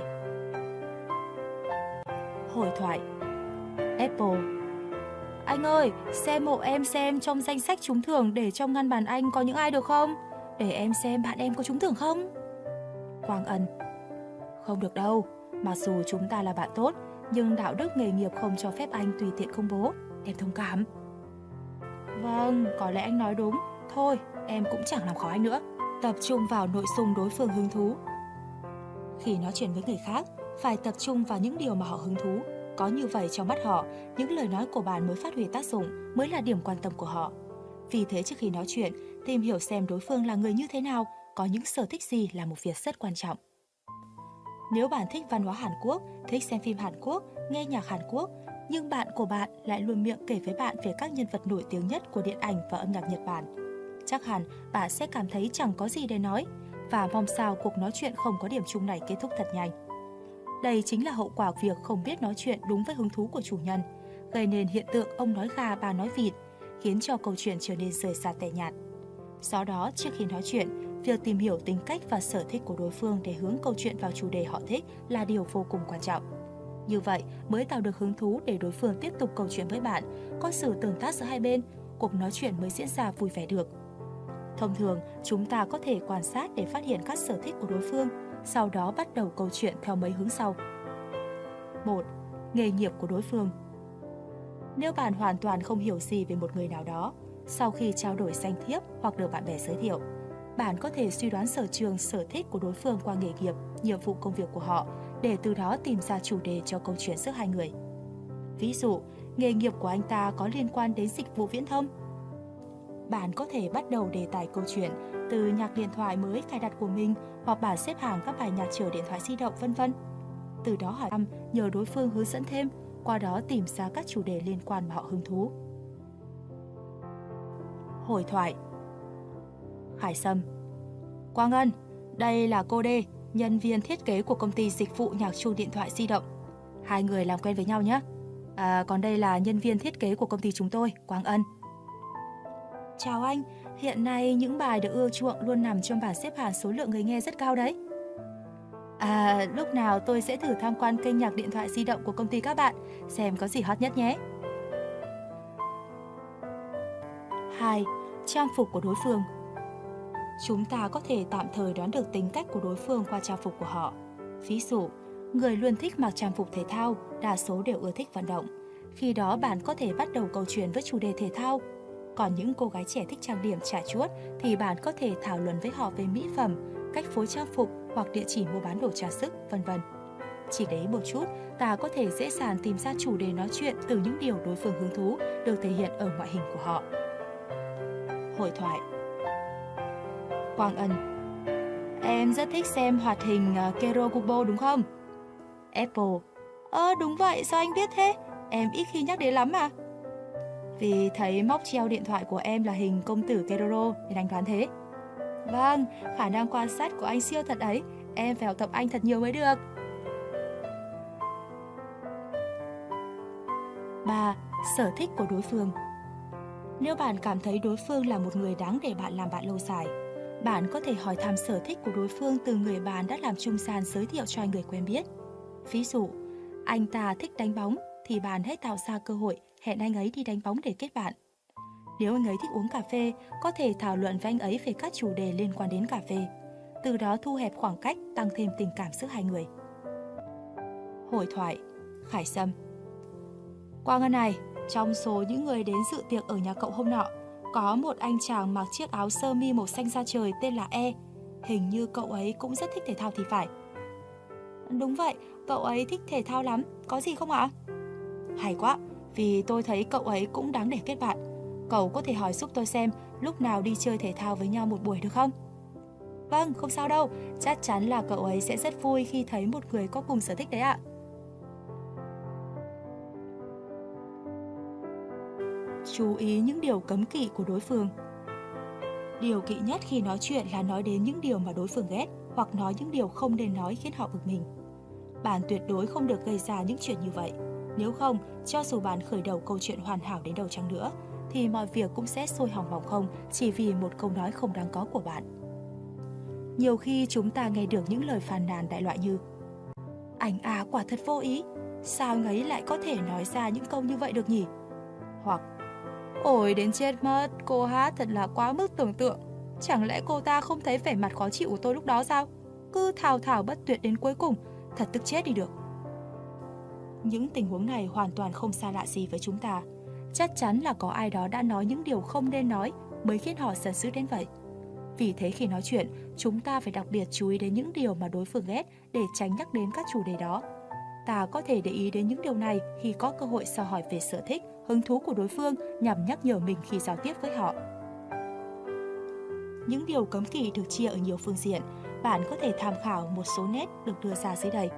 Hội thoại. Apple: anh ơi, xem hộ em xem trong danh sách trúng thưởng để trong ngăn bàn anh có những ai được không? Để em xem bạn em có trúng thưởng không? Quang Ân: không được đâu, mặc dù chúng ta là bạn tốt, nhưng đạo đức nghề nghiệp không cho phép anh tùy tiện công bố. Em thông cảm. Vâng, có lẽ anh nói đúng. Thôi, em cũng chẳng làm khó anh nữa. Tập trung vào nội dung đối phương hứng thú. Khi nói chuyện với người khác, phải tập trung vào những điều mà họ hứng thú. Có như vậy trong mắt họ, những lời nói của bạn mới phát huy tác dụng, mới là điểm quan tâm của họ. Vì thế trước khi nói chuyện, tìm hiểu xem đối phương là người như thế nào, có những sở thích gì là một việc rất quan trọng. Nếu bạn thích văn hóa Hàn Quốc, thích xem phim Hàn Quốc, nghe nhạc Hàn Quốc, nhưng bạn của bạn lại luôn miệng kể với bạn về các nhân vật nổi tiếng nhất của điện ảnh và âm nhạc Nhật Bản, chắc hẳn bạn sẽ cảm thấy chẳng có gì để nói và mong sao cuộc nói chuyện không có điểm chung này kết thúc thật nhanh. Đây chính là hậu quả việc không biết nói chuyện đúng với hứng thú của chủ nhân, gây nên hiện tượng ông nói gà bà nói vịt, khiến cho câu chuyện trở nên rời xa tẻ nhạt. Do đó, trước khi nói chuyện, việc tìm hiểu tính cách và sở thích của đối phương để hướng câu chuyện vào chủ đề họ thích là điều vô cùng quan trọng. Như vậy mới tạo được hứng thú để đối phương tiếp tục câu chuyện với bạn, có sự tương tác giữa hai bên, cuộc nói chuyện mới diễn ra vui vẻ được. Thông thường, chúng ta có thể quan sát để phát hiện các sở thích của đối phương, sau đó bắt đầu câu chuyện theo mấy hướng sau. 1. Nghề nghiệp của đối phương. Nếu bạn hoàn toàn không hiểu gì về một người nào đó, sau khi trao đổi danh thiếp hoặc được bạn bè giới thiệu, bạn có thể suy đoán sở trường, sở thích của đối phương qua nghề nghiệp, nhiệm vụ công việc của họ, để từ đó tìm ra chủ đề cho câu chuyện giữa hai người. Ví dụ, nghề nghiệp của anh ta có liên quan đến dịch vụ viễn thông. Bạn có thể bắt đầu đề tài câu chuyện từ nhạc điện thoại mới cài đặt của mình hoặc bảng xếp hàng các bài nhạc chờ điện thoại di động, v.v. Từ đó hỏi thăm, nhờ đối phương hướng dẫn thêm, qua đó tìm ra các chủ đề liên quan mà họ hứng thú. Hội thoại. Hải Sâm: Quang Ân, đây là cô D, nhân viên thiết kế của công ty dịch vụ nhạc chuông điện thoại di động. Hai người làm quen với nhau nhé. Còn đây là nhân viên thiết kế của công ty chúng tôi, Quang Ân. Chào anh, hiện nay những bài được ưa chuộng luôn nằm trong bảng xếp hạng số lượng người nghe rất cao đấy. Lúc nào tôi sẽ thử tham quan kênh nhạc điện thoại di động của công ty các bạn, xem có gì hot nhất nhé. 2. Trang phục của đối phương. Chúng ta có thể tạm thời đoán được tính cách của đối phương qua trang phục của họ. Ví dụ, người luôn thích mặc trang phục thể thao, đa số đều ưa thích vận động. Khi đó bạn có thể bắt đầu câu chuyện với chủ đề thể thao. Còn những cô gái trẻ thích trang điểm chả chuốt thì bạn có thể thảo luận với họ về mỹ phẩm, cách phối trang phục hoặc địa chỉ mua bán đồ trang sức, vân vân. Chỉ để ý một chút, ta có thể dễ dàng tìm ra chủ đề nói chuyện từ những điều đối phương hứng thú được thể hiện ở ngoại hình của họ. Hội thoại. Quang Ân: Em rất thích xem hoạt hình Kero Kubo đúng không? Apple: Đúng vậy, sao anh biết thế? Em ít khi nhắc đến lắm mà. Vì thấy móc treo điện thoại của em là hình công tử Keroro nên anh đoán thế. Vâng, khả năng quan sát của anh siêu thật ấy. Em phải học tập anh thật nhiều mới được. 3. Sở thích của đối phương. Nếu bạn cảm thấy đối phương là một người đáng để bạn làm bạn lâu dài, bạn có thể hỏi thăm sở thích của đối phương từ người bạn đã làm trung gian giới thiệu cho người quen biết. Ví dụ, anh ta thích đánh bóng thì bạn hãy tạo ra cơ hội hẹn anh ấy đi đánh bóng để kết bạn. Nếu anh ấy thích uống cà phê, có thể thảo luận với anh ấy về các chủ đề liên quan đến cà phê. Từ đó thu hẹp khoảng cách, tăng thêm tình cảm giữa hai người. Hội thoại. Khải Sâm: Quang Ân này, trong số những người đến dự tiệc ở nhà cậu hôm nọ, có một anh chàng mặc chiếc áo sơ mi màu xanh da trời tên là E. Hình như cậu ấy cũng rất thích thể thao thì phải. Đúng vậy, cậu ấy thích thể thao lắm, có gì không ạ? Hay quá, vì tôi thấy cậu ấy cũng đáng để kết bạn. Cậu có thể hỏi giúp tôi xem lúc nào đi chơi thể thao với nhau một buổi được không? Vâng, không sao đâu, chắc chắn là cậu ấy sẽ rất vui khi thấy một người có cùng sở thích đấy ạ. Chú ý những điều cấm kỵ của đối phương. Điều kỵ nhất khi nói chuyện là nói đến những điều mà đối phương ghét hoặc nói những điều không nên nói khiến họ bực mình. Bạn tuyệt đối không được gây ra những chuyện như vậy. Nếu không, cho dù bạn khởi đầu câu chuyện hoàn hảo đến đâu chăng nữa, thì mọi việc cũng sẽ sôi hỏng bỏng không chỉ vì một câu nói không đáng có của bạn. Nhiều khi chúng ta nghe được những lời phàn nàn đại loại như: Anh à, quả thật vô ý, sao anh ấy lại có thể nói ra những câu như vậy được nhỉ? Hoặc: Ôi đến chết mất, cô hát thật là quá mức tưởng tượng. Chẳng lẽ cô ta không thấy vẻ mặt khó chịu của tôi lúc đó sao? Cứ thao thao bất tuyệt đến cuối cùng, thật tức chết đi được. Những tình huống này hoàn toàn không xa lạ gì với chúng ta. Chắc chắn là có ai đó đã nói những điều không nên nói mới khiến họ giận dữ đến vậy. Vì thế khi nói chuyện, chúng ta phải đặc biệt chú ý đến những điều mà đối phương ghét để tránh nhắc đến các chủ đề đó. Ta có thể để ý đến những điều này khi có cơ hội dò hỏi về sở thích, hứng thú của đối phương nhằm nhắc nhở mình khi giao tiếp với họ. Những điều cấm kỵ được chia ở nhiều phương diện, bạn có thể tham khảo một số nét được đưa ra dưới đây.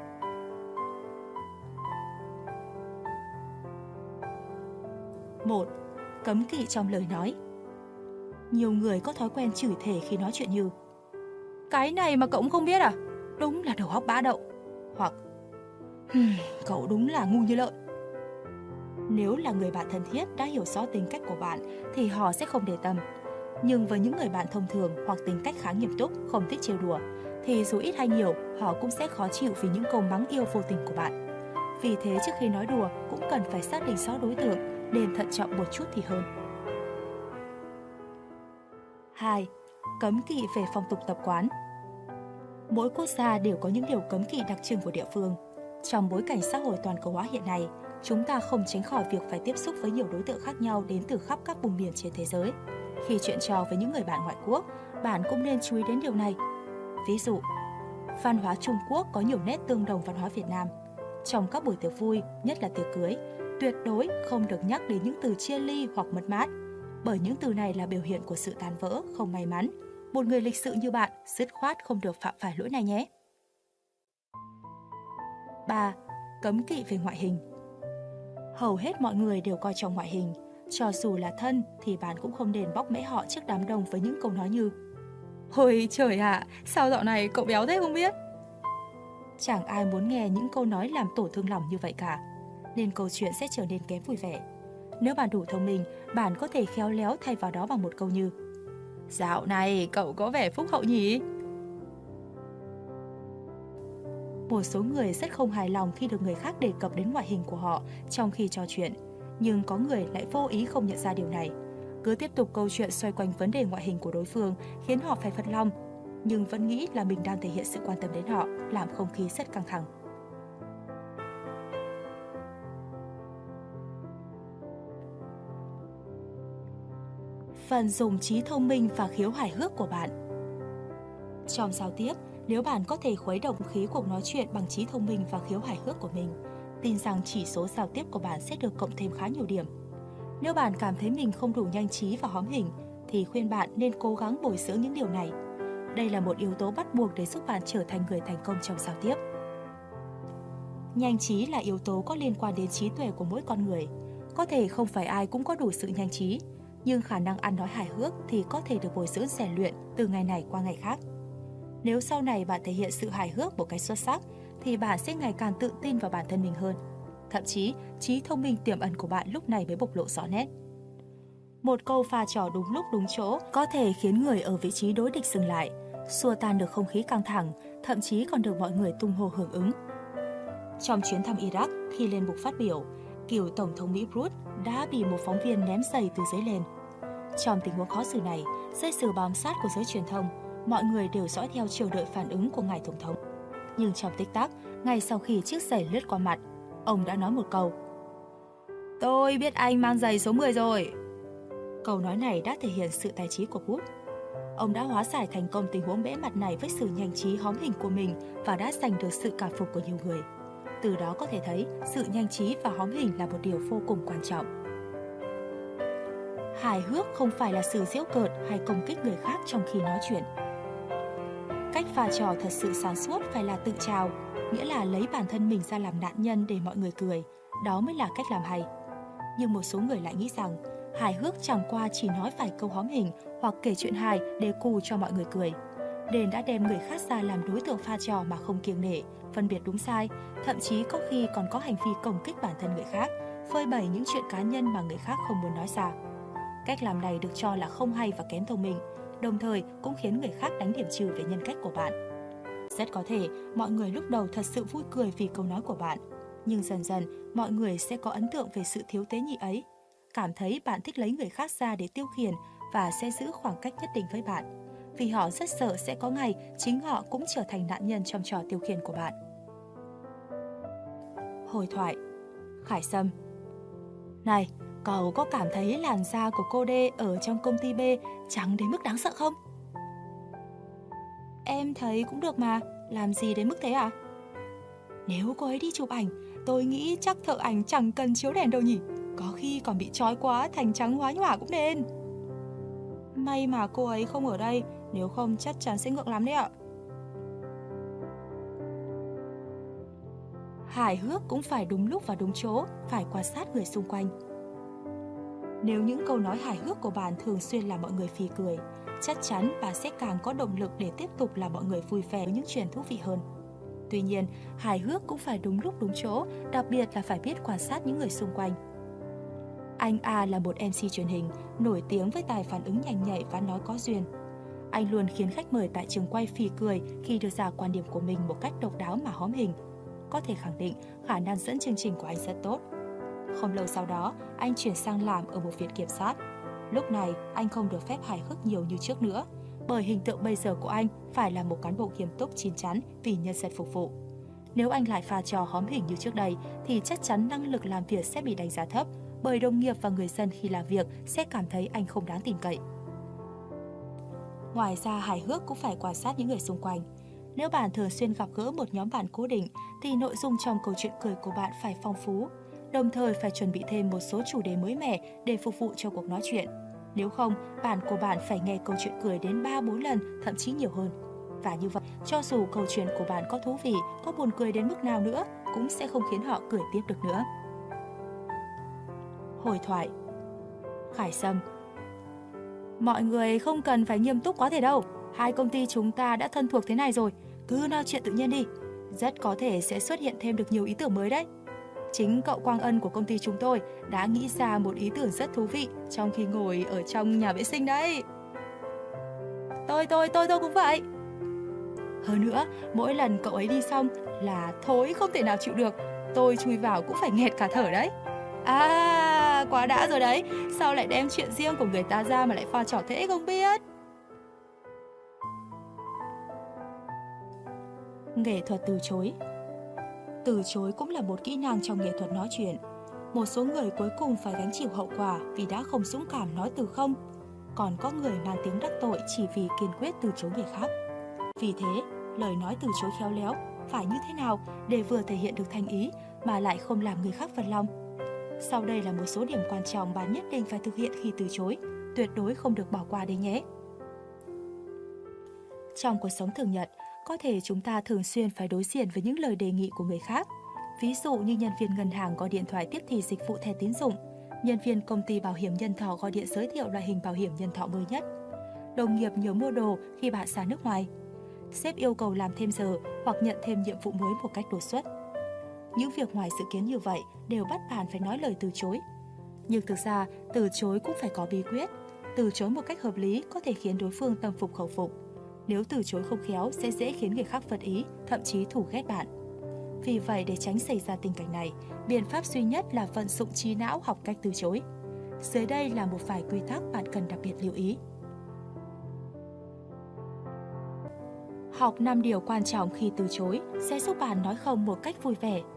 1. Cấm kỵ trong lời nói. Nhiều người có thói quen chửi thề khi nói chuyện như: Cái này mà cậu cũng không biết à? Đúng là đầu óc bã đậu. Hoặc: Cậu đúng là ngu như lợn. Nếu là người bạn thân thiết đã hiểu rõ tính cách của bạn thì họ sẽ không để tâm. Nhưng với những người bạn thông thường hoặc tính cách khá nghiêm túc, không thích trêu đùa, thì dù ít hay nhiều, họ cũng sẽ khó chịu vì những câu mắng yêu vô tình của bạn. Vì thế trước khi nói đùa cũng cần phải xác định rõ đối tượng, nên thận trọng một chút thì hơn. 2. Cấm kỵ về phong tục tập quán. Mỗi quốc gia đều có những điều cấm kỵ đặc trưng của địa phương. Trong bối cảnh xã hội toàn cầu hóa hiện nay, chúng ta không tránh khỏi việc phải tiếp xúc với nhiều đối tượng khác nhau đến từ khắp các vùng miền trên thế giới. Khi chuyện trò với những người bạn ngoại quốc, bạn cũng nên chú ý đến điều này. Ví dụ, văn hóa Trung Quốc có nhiều nét tương đồng văn hóa Việt Nam. Trong các buổi tiệc vui, nhất là tiệc cưới, tuyệt đối không được nhắc đến những từ chia ly hoặc mất mát, bởi những từ này là biểu hiện của sự tan vỡ, không may mắn. Một người lịch sự như bạn dứt khoát không được phạm phải lỗi này nhé. 3. Cấm kỵ về ngoại hình. Hầu hết mọi người đều coi trọng ngoại hình. Cho dù là thân thì bạn cũng không nên bóc mẽ họ trước đám đông với những câu nói như: Ôi trời ạ, sao dạo này cậu béo thế không biết? Chẳng ai muốn nghe những câu nói làm tổn thương lòng như vậy cả, nên câu chuyện sẽ trở nên kém vui vẻ. Nếu bạn đủ thông minh, bạn có thể khéo léo thay vào đó bằng một câu như: Dạo này cậu có vẻ phúc hậu nhỉ? Một số người rất không hài lòng khi được người khác đề cập đến ngoại hình của họ trong khi trò chuyện, nhưng có người lại vô ý không nhận ra điều này. Cứ tiếp tục câu chuyện xoay quanh vấn đề ngoại hình của đối phương khiến họ phải phật lòng, nhưng vẫn nghĩ là mình đang thể hiện sự quan tâm đến họ, làm không khí rất căng thẳng. Phần dùng trí thông minh và khiếu hài hước của bạn. Trong giao tiếp, nếu bạn có thể khuấy động khí cuộc nói chuyện bằng trí thông minh và khiếu hài hước của mình, tin rằng chỉ số giao tiếp của bạn sẽ được cộng thêm khá nhiều điểm. Nếu bạn cảm thấy mình không đủ nhanh trí và hóm hình, thì khuyên bạn nên cố gắng bồi dưỡng những điều này. Đây là một yếu tố bắt buộc để giúp bạn trở thành người thành công trong giao tiếp. Nhanh trí là yếu tố có liên quan đến trí tuệ của mỗi con người. Có thể không phải ai cũng có đủ sự nhanh trí, nhưng khả năng ăn nói hài hước thì có thể được bồi dưỡng rèn luyện từ ngày này qua ngày khác. Nếu sau này bạn thể hiện sự hài hước một cách xuất sắc, thì bạn sẽ ngày càng tự tin vào bản thân mình hơn. Thậm chí, trí thông minh tiềm ẩn của bạn lúc này mới bộc lộ rõ nét. Một câu pha trò đúng lúc đúng chỗ có thể khiến người ở vị trí đối địch dừng lại, xua tan được không khí căng thẳng, thậm chí còn được mọi người tung hô hưởng ứng. Trong chuyến thăm Iraq, khi lên bục phát biểu, cựu Tổng thống Mỹ Bush đã bị một phóng viên ném giày từ dưới lên. Trong tình huống khó xử này, dưới sự bám sát của giới truyền thông, mọi người đều dõi theo chờ đợi phản ứng của ngài Tổng thống. Nhưng trong tích tắc, ngay sau khi chiếc giày lướt qua mặt, ông đã nói một câu: "Tôi biết anh mang giày số 10 rồi." Câu nói này đã thể hiện sự tài trí của Bush. Ông đã hóa giải thành công tình huống bẽ mặt này với sự nhanh trí hóm hình của mình và đã giành được sự cảm phục của nhiều người. Từ đó có thể thấy, sự nhanh trí và hóm hình là một điều vô cùng quan trọng. Hài hước không phải là sự giễu cợt hay công kích người khác trong khi nói chuyện. Cách pha trò thật sự sáng suốt phải là tự trào, nghĩa là lấy bản thân mình ra làm nạn nhân để mọi người cười. Đó mới là cách làm hay. Nhưng một số người lại nghĩ rằng hài hước chẳng qua chỉ nói vài câu hóm hình hoặc kể chuyện hài để cù cho mọi người cười. Nên đã đem người khác ra làm đối tượng pha trò mà không kiêng nể, phân biệt đúng sai, thậm chí có khi còn có hành vi công kích bản thân người khác, phơi bày những chuyện cá nhân mà người khác không muốn nói ra. Cách làm này được cho là không hay và kém thông minh, đồng thời cũng khiến người khác đánh điểm trừ về nhân cách của bạn. Rất có thể mọi người lúc đầu thật sự vui cười vì câu nói của bạn, nhưng dần dần mọi người sẽ có ấn tượng về sự thiếu tế nhị ấy, cảm thấy bạn thích lấy người khác ra để tiêu khiển và sẽ giữ khoảng cách nhất định với bạn, vì họ rất sợ sẽ có ngày chính họ cũng trở thành nạn nhân trong trò tiêu khiển của bạn. Hồi thoại. Khải Sâm: "Này, cậu có cảm thấy làn da của cô D ở trong công ty B trắng đến mức đáng sợ không?" "Em thấy cũng được mà, làm gì đến mức thế à?" "Nếu cô ấy đi chụp ảnh, tôi nghĩ chắc thợ ảnh chẳng cần chiếu đèn đâu nhỉ, có khi còn bị chói quá thành trắng hóa nhòa cũng nên." "May mà cô ấy không ở đây, nếu không chắc chắn sẽ ngượng lắm đấy ạ." Hài hước cũng phải đúng lúc và đúng chỗ, phải quan sát người xung quanh. Nếu những câu nói hài hước của bạn thường xuyên làm mọi người phì cười, chắc chắn bạn sẽ càng có động lực để tiếp tục làm mọi người vui vẻ với những chuyện thú vị hơn. Tuy nhiên, hài hước cũng phải đúng lúc đúng chỗ, đặc biệt là phải biết quan sát những người xung quanh. Anh A là một MC truyền hình, nổi tiếng với tài phản ứng nhanh nhạy và nói có duyên. Anh luôn khiến khách mời tại trường quay phì cười khi đưa ra quan điểm của mình một cách độc đáo mà hóm hình. Có thể khẳng định khả năng dẫn chương trình của anh rất tốt. Không lâu sau đó, anh chuyển sang làm ở một viện kiểm sát. Lúc này, anh không được phép hài hước nhiều như trước nữa, bởi hình tượng bây giờ của anh phải là một cán bộ nghiêm túc chín chắn vì nhân dân phục vụ. Nếu anh lại pha trò hóm hình như trước đây, thì chắc chắn năng lực làm việc sẽ bị đánh giá thấp, bởi đồng nghiệp và người dân khi làm việc sẽ cảm thấy anh không đáng tin cậy. Ngoài ra, hài hước cũng phải quan sát những người xung quanh. Nếu bạn thường xuyên gặp gỡ một nhóm bạn cố định, thì nội dung trong câu chuyện cười của bạn phải phong phú, đồng thời phải chuẩn bị thêm một số chủ đề mới mẻ để phục vụ cho cuộc nói chuyện. Nếu không, bạn của bạn phải nghe câu chuyện cười đến 3-4 lần, thậm chí nhiều hơn. Và như vậy, cho dù câu chuyện của bạn có thú vị, có buồn cười đến mức nào nữa, cũng sẽ không khiến họ cười tiếp được nữa. Hồi thoại. Khải Sâm: "Mọi người không cần phải nghiêm túc quá thể đâu. Hai công ty chúng ta đã thân thuộc thế này rồi, cứ nói chuyện tự nhiên đi. Rất có thể sẽ xuất hiện thêm được nhiều ý tưởng mới đấy. Chính cậu Quang Ân của công ty chúng tôi đã nghĩ ra một ý tưởng rất thú vị trong khi ngồi ở trong nhà vệ sinh đấy." Tôi cũng vậy." "Hơn nữa, mỗi lần cậu ấy đi xong là thối không thể nào chịu được. Tôi chui vào cũng phải nghẹt cả thở đấy." "À, quá đã rồi đấy. Sao lại đem chuyện riêng của người ta ra mà lại pha trò thế không biết. Nghệ thuật từ chối. Từ chối cũng là một kỹ năng trong nghệ thuật nói chuyện. Một số người cuối cùng phải gánh chịu hậu quả vì đã không dũng cảm nói từ không. Còn có người mang tiếng đắc tội chỉ vì kiên quyết từ chối người khác. Vì thế, lời nói từ chối khéo léo phải như thế nào để vừa thể hiện được thành ý mà lại không làm người khác phật lòng. Sau đây là một số điểm quan trọng bạn nhất định phải thực hiện khi từ chối, tuyệt đối không được bỏ qua đấy nhé. Trong cuộc sống thường nhật, có thể chúng ta thường xuyên phải đối diện với những lời đề nghị của người khác. Ví dụ như nhân viên ngân hàng gọi điện thoại tiếp thị dịch vụ thẻ tín dụng, nhân viên công ty bảo hiểm nhân thọ gọi điện giới thiệu loại hình bảo hiểm nhân thọ mới nhất, đồng nghiệp nhớ mua đồ khi bạn ra nước ngoài, sếp yêu cầu làm thêm giờ hoặc nhận thêm nhiệm vụ mới một cách đột xuất. Những việc ngoài dự kiến như vậy đều bắt bạn phải nói lời từ chối. Nhưng thực ra, từ chối cũng phải có bí quyết. Từ chối một cách hợp lý có thể khiến đối phương tâm phục khẩu phục. Nếu từ chối không khéo sẽ dễ khiến người khác phật ý, thậm chí thù ghét bạn. Vì vậy, để tránh xảy ra tình cảnh này, biện pháp duy nhất là vận dụng trí não học cách từ chối. Dưới đây là một vài quy tắc bạn cần đặc biệt lưu ý. Học 5 điều quan trọng khi từ chối sẽ giúp bạn nói không một cách vui vẻ.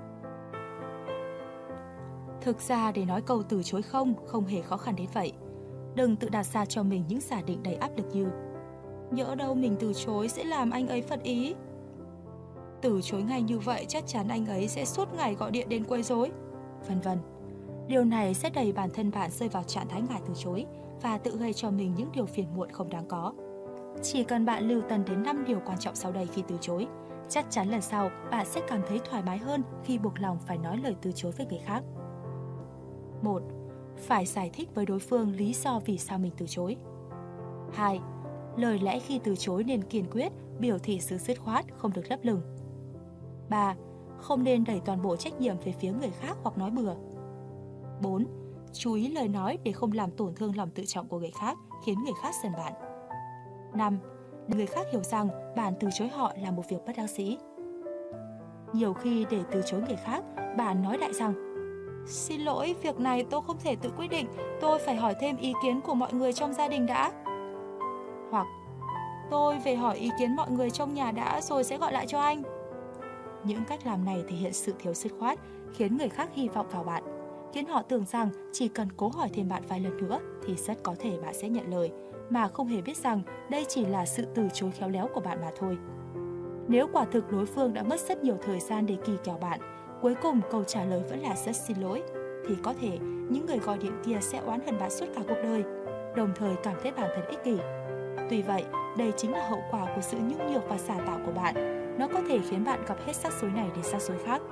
Thực ra để nói câu từ chối không hề khó khăn đến vậy. Đừng tự đặt ra cho mình những giả định đầy áp lực như nhỡ đâu mình từ chối sẽ làm anh ấy phật ý. Từ chối ngay như vậy chắc chắn anh ấy sẽ suốt ngày gọi điện đến quấy rối, vân vân. Điều này sẽ đẩy bản thân bạn rơi vào trạng thái ngại từ chối và tự gây cho mình những điều phiền muộn không đáng có. Chỉ cần bạn lưu tâm đến 5 điều quan trọng sau đây khi từ chối, chắc chắn lần sau bạn sẽ cảm thấy thoải mái hơn khi buộc lòng phải nói lời từ chối với người khác. 1. Phải giải thích với đối phương lý do vì sao mình từ chối. 2. Lời lẽ khi từ chối nên kiên quyết, biểu thị sự dứt khoát, không được lấp lửng. 3. Không nên đẩy toàn bộ trách nhiệm về phía người khác hoặc nói bừa. 4. Chú ý lời nói để không làm tổn thương lòng tự trọng của người khác, khiến người khác giận bạn. 5. Người khác hiểu rằng bạn từ chối họ là một việc bất đắc dĩ. Nhiều khi để từ chối người khác, bạn nói đại rằng xin lỗi, việc này tôi không thể tự quyết định, tôi phải hỏi thêm ý kiến của mọi người trong gia đình đã. Hoặc tôi về hỏi ý kiến mọi người trong nhà đã rồi sẽ gọi lại cho anh. Những cách làm này thể hiện sự thiếu dứt khoát, khiến người khác hy vọng vào bạn, khiến họ tưởng rằng chỉ cần cố hỏi thêm bạn vài lần nữa thì rất có thể bạn sẽ nhận lời, mà không hề biết rằng đây chỉ là sự từ chối khéo léo của bạn mà thôi. Nếu quả thực đối phương đã mất rất nhiều thời gian để kỳ kèo bạn, cuối cùng câu trả lời vẫn là rất xin lỗi, thì có thể những người gọi điện kia sẽ oán hận bạn suốt cả cuộc đời, đồng thời cảm thấy bản thân ích kỷ. Tuy vậy, đây chính là hậu quả của sự nhung nhược và giả tạo của bạn. Nó có thể khiến bạn gặp hết rắc rối này đến rắc rối khác.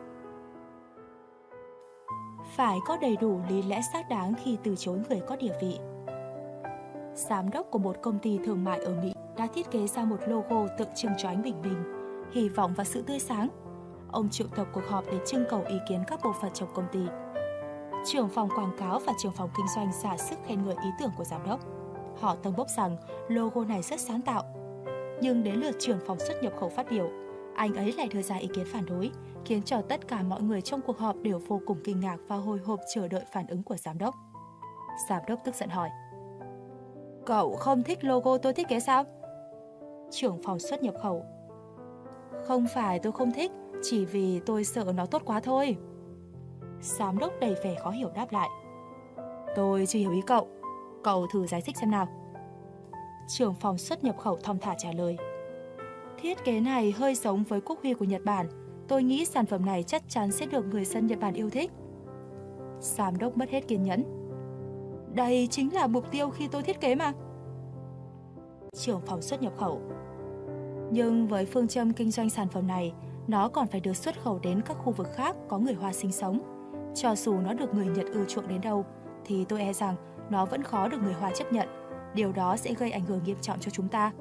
Phải có đầy đủ lý lẽ xác đáng khi từ chối người có địa vị. Giám đốc của một công ty thương mại ở Mỹ đã thiết kế ra một logo tượng trưng cho ánh bình minh, hy vọng và sự tươi sáng. Ông triệu tập cuộc họp để trưng cầu ý kiến các bộ phận trong công ty. Trưởng phòng quảng cáo và trưởng phòng kinh doanh ra sức khen ngợi ý tưởng của giám đốc. Họ tâng bốc rằng logo này rất sáng tạo. Nhưng đến lượt trưởng phòng xuất nhập khẩu phát biểu, anh ấy lại đưa ra ý kiến phản đối, khiến cho tất cả mọi người trong cuộc họp đều vô cùng kinh ngạc và hồi hộp chờ đợi phản ứng của giám đốc. Giám đốc tức giận hỏi: Cậu không thích logo tôi thiết kế sao? Trưởng phòng xuất nhập khẩu: Không phải tôi không thích, chỉ vì tôi sợ nó tốt quá thôi. Giám đốc đầy vẻ khó hiểu đáp lại: Tôi chưa hiểu ý cậu, cậu thử giải thích xem nào. Trưởng phòng xuất nhập khẩu thong thả trả lời: Thiết kế này hơi giống với quốc huy của Nhật Bản. Tôi nghĩ sản phẩm này chắc chắn sẽ được người dân Nhật Bản yêu thích. Giám đốc mất hết kiên nhẫn: Đây chính là mục tiêu khi tôi thiết kế mà. Trưởng phòng xuất nhập khẩu: Nhưng với phương châm kinh doanh sản phẩm này, nó còn phải được xuất khẩu đến các khu vực khác có người Hoa sinh sống. Cho dù nó được người Nhật ưa chuộng đến đâu, thì tôi e rằng nó vẫn khó được người Hoa chấp nhận. Điều đó sẽ gây ảnh hưởng nghiêm trọng cho chúng ta.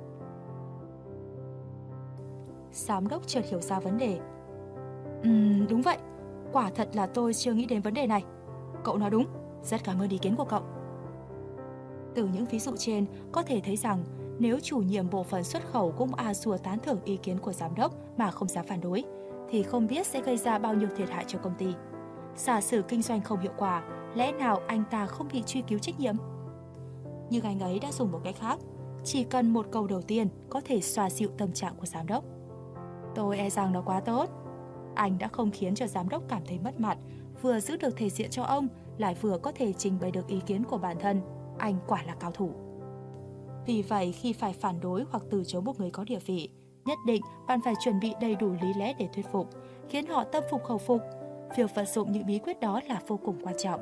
Giám đốc chợt hiểu ra vấn đề: Đúng vậy, quả thật là tôi chưa nghĩ đến vấn đề này. Cậu nói đúng, rất cảm ơn ý kiến của cậu. Từ những ví dụ trên, có thể thấy rằng nếu chủ nhiệm bộ phận xuất khẩu cũng sủa tán thưởng ý kiến của giám đốc mà không dám phản đối, thì không biết sẽ gây ra bao nhiêu thiệt hại cho công ty. Giả sử kinh doanh không hiệu quả, lẽ nào anh ta không bị truy cứu trách nhiệm? Nhưng anh ấy đã dùng một cách khác. Chỉ cần một câu đầu tiên có thể xoa dịu tâm trạng của giám đốc. Tôi e rằng nó quá tốt. Anh đã không khiến cho giám đốc cảm thấy mất mặt, vừa giữ được thể diện cho ông, lại vừa có thể trình bày được ý kiến của bản thân. Anh quả là cao thủ. Vì vậy, khi phải phản đối hoặc từ chối một người có địa vị, nhất định bạn phải chuẩn bị đầy đủ lý lẽ để thuyết phục, khiến họ tâm phục khẩu phục. Việc vận dụng những bí quyết đó là vô cùng quan trọng.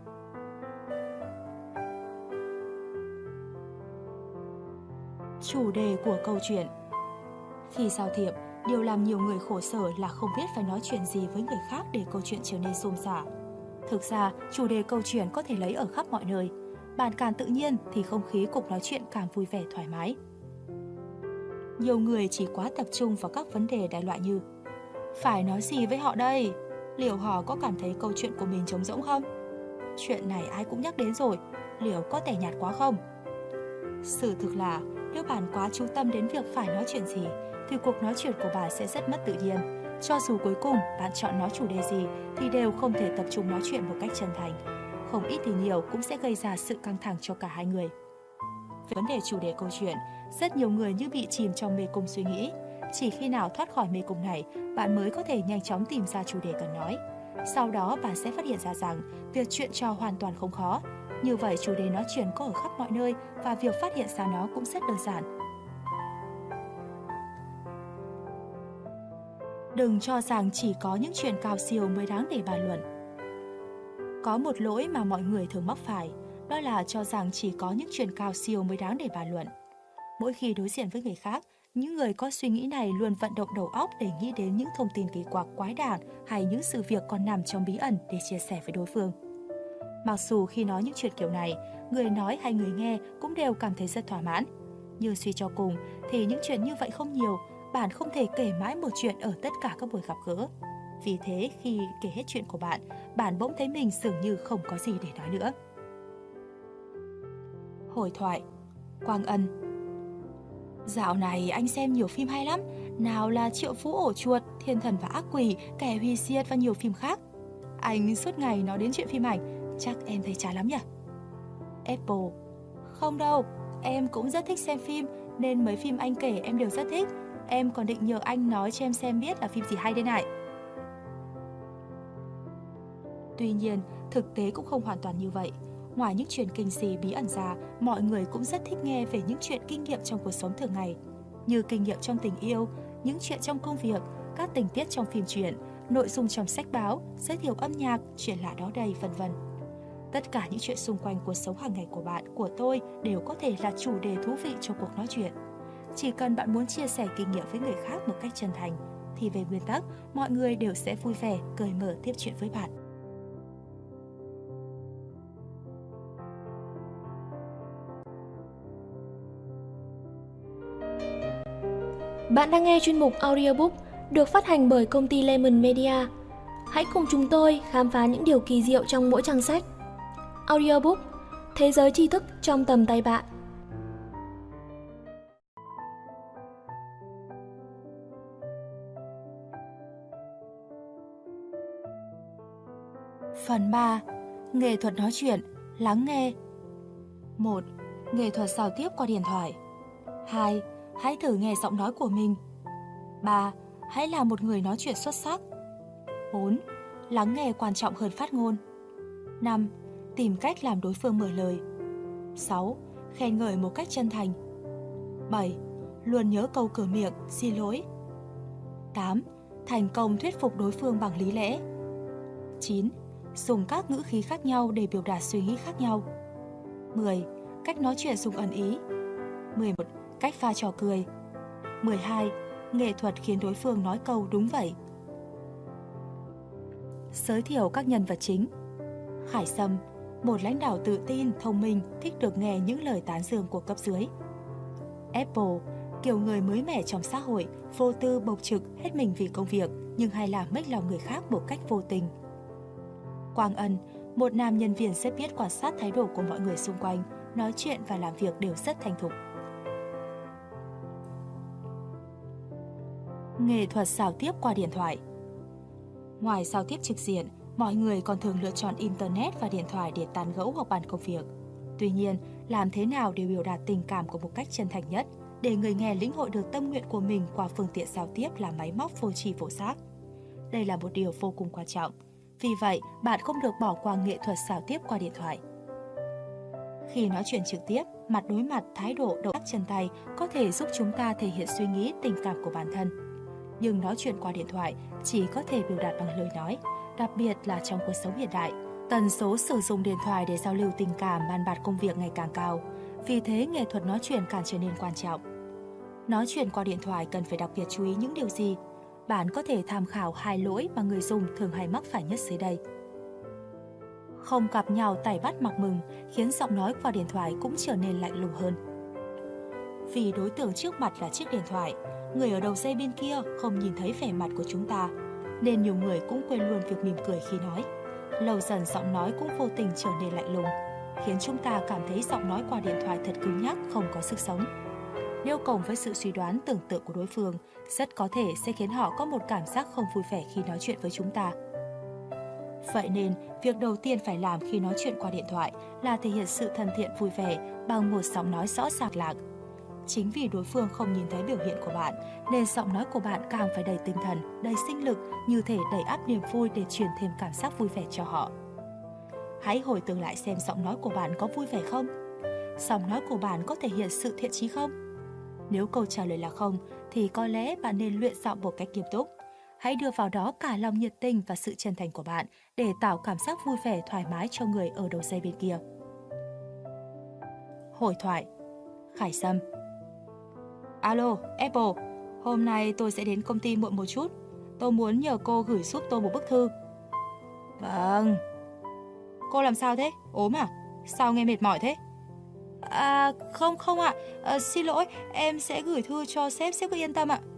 Chủ đề của câu chuyện. Khi giao thiệp, điều làm nhiều người khổ sở là không biết phải nói chuyện gì với người khác để câu chuyện trở nên suôn sẻ. Thực ra, chủ đề câu chuyện có thể lấy ở khắp mọi nơi. Bạn càng tự nhiên thì không khí cuộc nói chuyện càng vui vẻ thoải mái. Nhiều người chỉ quá tập trung vào các vấn đề đại loại như: phải nói gì với họ đây? Liệu họ có cảm thấy câu chuyện của mình trống rỗng không? Chuyện này ai cũng nhắc đến rồi, liệu có tẻ nhạt quá không? Sự thực là, nếu bạn quá chú tâm đến việc phải nói chuyện gì, thì cuộc nói chuyện của bạn sẽ rất mất tự nhiên. Cho dù cuối cùng bạn chọn nói chủ đề gì, thì đều không thể tập trung nói chuyện một cách chân thành. Không ít thì nhiều cũng sẽ gây ra sự căng thẳng cho cả hai người. Về vấn đề chủ đề câu chuyện, rất nhiều người như bị chìm trong mê cung suy nghĩ. Chỉ khi nào thoát khỏi mê cung này, bạn mới có thể nhanh chóng tìm ra chủ đề cần nói. Sau đó bạn sẽ phát hiện ra rằng việc chuyện trò hoàn toàn không khó. Như vậy chủ đề nói chuyện có ở khắp mọi nơi và việc phát hiện ra nó cũng rất đơn giản. Đừng cho rằng chỉ có những chuyện cao siêu mới đáng để bàn luận. Có một lỗi mà mọi người thường mắc phải, đó là cho rằng chỉ có những chuyện cao siêu mới đáng để bàn luận. Mỗi khi đối diện với người khác, những người có suy nghĩ này luôn vận động đầu óc để nghĩ đến những thông tin kỳ quặc quái đản hay những sự việc còn nằm trong bí ẩn để chia sẻ với đối phương. Mặc dù khi nói những chuyện kiểu này, người nói hay người nghe cũng đều cảm thấy rất thỏa mãn. Nhưng suy cho cùng thì những chuyện như vậy không nhiều, bạn không thể kể mãi một chuyện ở tất cả các buổi gặp gỡ. Vì thế khi kể hết chuyện của bạn, bạn bỗng thấy mình dường như không có gì để nói nữa. Hồi thoại. Quang Ân. Dạo này anh xem nhiều phim hay lắm, nào là Triệu Phú Ổ Chuột, Thiên Thần và Ác Quỷ, Kẻ Hủy Diệt và nhiều phim khác. Anh suốt ngày nói đến chuyện phim ảnh, chắc em thấy chán lắm nhỉ? Apple. Không đâu, em cũng rất thích xem phim, nên mấy phim anh kể em đều rất thích. Em còn định nhờ anh nói cho em xem biết là phim gì hay đây này. Tuy nhiên, thực tế cũng không hoàn toàn như vậy. Ngoài những chuyện kinh dị bí ẩn ra, mọi người cũng rất thích nghe về những chuyện kinh nghiệm trong cuộc sống thường ngày, như kinh nghiệm trong tình yêu, những chuyện trong công việc, các tình tiết trong phim truyện, nội dung trong sách báo, giới thiệu âm nhạc, chuyện lạ đó đây, vân vân. Tất cả những chuyện xung quanh cuộc sống hàng ngày của bạn, của tôi đều có thể là chủ đề thú vị cho cuộc nói chuyện. Chỉ cần bạn muốn chia sẻ kinh nghiệm với người khác một cách chân thành, thì về nguyên tắc, mọi người đều sẽ vui vẻ, cởi mở tiếp chuyện với bạn. Bạn đang nghe chuyên mục audiobook được phát hành bởi công ty Lemon Media. Hãy cùng chúng tôi khám phá những điều kỳ diệu trong mỗi trang sách. Audiobook, thế giới tri thức trong tầm tay bạn. Phần 3. Nghệ thuật nói chuyện, lắng nghe. 1. Nghệ thuật giao tiếp qua điện thoại. 2. Hãy thử nghe giọng nói của mình. 3. Hãy là một người nói chuyện xuất sắc. 4. Lắng nghe quan trọng hơn phát ngôn. 5. Tìm cách làm đối phương mở lời. 6. Khen ngợi một cách chân thành. 7. Luôn nhớ câu cửa miệng, xin lỗi. 8. Thành công thuyết phục đối phương bằng lý lẽ. 9. Dùng các ngữ khí khác nhau để biểu đạt suy nghĩ khác nhau. 10. Cách nói chuyện dùng ẩn ý. 11. Cách pha trò cười. 12. Nghệ thuật khiến đối phương nói câu đúng vậy. Giới thiệu các nhân vật chính. Khải Sâm, một lãnh đạo tự tin, thông minh, thích được nghe những lời tán dương của cấp dưới. Apple, kiểu người mới mẻ trong xã hội, vô tư bộc trực, hết mình vì công việc, nhưng hay làm mếch lòng người khác một cách vô tình. Quang Ân, một nam nhân viên rất biết quan sát thái độ của mọi người xung quanh, nói chuyện và làm việc đều rất thành thục. Nghệ thuật giao tiếp qua điện thoại. Ngoài giao tiếp trực diện, Mọi người còn thường lựa chọn Internet và điện thoại để tán gẫu hoặc bàn công việc. Tuy nhiên, làm thế nào để biểu đạt tình cảm của một cách chân thành nhất, để người nghe lĩnh hội được tâm nguyện của mình qua phương tiện giao tiếp là máy móc vô tri vô giác? Đây là một điều vô cùng quan trọng. Vì vậy, bạn không được bỏ qua nghệ thuật giao tiếp qua điện thoại. Khi nói chuyện trực tiếp, mặt đối mặt, thái độ, động tác chân tay có thể giúp chúng ta thể hiện suy nghĩ, tình cảm của bản thân. Nhưng nói chuyện qua điện thoại chỉ có thể biểu đạt bằng lời nói, đặc biệt là trong cuộc sống hiện đại. Tần số sử dụng điện thoại để giao lưu tình cảm, bàn bạc công việc ngày càng cao. Vì thế, nghệ thuật nói chuyện càng trở nên quan trọng. Nói chuyện qua điện thoại cần phải đặc biệt chú ý những điều gì? Bạn có thể tham khảo 2 lỗi mà người dùng thường hay mắc phải nhất dưới đây. Không gặp nhau tay bắt mặt mừng khiến giọng nói qua điện thoại cũng trở nên lạnh lùng hơn. Vì đối tượng trước mặt là chiếc điện thoại, người ở đầu dây bên kia không nhìn thấy vẻ mặt của chúng ta, nên nhiều người cũng quên luôn việc mỉm cười khi nói. Lâu dần giọng nói cũng vô tình trở nên lạnh lùng, khiến chúng ta cảm thấy giọng nói qua điện thoại thật cứng nhắc, không có sức sống. Nếu cộng với sự suy đoán tưởng tượng của đối phương, rất có thể sẽ khiến họ có một cảm giác không vui vẻ khi nói chuyện với chúng ta. Vậy nên, việc đầu tiên phải làm khi nói chuyện qua điện thoại là thể hiện sự thân thiện vui vẻ bằng một giọng nói rõ ràng lạc. Chính vì đối phương không nhìn thấy biểu hiện của bạn, nên giọng nói của bạn càng phải đầy tinh thần, đầy sinh lực, như thể đẩy áp niềm vui để truyền thêm cảm giác vui vẻ cho họ. Hãy hồi tưởng lại xem giọng nói của bạn có vui vẻ không? Giọng nói của bạn có thể hiện sự thiện chí không? Nếu câu trả lời là không, thì có lẽ bạn nên luyện giọng một cách nghiêm túc. Hãy đưa vào đó cả lòng nhiệt tình và sự chân thành của bạn để tạo cảm giác vui vẻ thoải mái cho người ở đầu dây bên kia. Hội thoại. Khải Sâm: Alo, Apple, hôm nay tôi sẽ đến công ty muộn một chút. Tôi muốn nhờ cô gửi giúp tôi một bức thư. Vâng. Cô làm sao thế? Ốm à? Sao nghe mệt mỏi thế? Không ạ. Xin lỗi, em sẽ gửi thư cho sếp cứ yên tâm ạ.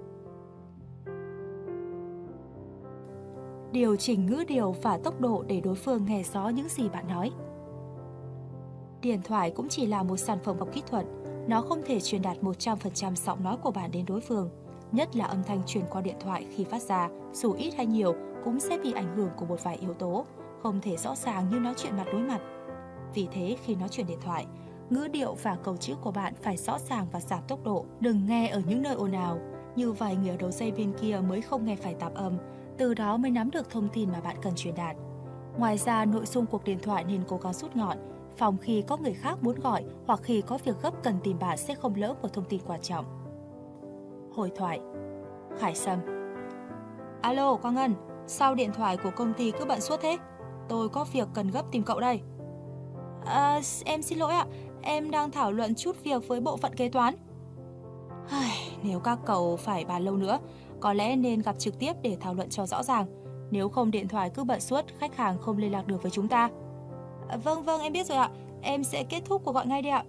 Điều chỉnh ngữ điệu và tốc độ để đối phương nghe rõ những gì bạn nói. Điện thoại cũng chỉ là một sản phẩm học kỹ thuật, nó không thể truyền đạt 100% giọng nói của bạn đến đối phương. Nhất là âm thanh truyền qua điện thoại khi phát ra, dù ít hay nhiều, cũng sẽ bị ảnh hưởng của một vài yếu tố, không thể rõ ràng như nói chuyện mặt đối mặt. Vì thế, khi nói chuyện điện thoại, ngữ điệu và câu chữ của bạn phải rõ ràng và giảm tốc độ, đừng nghe ở những nơi ồn ào. Như vậy người ở đầu dây bên kia mới không nghe phải tạp âm, từ đó mới nắm được thông tin mà bạn cần truyền đạt. Ngoài ra, nội dung cuộc điện thoại nên cố gắng rút gọn, phòng khi có người khác muốn gọi hoặc khi có việc gấp cần tìm bạn sẽ không lỡ một thông tin quan trọng. Hội thoại. Khải Sâm: Alo, Quang Ngân, sao điện thoại của công ty cứ bận suốt thế? Tôi có việc cần gấp tìm cậu đây. Em xin lỗi ạ, em đang thảo luận chút việc với bộ phận kế toán. Nếu các cậu phải bàn lâu nữa, có lẽ nên gặp trực tiếp để thảo luận cho rõ ràng. Nếu không điện thoại cứ bận suốt, khách hàng không liên lạc được với chúng ta. Vâng, em biết rồi ạ. Em sẽ kết thúc cuộc gọi ngay đây ạ.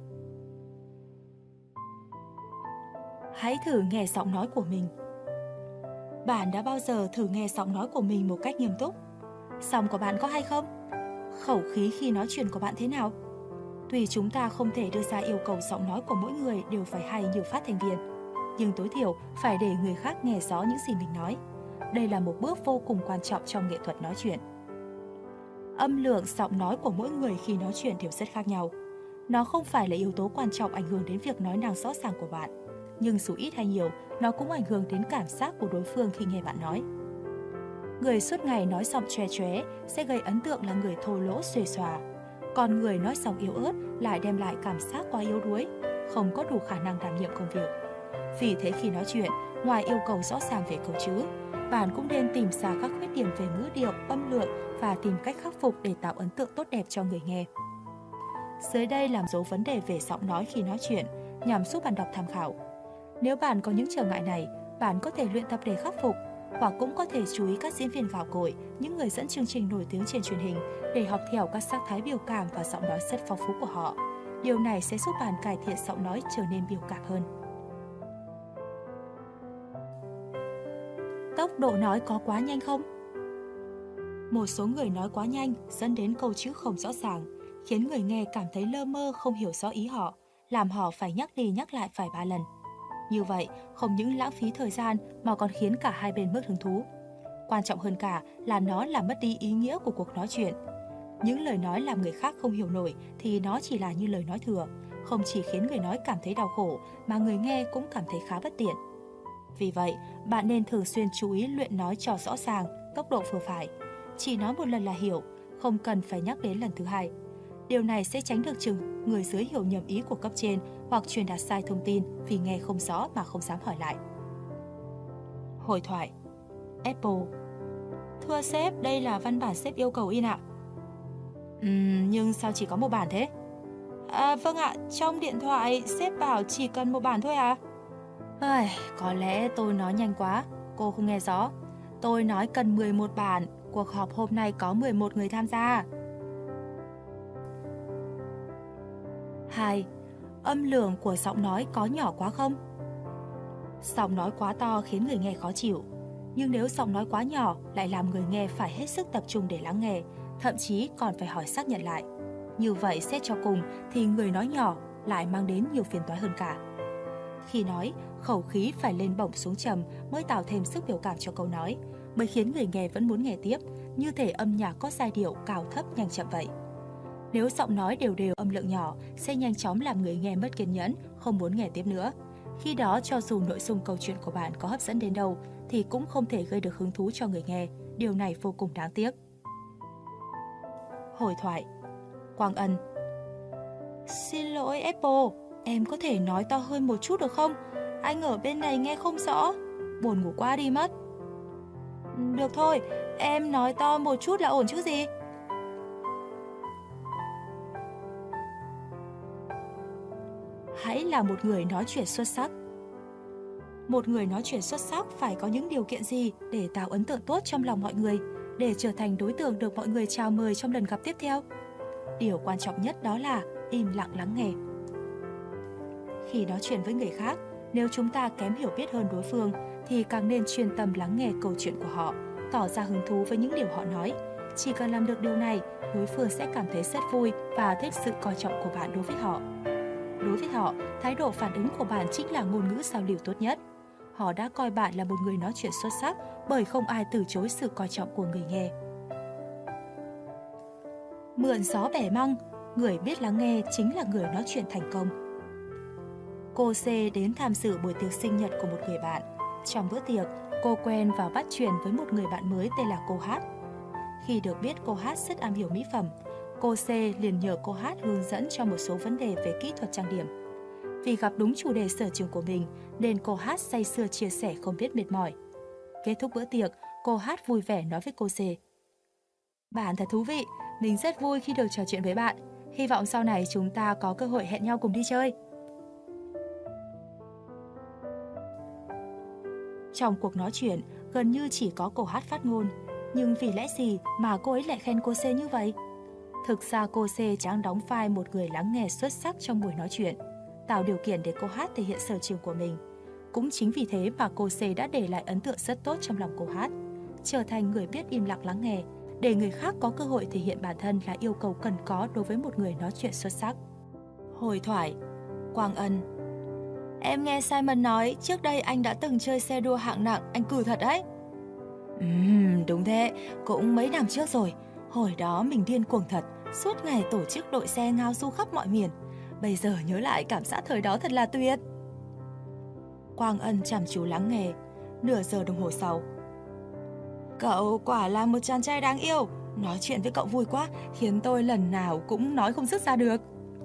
Hãy thử nghe giọng nói của mình. Bạn đã bao giờ thử nghe giọng nói của mình một cách nghiêm túc? Giọng của bạn có hay không? Khẩu khí khi nói chuyện của bạn thế nào? Tuy chúng ta không thể đưa ra yêu cầu giọng nói của mỗi người đều phải hay như phát thanh viên, nhưng tối thiểu phải để người khác nghe rõ những gì mình nói. Đây là một bước vô cùng quan trọng trong nghệ thuật nói chuyện. Âm lượng giọng nói của mỗi người khi nói chuyện đều rất khác nhau. Nó không phải là yếu tố quan trọng ảnh hưởng đến việc nói năng rõ ràng của bạn, nhưng dù ít hay nhiều, nó cũng ảnh hưởng đến cảm giác của đối phương khi nghe bạn nói. Người suốt ngày nói giọng chóe chóe sẽ gây ấn tượng là người thô lỗ xuề xòa, còn người nói giọng yếu ớt lại đem lại cảm giác quá yếu đuối, không có đủ khả năng đảm nhiệm công việc. Vì thế khi nói chuyện, ngoài yêu cầu rõ ràng về câu chữ, bạn cũng nên tìm ra các khuyết điểm về ngữ điệu, âm lượng và tìm cách khắc phục để tạo ấn tượng tốt đẹp cho người nghe. Dưới đây là một số vấn đề về giọng nói khi nói chuyện nhằm giúp bạn đọc tham khảo. Nếu bạn có những trở ngại này, bạn có thể luyện tập để khắc phục, hoặc cũng có thể chú ý các diễn viên gạo cội, những người dẫn chương trình nổi tiếng trên truyền hình để học theo các sắc thái biểu cảm và giọng nói rất phong phú của họ. Điều này sẽ giúp bạn cải thiện giọng nói trở nên biểu cảm hơn. Tốc độ nói có quá nhanh không? Một số người nói quá nhanh dẫn đến câu chữ không rõ ràng, khiến người nghe cảm thấy lơ mơ, không hiểu rõ ý họ, làm họ phải nhắc đi nhắc lại vài ba lần. Như vậy, không những lãng phí thời gian mà còn khiến cả hai bên mất hứng thú. Quan trọng hơn cả là nó làm mất đi ý nghĩa của cuộc nói chuyện. Những lời nói làm người khác không hiểu nổi thì nó chỉ là như lời nói thừa, không chỉ khiến người nói cảm thấy đau khổ mà người nghe cũng cảm thấy khá bất tiện. Vì vậy, bạn nên thường xuyên chú ý luyện nói cho rõ ràng, tốc độ vừa phải. Chỉ nói một lần là hiểu, không cần phải nhắc đến lần thứ hai. Điều này sẽ tránh được chừng người dưới hiểu nhầm ý của cấp trên hoặc truyền đạt sai thông tin vì nghe không rõ mà không dám hỏi lại. Hội thoại. Apple: Thưa sếp, đây là văn bản sếp yêu cầu in ạ. Nhưng sao chỉ có một bản thế? Vâng ạ, trong điện thoại sếp bảo chỉ cần một bản thôi à? Có lẽ tôi nói nhanh quá, cô không nghe rõ. Tôi nói cần 11 bản, cuộc họp hôm nay có 11 người tham gia. 2. Âm lượng của giọng nói có nhỏ quá không? Giọng nói quá to khiến người nghe khó chịu, nhưng nếu giọng nói quá nhỏ lại làm người nghe phải hết sức tập trung để lắng nghe, thậm chí còn phải hỏi xác nhận lại. Như vậy xét cho cùng thì người nói nhỏ lại mang đến nhiều phiền toái hơn cả. Khi nói, khẩu khí phải lên bổng xuống trầm mới tạo thêm sức biểu cảm cho câu nói, mới khiến người nghe vẫn muốn nghe tiếp, như thể âm nhạc có giai điệu cao thấp nhanh chậm vậy. Nếu giọng nói đều đều âm lượng nhỏ sẽ nhanh chóng làm người nghe mất kiên nhẫn, không muốn nghe tiếp nữa. Khi đó cho dù nội dung câu chuyện của bạn có hấp dẫn đến đâu thì cũng không thể gây được hứng thú cho người nghe. Điều này vô cùng đáng tiếc. Hội thoại. Quang Ân: Xin lỗi Apple, em có thể nói to hơn một chút được không? Anh ở bên này nghe không rõ. Buồn ngủ quá đi mất. Được thôi, em nói to một chút là ổn chứ gì. Hãy là một người nói chuyện xuất sắc. Một người nói chuyện xuất sắc phải có những điều kiện gì để tạo ấn tượng tốt trong lòng mọi người, để trở thành đối tượng được mọi người chào mời trong lần gặp tiếp theo? Điều quan trọng nhất đó là im lặng lắng nghe. Khi nói chuyện với người khác, nếu chúng ta kém hiểu biết hơn đối phương thì càng nên chuyên tâm lắng nghe câu chuyện của họ, tỏ ra hứng thú với những điều họ nói. Chỉ cần làm được điều này, đối phương sẽ cảm thấy rất vui và thích sự coi trọng của bạn đối với họ. Đối với họ, thái độ phản ứng của bạn chính là ngôn ngữ giao lưu tốt nhất. Họ đã coi bạn là một người nói chuyện xuất sắc bởi không ai từ chối sự coi trọng của người nghe. Mượn gió bẻ măng, người biết lắng nghe chính là người nói chuyện thành công. Cô C đến tham dự buổi tiệc sinh nhật của một người bạn. Trong bữa tiệc, cô quen và bắt chuyện với một người bạn mới tên là cô H. Khi được biết cô H rất am hiểu mỹ phẩm, cô C liền nhờ cô H hướng dẫn cho một số vấn đề về kỹ thuật trang điểm. Vì gặp đúng chủ đề sở trường của mình nên cô H say sưa chia sẻ không biết mệt mỏi. Kết thúc bữa tiệc, cô H vui vẻ nói với cô C: Bạn thật thú vị, mình rất vui khi được trò chuyện với bạn. Hy vọng sau này chúng ta có cơ hội hẹn nhau cùng đi chơi. Trong cuộc nói chuyện, gần như chỉ có cô H phát ngôn. Nhưng vì lẽ gì mà cô ấy lại khen cô C như vậy? Thực ra cô C chẳng đóng vai một người lắng nghe xuất sắc trong buổi nói chuyện, tạo điều kiện để cô H thể hiện sở trường của mình. Cũng chính vì thế mà cô C đã để lại ấn tượng rất tốt trong lòng cô H, trở thành người biết im lặng lắng nghe, để người khác có cơ hội thể hiện bản thân là yêu cầu cần có đối với một người nói chuyện xuất sắc. Hội thoại. Quang Ân: Em nghe Simon nói trước đây anh đã từng chơi xe đua hạng nặng, anh cừ thật đấy. Đúng thế, cũng mấy năm trước rồi. Hồi đó mình điên cuồng thật, suốt ngày tổ chức đội xe ngao du khắp mọi miền. Bây giờ nhớ lại cảm giác thời đó thật là tuyệt. Quang Ân chăm chú lắng nghe. Nửa giờ đồng hồ sau: Cậu quả là một chàng trai đáng yêu. Nói chuyện với cậu vui quá, khiến tôi lần nào cũng nói không dứt ra được.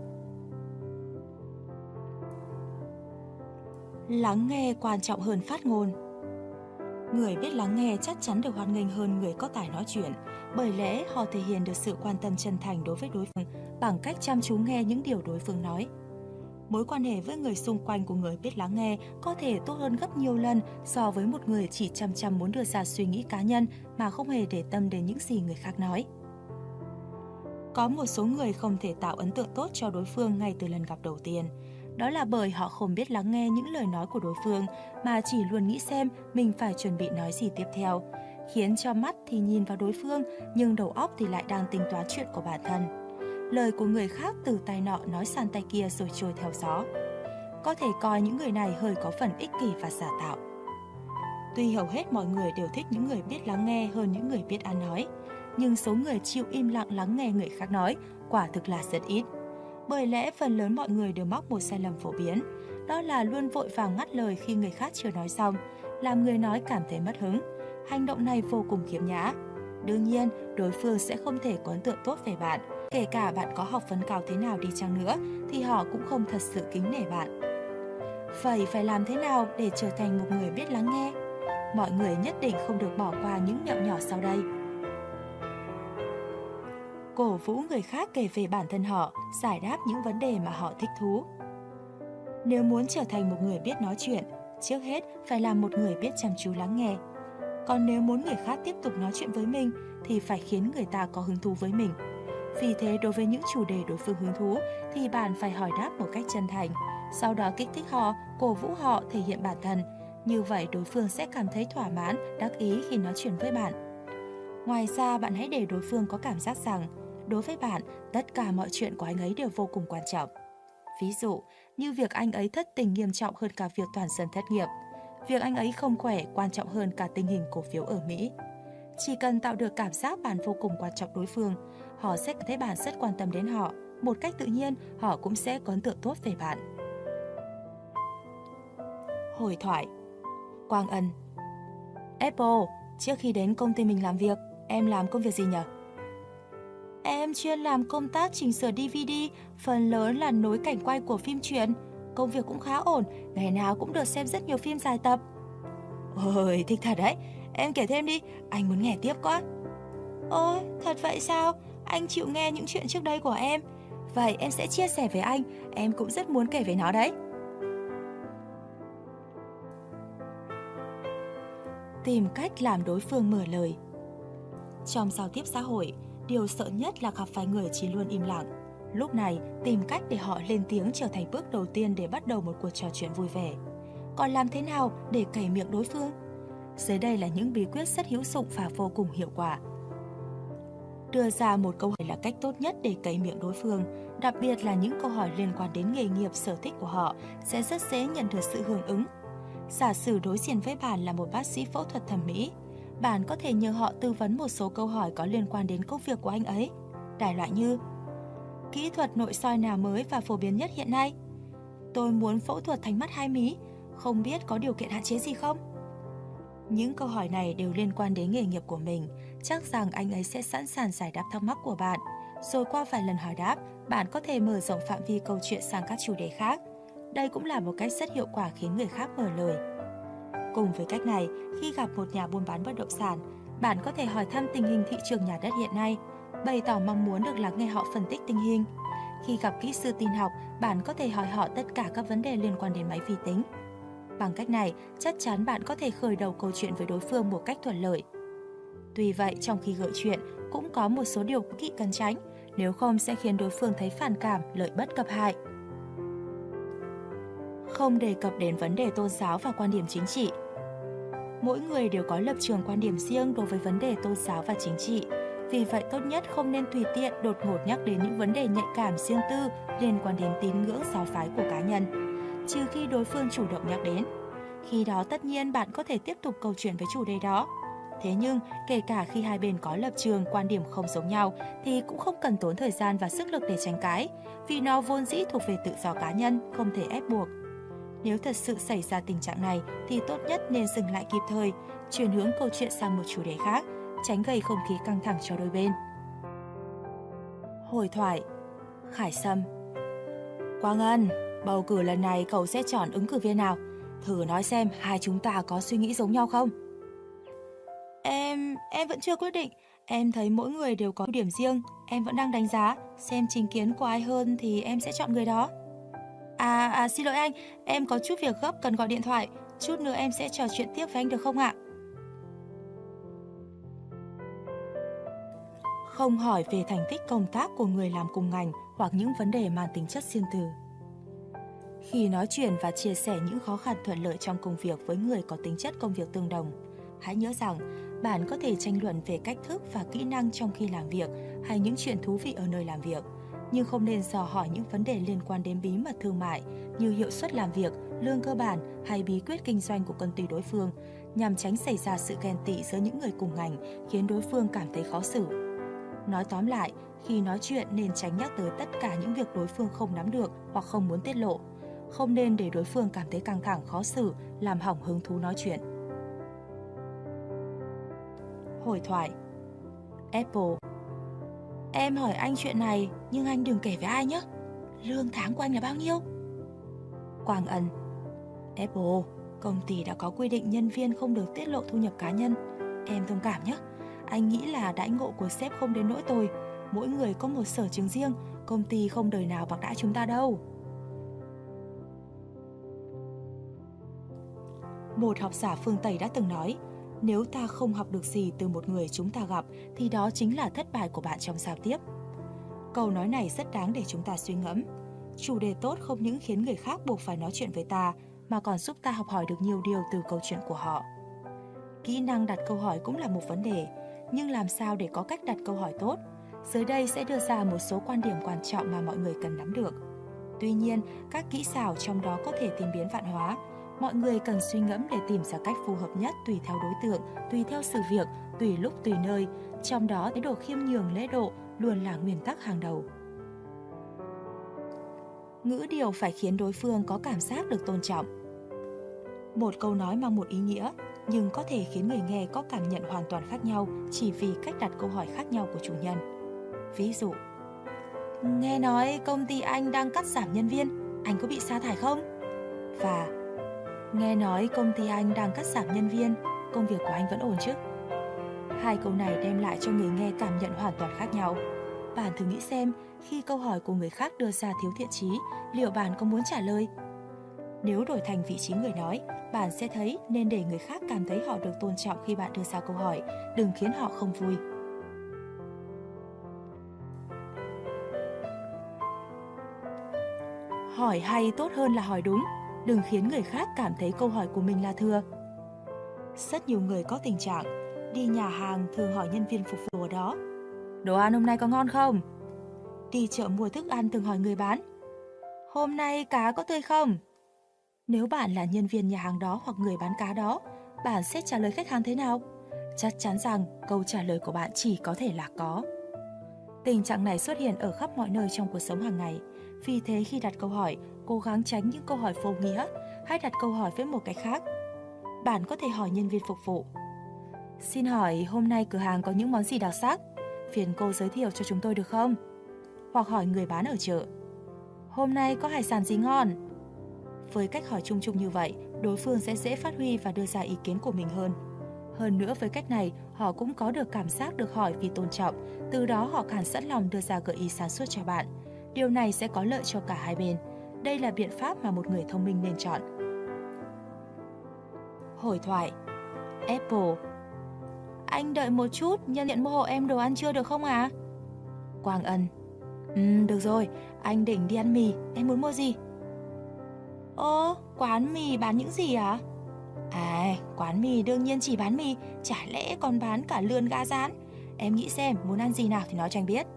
Lắng nghe quan trọng hơn phát ngôn. Người biết lắng nghe chắc chắn được hoan nghênh hơn người có tài nói chuyện, bởi lẽ họ thể hiện được sự quan tâm chân thành đối với đối phương bằng cách chăm chú nghe những điều đối phương nói. Mối quan hệ với người xung quanh của người biết lắng nghe có thể tốt hơn gấp nhiều lần so với một người chỉ chăm chăm muốn đưa ra suy nghĩ cá nhân mà không hề để tâm đến những gì người khác nói. Có một số người không thể tạo ấn tượng tốt cho đối phương ngay từ lần gặp đầu tiên. Đó là bởi họ không biết lắng nghe những lời nói của đối phương mà chỉ luôn nghĩ xem mình phải chuẩn bị nói gì tiếp theo, khiến cho mắt thì nhìn vào đối phương nhưng đầu óc thì lại đang tính toán chuyện của bản thân. Lời của người khác từ tai nọ nói sang tai kia rồi trôi theo gió. Có thể coi những người này hơi có phần ích kỷ và giả tạo. Tuy hầu hết mọi người đều thích những người biết lắng nghe hơn những người biết ăn nói, nhưng số người chịu im lặng lắng nghe người khác nói quả thực là rất ít. Bởi lẽ phần lớn mọi người đều mắc một sai lầm phổ biến, đó là luôn vội vàng ngắt lời khi người khác chưa nói xong, làm người nói cảm thấy mất hứng. Hành động này vô cùng khiếm nhã. Đương nhiên, đối phương sẽ không thể có ấn tượng tốt về bạn. Kể cả bạn có học vấn cao thế nào đi chăng nữa, thì họ cũng không thật sự kính nể bạn. Vậy phải làm thế nào để trở thành một người biết lắng nghe? Mọi người nhất định không được bỏ qua những mẹo nhỏ sau đây. Cổ vũ người khác kể về bản thân họ, giải đáp những vấn đề mà họ thích thú. Nếu muốn trở thành một người biết nói chuyện, trước hết phải là một người biết chăm chú lắng nghe. Còn nếu muốn người khác tiếp tục nói chuyện với mình thì phải khiến người ta có hứng thú với mình. Vì thế đối với những chủ đề đối phương hứng thú thì bạn phải hỏi đáp một cách chân thành, sau đó kích thích họ, cổ vũ họ thể hiện bản thân. Như vậy đối phương sẽ cảm thấy thỏa mãn, đắc ý khi nói chuyện với bạn. Ngoài ra bạn hãy để đối phương có cảm giác rằng đối với bạn, tất cả mọi chuyện của anh ấy đều vô cùng quan trọng. Ví dụ, như việc anh ấy thất tình nghiêm trọng hơn cả việc toàn dân thất nghiệp. Việc anh ấy không khỏe quan trọng hơn cả tình hình cổ phiếu ở Mỹ. Chỉ cần tạo được cảm giác bạn vô cùng quan trọng đối phương, họ sẽ thấy bạn rất quan tâm đến họ. Một cách tự nhiên, họ cũng sẽ có ấn tượng tốt về bạn. Hội thoại. Quang Ân: Apple, trước khi đến công ty mình làm việc, em làm công việc gì nhỉ? Em chuyên làm công tác chỉnh sửa DVD, phần lớn là nối cảnh quay của phim truyện. Công việc cũng khá ổn, ngày nào cũng được xem rất nhiều phim dài tập. Ôi, thích thật đấy, em kể thêm đi, anh muốn nghe tiếp quá. Ôi, thật vậy sao? Anh chịu nghe những chuyện trước đây của em. Vậy em sẽ chia sẻ với anh, em cũng rất muốn kể về nó đấy. Tìm cách làm đối phương mở lời. Trong giao tiếp xã hội, điều sợ nhất là gặp phải người chỉ luôn im lặng. Lúc này, tìm cách để họ lên tiếng trở thành bước đầu tiên để bắt đầu một cuộc trò chuyện vui vẻ. Còn làm thế nào để cày miệng đối phương? Dưới đây là những bí quyết rất hữu dụng và vô cùng hiệu quả. Đưa ra một câu hỏi là cách tốt nhất để cày miệng đối phương, đặc biệt là những câu hỏi liên quan đến nghề nghiệp, sở thích của họ sẽ rất dễ nhận được sự hưởng ứng. Giả sử đối diện với bạn là một bác sĩ phẫu thuật thẩm mỹ, bạn có thể nhờ họ tư vấn một số câu hỏi có liên quan đến công việc của anh ấy. Đại loại như: kỹ thuật nội soi nào mới và phổ biến nhất hiện nay? Tôi muốn phẫu thuật thành mắt hai mí, không biết có điều kiện hạn chế gì không? Những câu hỏi này đều liên quan đến nghề nghiệp của mình, chắc rằng anh ấy sẽ sẵn sàng giải đáp thắc mắc của bạn. Rồi qua vài lần hỏi đáp, bạn có thể mở rộng phạm vi câu chuyện sang các chủ đề khác. Đây cũng là một cách rất hiệu quả khiến người khác mở lời. Cùng với cách này, khi gặp một nhà buôn bán bất động sản, bạn có thể hỏi thăm tình hình thị trường nhà đất hiện nay, bày tỏ mong muốn được lắng nghe họ phân tích tình hình. Khi gặp kỹ sư tin học, bạn có thể hỏi họ tất cả các vấn đề liên quan đến máy vi tính. Bằng cách này, chắc chắn bạn có thể khởi đầu câu chuyện với đối phương một cách thuận lợi. Tuy vậy, trong khi gợi chuyện, cũng có một số điều kỹ cần tránh, nếu không sẽ khiến đối phương thấy phản cảm, lợi bất cập hại. Không đề cập đến vấn đề tôn giáo và quan điểm chính trị. Mỗi người đều có lập trường quan điểm riêng đối với vấn đề tôn giáo và chính trị. Vì vậy tốt nhất không nên tùy tiện đột ngột nhắc đến những vấn đề nhạy cảm riêng tư liên quan đến tín ngưỡng giáo phái của cá nhân, trừ khi đối phương chủ động nhắc đến. Khi đó tất nhiên bạn có thể tiếp tục câu chuyện với chủ đề đó. Thế nhưng, kể cả khi hai bên có lập trường, quan điểm không giống nhau thì cũng không cần tốn thời gian và sức lực để tranh cãi, vì nó vốn dĩ thuộc về tự do cá nhân, không thể ép buộc. Nếu thật sự xảy ra tình trạng này thì tốt nhất nên dừng lại kịp thời, chuyển hướng câu chuyện sang một chủ đề khác, tránh gây không khí căng thẳng cho đôi bên. Hội thoại. Khải Sâm: Quang Ân, bầu cử lần này cậu sẽ chọn ứng cử viên nào? Thử nói xem hai chúng ta có suy nghĩ giống nhau không? Em vẫn chưa quyết định. Em thấy mỗi người đều có điểm riêng. Em vẫn đang đánh giá, xem chính kiến của ai hơn thì em sẽ chọn người đó. Xin lỗi anh, em có chút việc gấp cần gọi điện thoại. Chút nữa em sẽ trò chuyện tiếp với anh được không ạ? Không hỏi về thành tích công tác của người làm cùng ngành hoặc những vấn đề mang tính chất riêng tư. Khi nói chuyện và chia sẻ những khó khăn thuận lợi trong công việc với người có tính chất công việc tương đồng, hãy nhớ rằng bạn có thể tranh luận về cách thức và kỹ năng trong khi làm việc hay những chuyện thú vị ở nơi làm việc, nhưng không nên dò hỏi những vấn đề liên quan đến bí mật thương mại như hiệu suất làm việc, lương cơ bản hay bí quyết kinh doanh của công ty đối phương, nhằm tránh xảy ra sự ghen tị giữa những người cùng ngành, khiến đối phương cảm thấy khó xử. Nói tóm lại, khi nói chuyện nên tránh nhắc tới tất cả những việc đối phương không nắm được hoặc không muốn tiết lộ. Không nên để đối phương cảm thấy căng thẳng khó xử, làm hỏng hứng thú nói chuyện. Hội thoại. Apple: em hỏi anh chuyện này, nhưng anh đừng kể với ai nhé. Lương tháng của anh là bao nhiêu? Quang Ân: Apple, công ty đã có quy định nhân viên không được tiết lộ thu nhập cá nhân. Em thông cảm nhé. Anh nghĩ là đãi ngộ của sếp không đến nỗi tồi. Mỗi người có một sở trường riêng, công ty không đời nào bạc đãi chúng ta đâu. Một học giả phương Tây đã từng nói, nếu ta không học được gì từ một người chúng ta gặp thì đó chính là thất bại của bạn trong giao tiếp. Câu nói này rất đáng để chúng ta suy ngẫm. Chủ đề tốt không những khiến người khác buộc phải nói chuyện với ta, mà còn giúp ta học hỏi được nhiều điều từ câu chuyện của họ. Kỹ năng đặt câu hỏi cũng là một vấn đề, nhưng làm sao để có cách đặt câu hỏi tốt? Dưới đây sẽ đưa ra một số quan điểm quan trọng mà mọi người cần nắm được. Tuy nhiên, các kỹ xảo trong đó có thể tìm biến vạn hóa. Mọi người cần suy ngẫm để tìm ra cách phù hợp nhất tùy theo đối tượng, tùy theo sự việc, tùy lúc tùy nơi. Trong đó, thái độ khiêm nhường lễ độ luôn là nguyên tắc hàng đầu. Ngữ điệu phải khiến đối phương có cảm giác được tôn trọng. Một câu nói mang một ý nghĩa, nhưng có thể khiến người nghe có cảm nhận hoàn toàn khác nhau chỉ vì cách đặt câu hỏi khác nhau của chủ nhân. Ví dụ: nghe nói công ty anh đang cắt giảm nhân viên, anh có bị sa thải không? Và nghe nói công ty anh đang cắt giảm nhân viên, công việc của anh vẫn ổn chứ? Hai câu này đem lại cho người nghe cảm nhận hoàn toàn khác nhau. Bạn thử nghĩ xem, khi câu hỏi của người khác đưa ra thiếu thiện chí, liệu bạn có muốn trả lời? Nếu đổi thành vị trí người nói, bạn sẽ thấy nên để người khác cảm thấy họ được tôn trọng khi bạn đưa ra câu hỏi, đừng khiến họ không vui. Hỏi hay tốt hơn là hỏi đúng, đừng khiến người khác cảm thấy câu hỏi của mình là thừa. Rất nhiều người có tình trạng đi nhà hàng thường hỏi nhân viên phục vụ ở đó: đồ ăn hôm nay có ngon không? Đi chợ mua thức ăn thường hỏi người bán: hôm nay cá có tươi không? Nếu bạn là nhân viên nhà hàng đó hoặc người bán cá đó, bạn sẽ trả lời khách hàng thế nào? Chắc chắn rằng câu trả lời của bạn chỉ có thể là có. Tình trạng này xuất hiện ở khắp mọi nơi trong cuộc sống hàng ngày. Vì thế khi đặt câu hỏi, cố gắng tránh những câu hỏi vô nghĩa, hãy đặt câu hỏi với một cách khác. Bạn có thể hỏi nhân viên phục vụ: xin hỏi hôm nay cửa hàng có những món gì đặc sắc? Phiền cô giới thiệu cho chúng tôi được không? Hoặc hỏi người bán ở chợ: hôm nay có hải sản gì ngon? Với cách hỏi chung chung như vậy, đối phương sẽ dễ phát huy và đưa ra ý kiến của mình hơn. Hơn nữa với cách này, họ cũng có được cảm giác được hỏi vì tôn trọng, từ đó họ càng sẵn lòng đưa ra gợi ý sáng suốt cho bạn. Điều này sẽ có lợi cho cả hai bên. Đây là biện pháp mà một người thông minh nên chọn. Hội thoại. Apple: anh đợi một chút, nhân tiện mua hộ em đồ ăn trưa được không ạ? Quang Ân: được rồi, anh định đi ăn mì, em muốn mua gì? Ồ, quán mì bán những gì ạ? Quán mì đương nhiên chỉ bán mì, chả lẽ còn bán cả lươn gà rán. Em nghĩ xem, muốn ăn gì nào thì nói cho anh biết.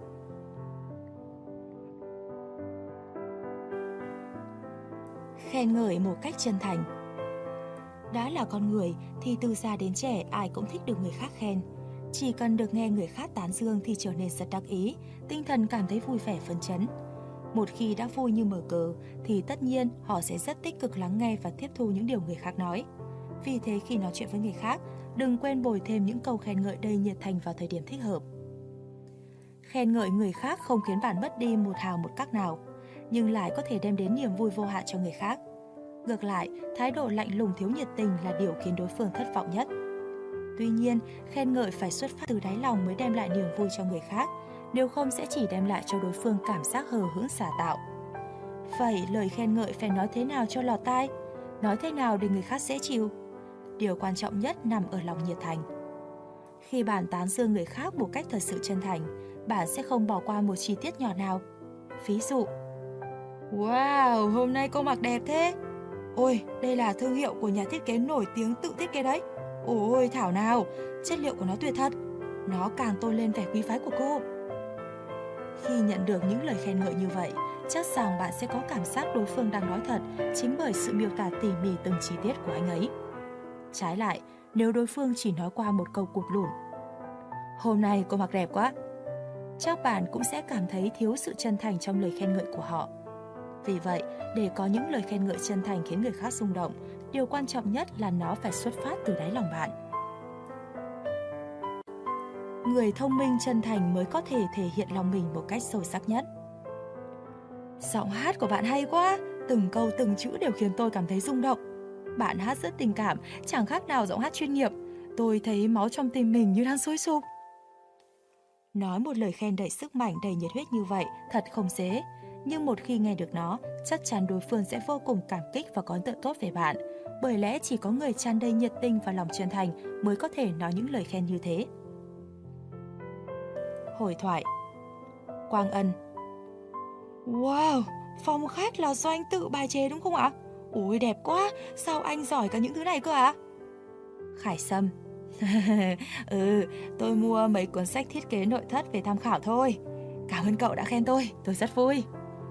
Khen ngợi một cách chân thành. Đã là con người thì từ già đến trẻ ai cũng thích được người khác khen. Chỉ cần được nghe người khác tán dương thì trở nên rất đắc ý, tinh thần cảm thấy vui vẻ phấn chấn. Một khi đã vui như mở cờ thì tất nhiên họ sẽ rất tích cực lắng nghe và tiếp thu những điều người khác nói. Vì thế khi nói chuyện với người khác, đừng quên bồi thêm những câu khen ngợi đầy nhiệt thành vào thời điểm thích hợp. Khen ngợi người khác không khiến bạn mất đi một hào một cắc nào, nhưng lại có thể đem đến niềm vui vô hạn cho người khác. Ngược lại, thái độ lạnh lùng thiếu nhiệt tình là điều khiến đối phương thất vọng nhất. Tuy nhiên, khen ngợi phải xuất phát từ đáy lòng mới đem lại niềm vui cho người khác, nếu không sẽ chỉ đem lại cho đối phương cảm giác hờ hững xả tạo. Vậy lời khen ngợi phải nói thế nào cho lọt tai? Nói thế nào để người khác dễ chịu? Điều quan trọng nhất nằm ở lòng nhiệt thành. Khi bạn tán dương người khác một cách thật sự chân thành, bạn sẽ không bỏ qua một chi tiết nhỏ nào. Ví dụ: wow, hôm nay cô mặc đẹp thế. Ôi, đây là thương hiệu của nhà thiết kế nổi tiếng tự thiết kế đấy. Ôi, thảo nào, chất liệu của nó tuyệt thật. Nó càng tôn lên vẻ quý phái của cô. Khi nhận được những lời khen ngợi như vậy, chắc rằng bạn sẽ có cảm giác đối phương đang nói thật chính bởi sự miêu tả tỉ mỉ từng chi tiết của anh ấy. Trái lại, nếu đối phương chỉ nói qua một câu cụt lủn: "Hôm nay cô mặc đẹp quá", chắc bạn cũng sẽ cảm thấy thiếu sự chân thành trong lời khen ngợi của họ. Vì vậy, để có những lời khen ngợi chân thành khiến người khác rung động, điều quan trọng nhất là nó phải xuất phát từ đáy lòng bạn. Người thông minh chân thành mới có thể thể hiện lòng mình một cách sâu sắc nhất. Giọng hát của bạn hay quá, từng câu từng chữ đều khiến tôi cảm thấy rung động. Bạn hát rất tình cảm, chẳng khác nào giọng hát chuyên nghiệp. Tôi thấy máu trong tim mình như đang sôi sục. Nói một lời khen đầy sức mạnh, đầy nhiệt huyết như vậy thật không dễ. Nhưng một khi nghe được nó, chắc chắn đối phương sẽ vô cùng cảm kích và có ấn tượng tốt về bạn. Bởi lẽ chỉ có người tràn đầy nhiệt tình và lòng chân thành mới có thể nói những lời khen như thế. Hồi thoại. Quang Ân: "Wow, phòng khách là do anh tự bài chế đúng không ạ? Ôi đẹp quá, sao anh giỏi cả những thứ này cơ ạ?" Khải Sâm: Tôi mua mấy cuốn sách thiết kế nội thất về tham khảo thôi. Cảm ơn cậu đã khen tôi rất vui."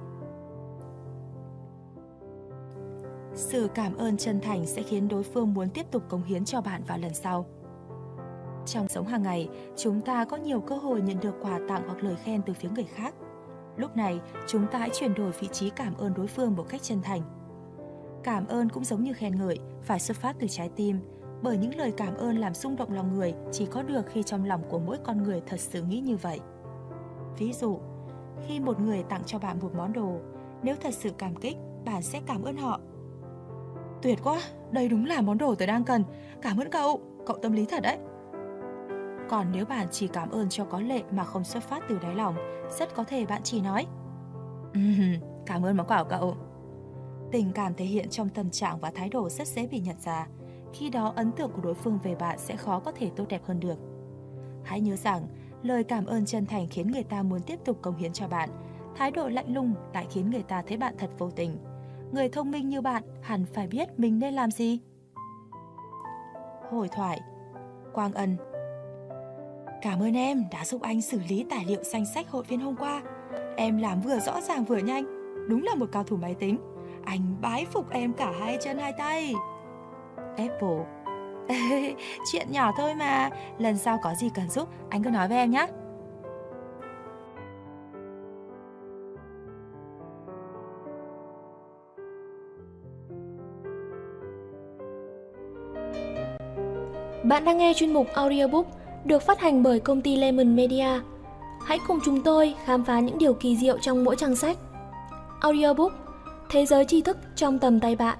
Sự cảm ơn chân thành sẽ khiến đối phương muốn tiếp tục cống hiến cho bạn vào lần sau. Trong sống hàng ngày, chúng ta có nhiều cơ hội nhận được quà tặng hoặc lời khen từ phía người khác. Lúc này, chúng ta hãy chuyển đổi vị trí cảm ơn đối phương một cách chân thành. Cảm ơn cũng giống như khen ngợi, phải xuất phát từ trái tim, bởi những lời cảm ơn làm rung động lòng người chỉ có được khi trong lòng của mỗi con người thật sự nghĩ như vậy. Ví dụ, khi một người tặng cho bạn một món đồ, nếu thật sự cảm kích, bạn sẽ cảm ơn họ. "Tuyệt quá, đây đúng là món đồ tôi đang cần. Cảm ơn cậu, cậu tâm lý thật đấy." Còn nếu bạn chỉ cảm ơn cho có lệ mà không xuất phát từ đáy lòng, rất có thể bạn chỉ nói: "Cảm ơn món quà của cậu." Tình cảm thể hiện trong tâm trạng và thái độ rất dễ bị nhận ra. Khi đó ấn tượng của đối phương về bạn sẽ khó có thể tốt đẹp hơn được. Hãy nhớ rằng, lời cảm ơn chân thành khiến người ta muốn tiếp tục cống hiến cho bạn. Thái độ lạnh lùng lại khiến người ta thấy bạn thật vô tình. Người thông minh như bạn hẳn phải biết mình nên làm gì. Hồi thoại. Quang Ân: "Cảm ơn em đã giúp anh xử lý tài liệu danh sách hội viên hôm qua. Em làm vừa rõ ràng vừa nhanh, đúng là một cao thủ máy tính. Anh bái phục em cả hai chân hai tay." Apple: "Chuyện nhỏ thôi mà, lần sau có gì cần giúp anh cứ nói với em nhé." Bạn đang nghe chuyên mục audiobook được phát hành bởi công ty Lemon Media. Hãy cùng chúng tôi khám phá những điều kỳ diệu trong mỗi trang sách. Audiobook, thế giới tri thức trong tầm tay bạn.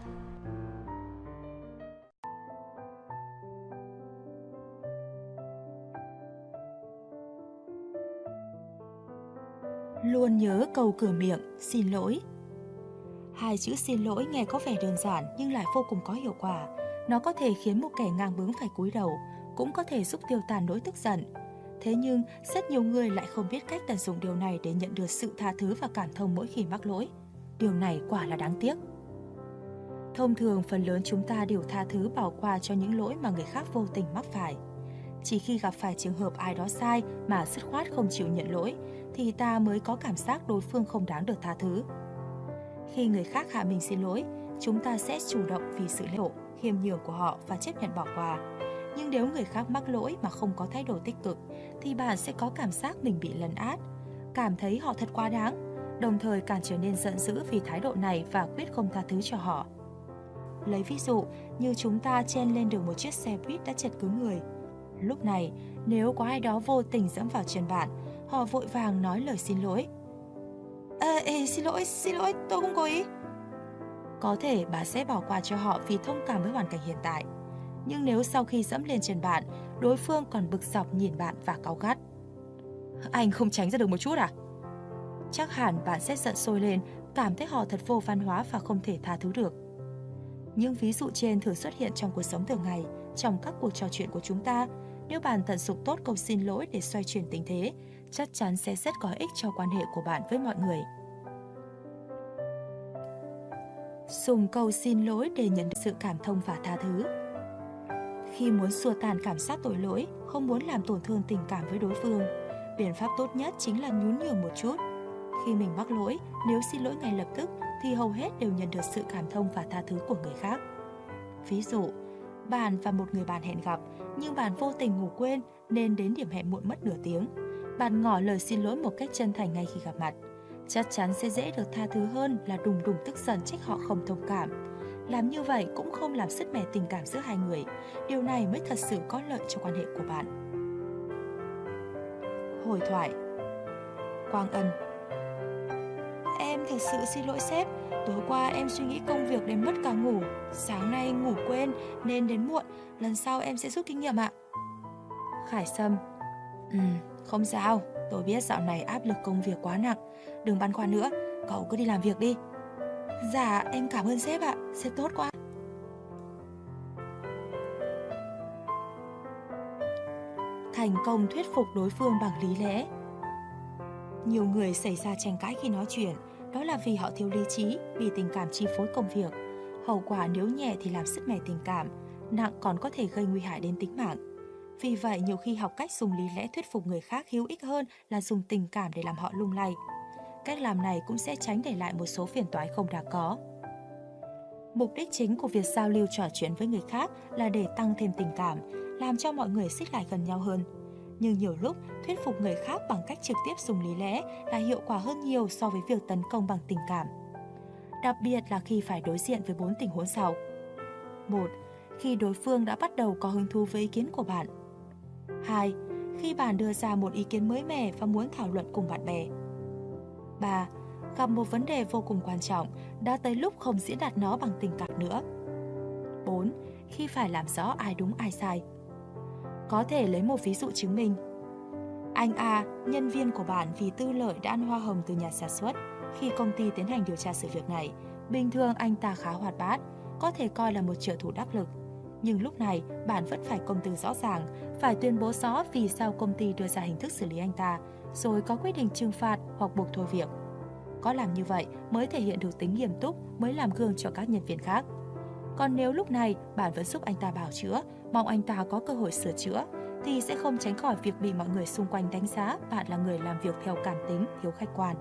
Luôn nhớ câu cửa miệng, xin lỗi. Hai chữ xin lỗi nghe có vẻ đơn giản nhưng lại vô cùng có hiệu quả. Nó có thể khiến một kẻ ngang bướng phải cúi đầu, cũng có thể giúp tiêu tan nỗi tức giận. Thế nhưng, rất nhiều người lại không biết cách tận dụng điều này để nhận được sự tha thứ và cảm thông mỗi khi mắc lỗi. Điều này quả là đáng tiếc. Thông thường, phần lớn chúng ta đều tha thứ bỏ qua cho những lỗi mà người khác vô tình mắc phải. Chỉ khi gặp phải trường hợp ai đó sai mà dứt khoát không chịu nhận lỗi, thì ta mới có cảm giác đối phương không đáng được tha thứ. Khi người khác hạ mình xin lỗi, chúng ta sẽ chủ động vì sự lễ độ, khiêm nhường của họ và chấp nhận bỏ qua. Nhưng nếu người khác mắc lỗi mà không có thái độ tích cực, thì bạn sẽ có cảm giác mình bị lấn át, cảm thấy họ thật quá đáng, đồng thời càng trở nên giận dữ vì thái độ này và quyết không tha thứ cho họ. Lấy ví dụ như chúng ta chen lên được một chiếc xe buýt đã chật cứng người. Lúc này, nếu có ai đó vô tình dẫm vào chân bạn, họ vội vàng nói lời xin lỗi. Xin lỗi, tôi không cố ý." Có thể bạn sẽ bỏ qua cho họ vì thông cảm với hoàn cảnh hiện tại. Nhưng nếu sau khi dẫm lên chân bạn, đối phương còn bực dọc nhìn bạn và cáu gắt: "Anh không tránh ra được một chút à?" Chắc hẳn bạn sẽ giận sôi lên, cảm thấy họ thật vô văn hóa và không thể tha thứ được. Những ví dụ trên thường xuất hiện trong cuộc sống thường ngày, trong các cuộc trò chuyện của chúng ta. Nếu bạn tận dụng tốt câu xin lỗi để xoay chuyển tình thế, chắc chắn sẽ rất có ích cho quan hệ của bạn với mọi người. Dùng câu xin lỗi để nhận được sự cảm thông và tha thứ. Khi muốn xua tan cảm giác tội lỗi, không muốn làm tổn thương tình cảm với đối phương, biện pháp tốt nhất chính là nhún nhường một chút. Khi mình mắc lỗi, nếu xin lỗi ngay lập tức thì hầu hết đều nhận được sự cảm thông và tha thứ của người khác. Ví dụ, Bạn và một người bạn hẹn gặp, nhưng bạn vô tình ngủ quên nên đến điểm hẹn muộn mất nửa tiếng. Bạn ngỏ lời xin lỗi một cách chân thành ngay khi gặp mặt. Chắc chắn sẽ dễ được tha thứ hơn là đùng đùng tức giận trách họ không thông cảm. Làm như vậy cũng không làm sứt mẻ tình cảm giữa hai người. Điều này mới thật sự có lợi cho quan hệ của bạn. Hồi thoại. Quang Ân: Em thật sự xin lỗi sếp. Tối qua em suy nghĩ công việc đến mất cả ngủ. Sáng nay ngủ quên nên đến muộn. Lần sau em sẽ rút kinh nghiệm ạ. Khải Sâm: Không sao. Tôi biết dạo này áp lực công việc quá nặng. Đừng băn khoăn nữa. Cậu cứ đi làm việc đi. Dạ em cảm ơn sếp ạ. Sếp tốt quá. Thành công thuyết phục đối phương bằng lý lẽ. Nhiều người xảy ra tranh cãi khi nói chuyện. Đó là vì họ thiếu lý trí, vì tình cảm chi phối công việc. Hậu quả nếu nhẹ thì làm sứt mẻ tình cảm, nặng còn có thể gây nguy hại đến tính mạng. Vì vậy, nhiều khi học cách dùng lý lẽ thuyết phục người khác hữu ích hơn là dùng tình cảm để làm họ lung lay. Cách làm này cũng sẽ tránh để lại một số phiền toái không đáng có. Mục đích chính của việc giao lưu trò chuyện với người khác là để tăng thêm tình cảm, làm cho mọi người xích lại gần nhau hơn. Nhưng nhiều lúc, thuyết phục người khác bằng cách trực tiếp dùng lý lẽ là hiệu quả hơn nhiều so với việc tấn công bằng tình cảm. Đặc biệt là khi phải đối diện với 4 tình huống sau. 1. Khi đối phương đã bắt đầu có hứng thú với ý kiến của bạn. 2. Khi bạn đưa ra một ý kiến mới mẻ và muốn thảo luận cùng bạn bè. 3. Gặp một vấn đề vô cùng quan trọng, đã tới lúc không diễn đạt nó bằng tình cảm nữa. 4. Khi phải làm rõ ai đúng ai sai. Có thể lấy một ví dụ chứng minh. Anh A, nhân viên của bạn vì tư lợi đã ăn hoa hồng từ nhà sản xuất. Khi công ty tiến hành điều tra sự việc này, bình thường anh ta khá hoạt bát, có thể coi là một trợ thủ đắc lực. Nhưng lúc này, bạn vẫn phải công tư rõ ràng, phải tuyên bố rõ vì sao công ty đưa ra hình thức xử lý anh ta, rồi có quyết định trừng phạt hoặc buộc thôi việc. Có làm như vậy mới thể hiện được tính nghiêm túc, mới làm gương cho các nhân viên khác. Còn nếu lúc này bạn vẫn giúp anh ta bào chữa, mong anh ta có cơ hội sửa chữa, thì sẽ không tránh khỏi việc bị mọi người xung quanh đánh giá bạn là người làm việc theo cảm tính, thiếu khách quan.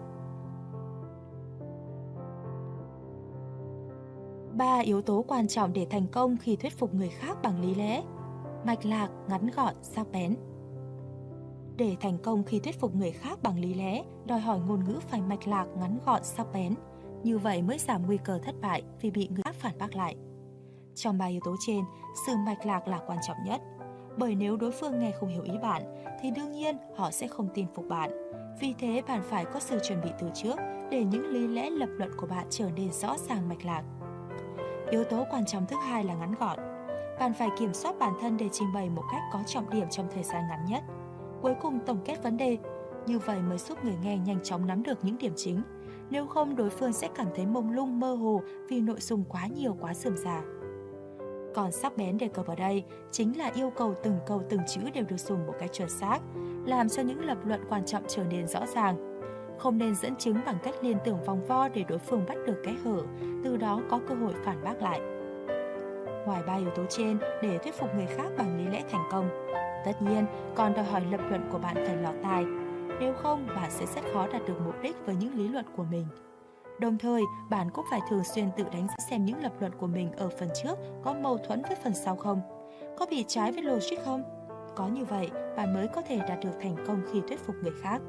3 yếu tố quan trọng để thành công khi thuyết phục người khác bằng lý lẽ. Mạch lạc, ngắn gọn, sắc bén. Để thành công khi thuyết phục người khác bằng lý lẽ, đòi hỏi ngôn ngữ phải mạch lạc, ngắn gọn, sắc bén. Như vậy mới giảm nguy cơ thất bại vì bị người khác phản bác lại. Trong 3 yếu tố trên, sự mạch lạc là quan trọng nhất. Bởi nếu đối phương nghe không hiểu ý bạn, thì đương nhiên họ sẽ không tin phục bạn. Vì thế bạn phải có sự chuẩn bị từ trước để những lý lẽ lập luận của bạn trở nên rõ ràng mạch lạc. Yếu tố quan trọng thứ hai là ngắn gọn. Bạn phải kiểm soát bản thân để trình bày một cách có trọng điểm trong thời gian ngắn nhất. Cuối cùng tổng kết vấn đề. Như vậy mới giúp người nghe nhanh chóng nắm được những điểm chính. Nếu không, đối phương sẽ cảm thấy mông lung, mơ hồ vì nội dung quá nhiều, quá rườm rà. Còn sắc bén đề cập ở đây chính là yêu cầu từng câu từng chữ đều được dùng một cách chuẩn xác, làm cho những lập luận quan trọng trở nên rõ ràng. Không nên dẫn chứng bằng cách liên tưởng vòng vo để đối phương bắt được kẽ hở, từ đó có cơ hội phản bác lại. Ngoài 3 yếu tố trên để thuyết phục người khác bằng lý lẽ thành công, tất nhiên còn đòi hỏi lập luận của bạn phải lọt tai. Nếu không, bạn sẽ rất khó đạt được mục đích với những lý luận của mình. Đồng thời, bạn cũng phải thường xuyên tự đánh giá xem những lập luận của mình ở phần trước có mâu thuẫn với phần sau không, có bị trái với logic không. Có như vậy, bạn mới có thể đạt được thành công khi thuyết phục người khác.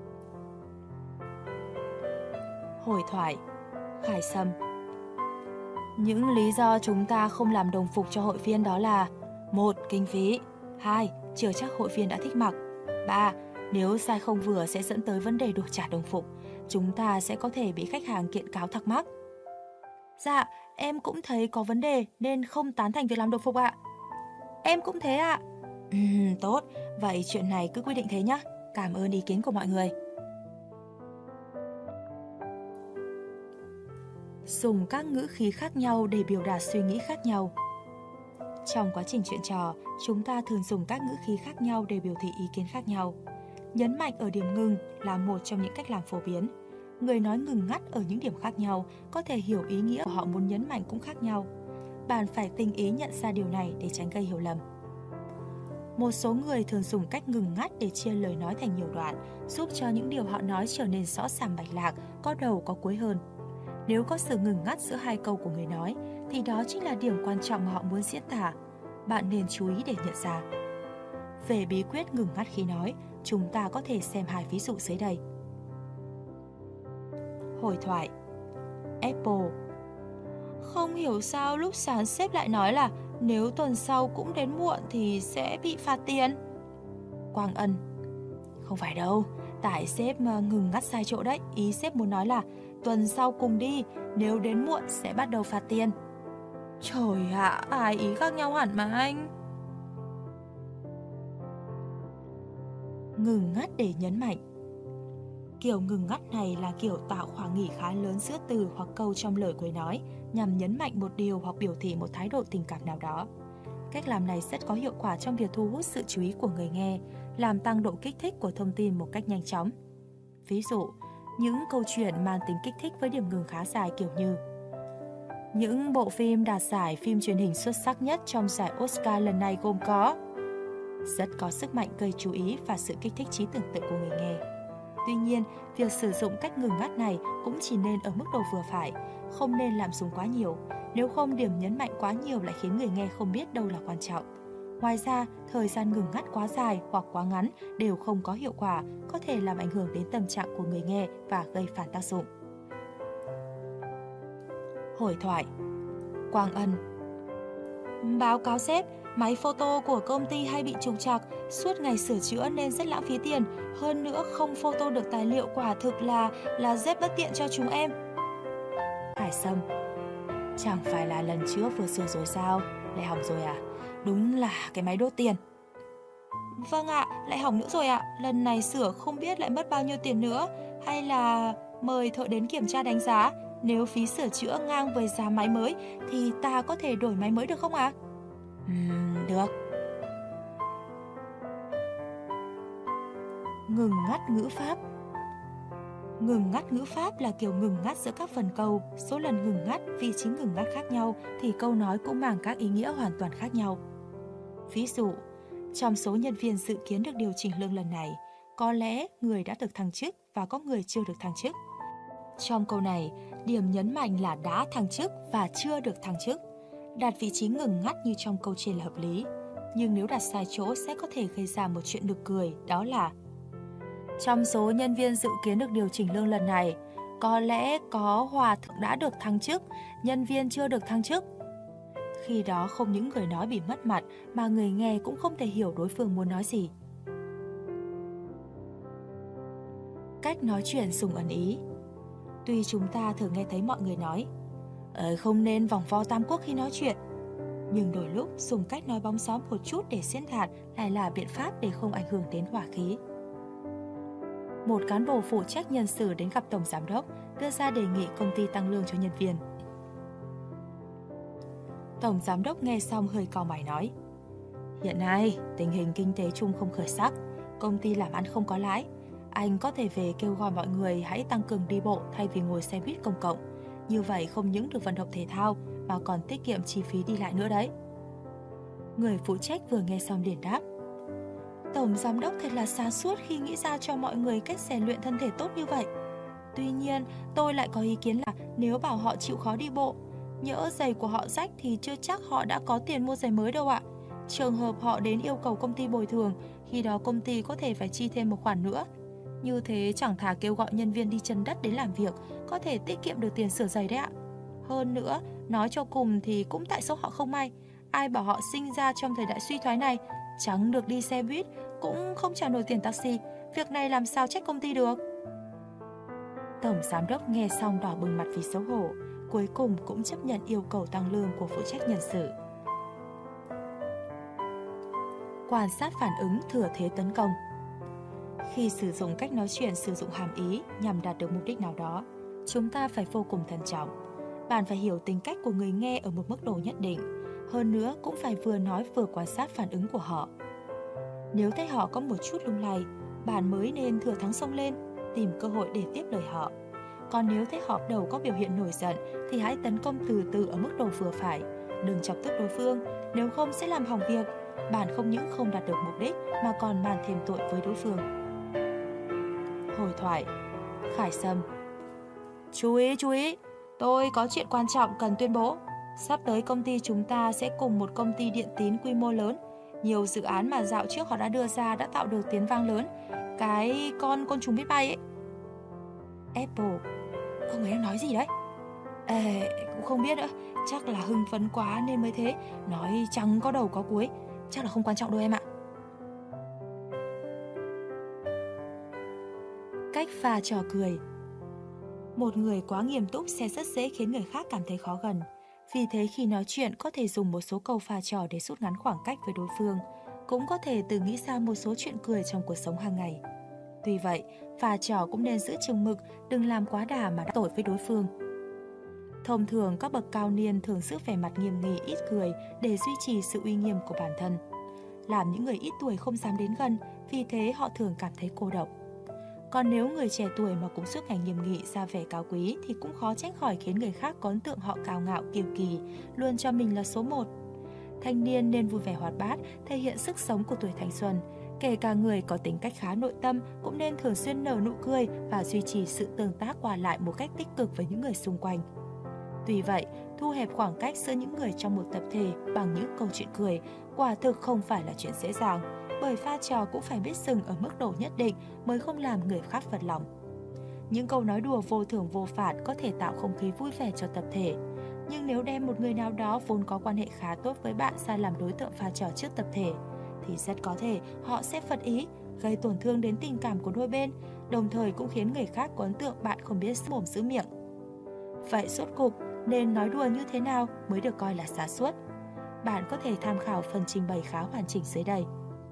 Hồi thoại. Khải Sâm: Những lý do chúng ta không làm đồng phục cho hội viên đó là: 1. Kinh phí. 2. Chưa chắc hội viên đã thích mặc. 3. Nếu sai không vừa sẽ dẫn tới vấn đề đổi trả đồng phục. Chúng ta sẽ có thể bị khách hàng kiện cáo thắc mắc. Dạ, em cũng thấy có vấn đề nên không tán thành việc làm đồng phục ạ. Em cũng thế ạ. Tốt, vậy chuyện này cứ quy định thế nhé. Cảm ơn ý kiến của mọi người. Dùng các ngữ khí khác nhau để biểu đạt suy nghĩ khác nhau. Trong quá trình chuyện trò, chúng ta thường dùng các ngữ khí khác nhau để biểu thị ý kiến khác nhau. Nhấn mạnh ở điểm ngừng là một trong những cách làm phổ biến. Người nói ngừng ngắt ở những điểm khác nhau, có thể hiểu ý nghĩa của họ muốn nhấn mạnh cũng khác nhau. Bạn phải tinh ý nhận ra điều này để tránh gây hiểu lầm. Một số người thường dùng cách ngừng ngắt để chia lời nói thành nhiều đoạn, giúp cho những điều họ nói trở nên rõ ràng mạch lạc, có đầu có cuối hơn. Nếu có sự ngừng ngắt giữa hai câu của người nói, thì đó chính là điểm quan trọng mà họ muốn diễn tả. bạn nên chú ý để nhận ra. Về bí quyết ngừng ngắt khi nói, chúng ta có thể xem 2 ví dụ dưới đây. Hội thoại. Apple: không hiểu sao lúc sáng sếp lại nói là nếu tuần sau cũng đến muộn thì sẽ bị phạt tiền. Quang Ân: không phải đâu, tại sếp ngừng ngắt sai chỗ đấy. Ý sếp muốn nói là tuần sau cùng đi, nếu đến muộn sẽ bắt đầu phạt tiền. Trời ạ, ai ý khác nhau hẳn mà anh. Ngừng ngắt để nhấn mạnh. Kiểu ngừng ngắt này là kiểu tạo khoảng nghỉ khá lớn giữa từ hoặc câu trong lời cuối nói, nhằm nhấn mạnh một điều hoặc biểu thị một thái độ tình cảm nào đó. Cách làm này rất có hiệu quả trong việc thu hút sự chú ý của người nghe, làm tăng độ kích thích của thông tin một cách nhanh chóng. Ví dụ, những câu chuyện mang tính kích thích với điểm ngừng khá dài kiểu như: những bộ phim đạt giải phim truyền hình xuất sắc nhất trong giải Oscar lần này gồm có, rất có sức mạnh gây chú ý và sự kích thích trí tưởng tượng của người nghe. Tuy nhiên, việc sử dụng cách ngừng ngắt này cũng chỉ nên ở mức độ vừa phải, không nên lạm dụng quá nhiều. Nếu không, điểm nhấn mạnh quá nhiều lại khiến người nghe không biết đâu là quan trọng. Ngoài ra, thời gian ngừng ngắt quá dài hoặc quá ngắn đều không có hiệu quả, có thể làm ảnh hưởng đến tâm trạng của người nghe và gây phản tác dụng. Hội thoại. Quang Ân: báo cáo sếp, máy photo của công ty hay bị trục trặc, suốt ngày sửa chữa nên rất lãng phí tiền. Hơn nữa không photo được tài liệu, quả thực là rất bất tiện cho chúng em. Hải Sâm: chẳng phải là lần trước vừa sửa rồi sao? Lại hỏng rồi à? Đúng là cái máy đốt tiền. Vâng ạ, lại hỏng nữa rồi ạ. Lần này sửa không biết lại mất bao nhiêu tiền nữa. Hay là mời thợ đến kiểm tra đánh giá. Nếu phí sửa chữa ngang với giá máy mới thì ta có thể đổi máy mới được không ạ? Được. Ngừng ngắt ngữ pháp. Ngừng ngắt ngữ pháp là kiểu ngừng ngắt giữa các phần câu. Số lần ngừng ngắt, vị trí ngừng ngắt khác nhau thì câu nói cũng mang các ý nghĩa hoàn toàn khác nhau. Ví dụ, trong số nhân viên dự kiến được điều chỉnh lương lần này, có lẽ người đã được thăng chức và có người chưa được thăng chức. Trong câu này, điểm nhấn mạnh là đã thăng chức và chưa được thăng chức. Đặt vị trí ngừng ngắt như trong câu trên là hợp lý. Nhưng nếu đặt sai chỗ sẽ có thể gây ra một chuyện nực cười, đó là: trong số nhân viên dự kiến được điều chỉnh lương lần này, có lẽ có hòa thượng đã được thăng chức, nhân viên chưa được thăng chức. Khi đó không những người nói bị mất mặt mà người nghe cũng không thể hiểu đối phương muốn nói gì. Cách nói chuyện dùng ẩn ý. Tuy chúng ta thường nghe thấy mọi người nói không nên vòng vo tam quốc khi nói chuyện, nhưng đôi lúc dùng cách nói bóng gió một chút để diễn đạt lại là biện pháp để không ảnh hưởng đến hòa khí. Một cán bộ phụ trách nhân sự đến gặp tổng giám đốc, đưa ra đề nghị công ty tăng lương cho nhân viên. Tổng giám đốc nghe xong hơi cau mày nói: hiện nay tình hình kinh tế chung không khởi sắc, công ty làm ăn không có lãi. Anh có thể về kêu gọi mọi người hãy tăng cường đi bộ thay vì ngồi xe buýt công cộng. Như vậy không những được vận động thể thao mà còn tiết kiệm chi phí đi lại nữa đấy. Người phụ trách vừa nghe xong liền đáp: tổng giám đốc thật là sáng suốt khi nghĩ ra cho mọi người cách rèn luyện thân thể tốt như vậy. Tuy nhiên, tôi lại có ý kiến là nếu bảo họ chịu khó đi bộ, nhỡ giày của họ rách thì chưa chắc họ đã có tiền mua giày mới đâu ạ. Trường hợp họ đến yêu cầu công ty bồi thường, khi đó công ty có thể phải chi thêm một khoản nữa. Như thế chẳng thà kêu gọi nhân viên đi chân đất đến làm việc, có thể tiết kiệm được tiền sửa giày đấy ạ. Hơn nữa, nói cho cùng thì cũng tại số họ không may. Ai bảo họ sinh ra trong thời đại suy thoái này, chẳng được đi xe buýt, cũng không trả nổi tiền taxi. Việc này làm sao trách công ty được? Tổng giám đốc nghe xong đỏ bừng mặt vì xấu hổ, cuối cùng cũng chấp nhận yêu cầu tăng lương của phụ trách nhân sự. Quan sát phản ứng thừa thế tấn công. Khi sử dụng cách nói chuyện sử dụng hàm ý nhằm đạt được mục đích nào đó, chúng ta phải vô cùng thận trọng. Bạn phải hiểu tính cách của người nghe ở một mức độ nhất định. Hơn nữa cũng phải vừa nói vừa quan sát phản ứng của họ. Nếu thấy họ có một chút lung lay, bạn mới nên thừa thắng xông lên, tìm cơ hội để tiếp lời họ. Còn nếu thấy họ đầu có biểu hiện nổi giận thì hãy tấn công từ từ ở mức độ vừa phải. Đừng chọc tức đối phương, nếu không sẽ làm hỏng việc. Bạn không những không đạt được mục đích mà còn mang thêm tội với đối phương. Hội thoại. Khải Sâm: chú ý, tôi có chuyện quan trọng cần tuyên bố. Sắp tới công ty chúng ta sẽ cùng một công ty điện tín quy mô lớn. Nhiều dự án mà dạo trước họ đã đưa ra đã tạo được tiếng vang lớn. Cái con côn trùng biết bay ấy. Apple, ông ấy đang nói gì đấy? Cũng không biết nữa. Chắc là hưng phấn quá nên mới thế. Nói chẳng có đầu có cuối. Chắc là không quan trọng đâu em ạ. Cách pha trò cười. Một người quá nghiêm túc sẽ rất dễ khiến người khác cảm thấy khó gần. Vì thế khi nói chuyện có thể dùng một số câu pha trò để rút ngắn khoảng cách với đối phương. Cũng có thể tự nghĩ ra một số chuyện cười trong cuộc sống hàng ngày. Tuy vậy, pha trò cũng nên giữ chừng mực, đừng làm quá đà mà đắc tội với đối phương. Thông thường các bậc cao niên thường giữ vẻ mặt nghiêm nghị ít cười để duy trì sự uy nghiêm của bản thân. Làm những người ít tuổi không dám đến gần, vì thế họ thường cảm thấy cô độc. Còn nếu người trẻ tuổi mà cũng suốt ngày nghiêm nghị ra vẻ cao quý thì cũng khó tránh khỏi khiến người khác có ấn tượng họ cao ngạo kiêu kỳ, luôn cho mình là số một. Thanh niên nên vui vẻ hoạt bát, thể hiện sức sống của tuổi thanh xuân. Kể cả người có tính cách khá nội tâm cũng nên thường xuyên nở nụ cười và duy trì sự tương tác qua lại một cách tích cực với những người xung quanh. Tuy vậy, thu hẹp khoảng cách giữa những người trong một tập thể bằng những câu chuyện cười quả thực không phải là chuyện dễ dàng, bởi pha trò cũng phải biết dừng ở mức độ nhất định mới không làm người khác phật lòng. Những câu nói đùa vô thưởng vô phạt có thể tạo không khí vui vẻ cho tập thể, nhưng nếu đem một người nào đó vốn có quan hệ khá tốt với bạn ra làm đối tượng pha trò trước tập thể, thì rất có thể họ sẽ phật ý, gây tổn thương đến tình cảm của đôi bên, đồng thời cũng khiến người khác có ấn tượng bạn không biết giữ mồm giữ miệng. Vậy rốt cục nên nói đùa như thế nào mới được coi là sáng suốt? Bạn có thể tham khảo phần trình bày khá hoàn chỉnh dưới đây.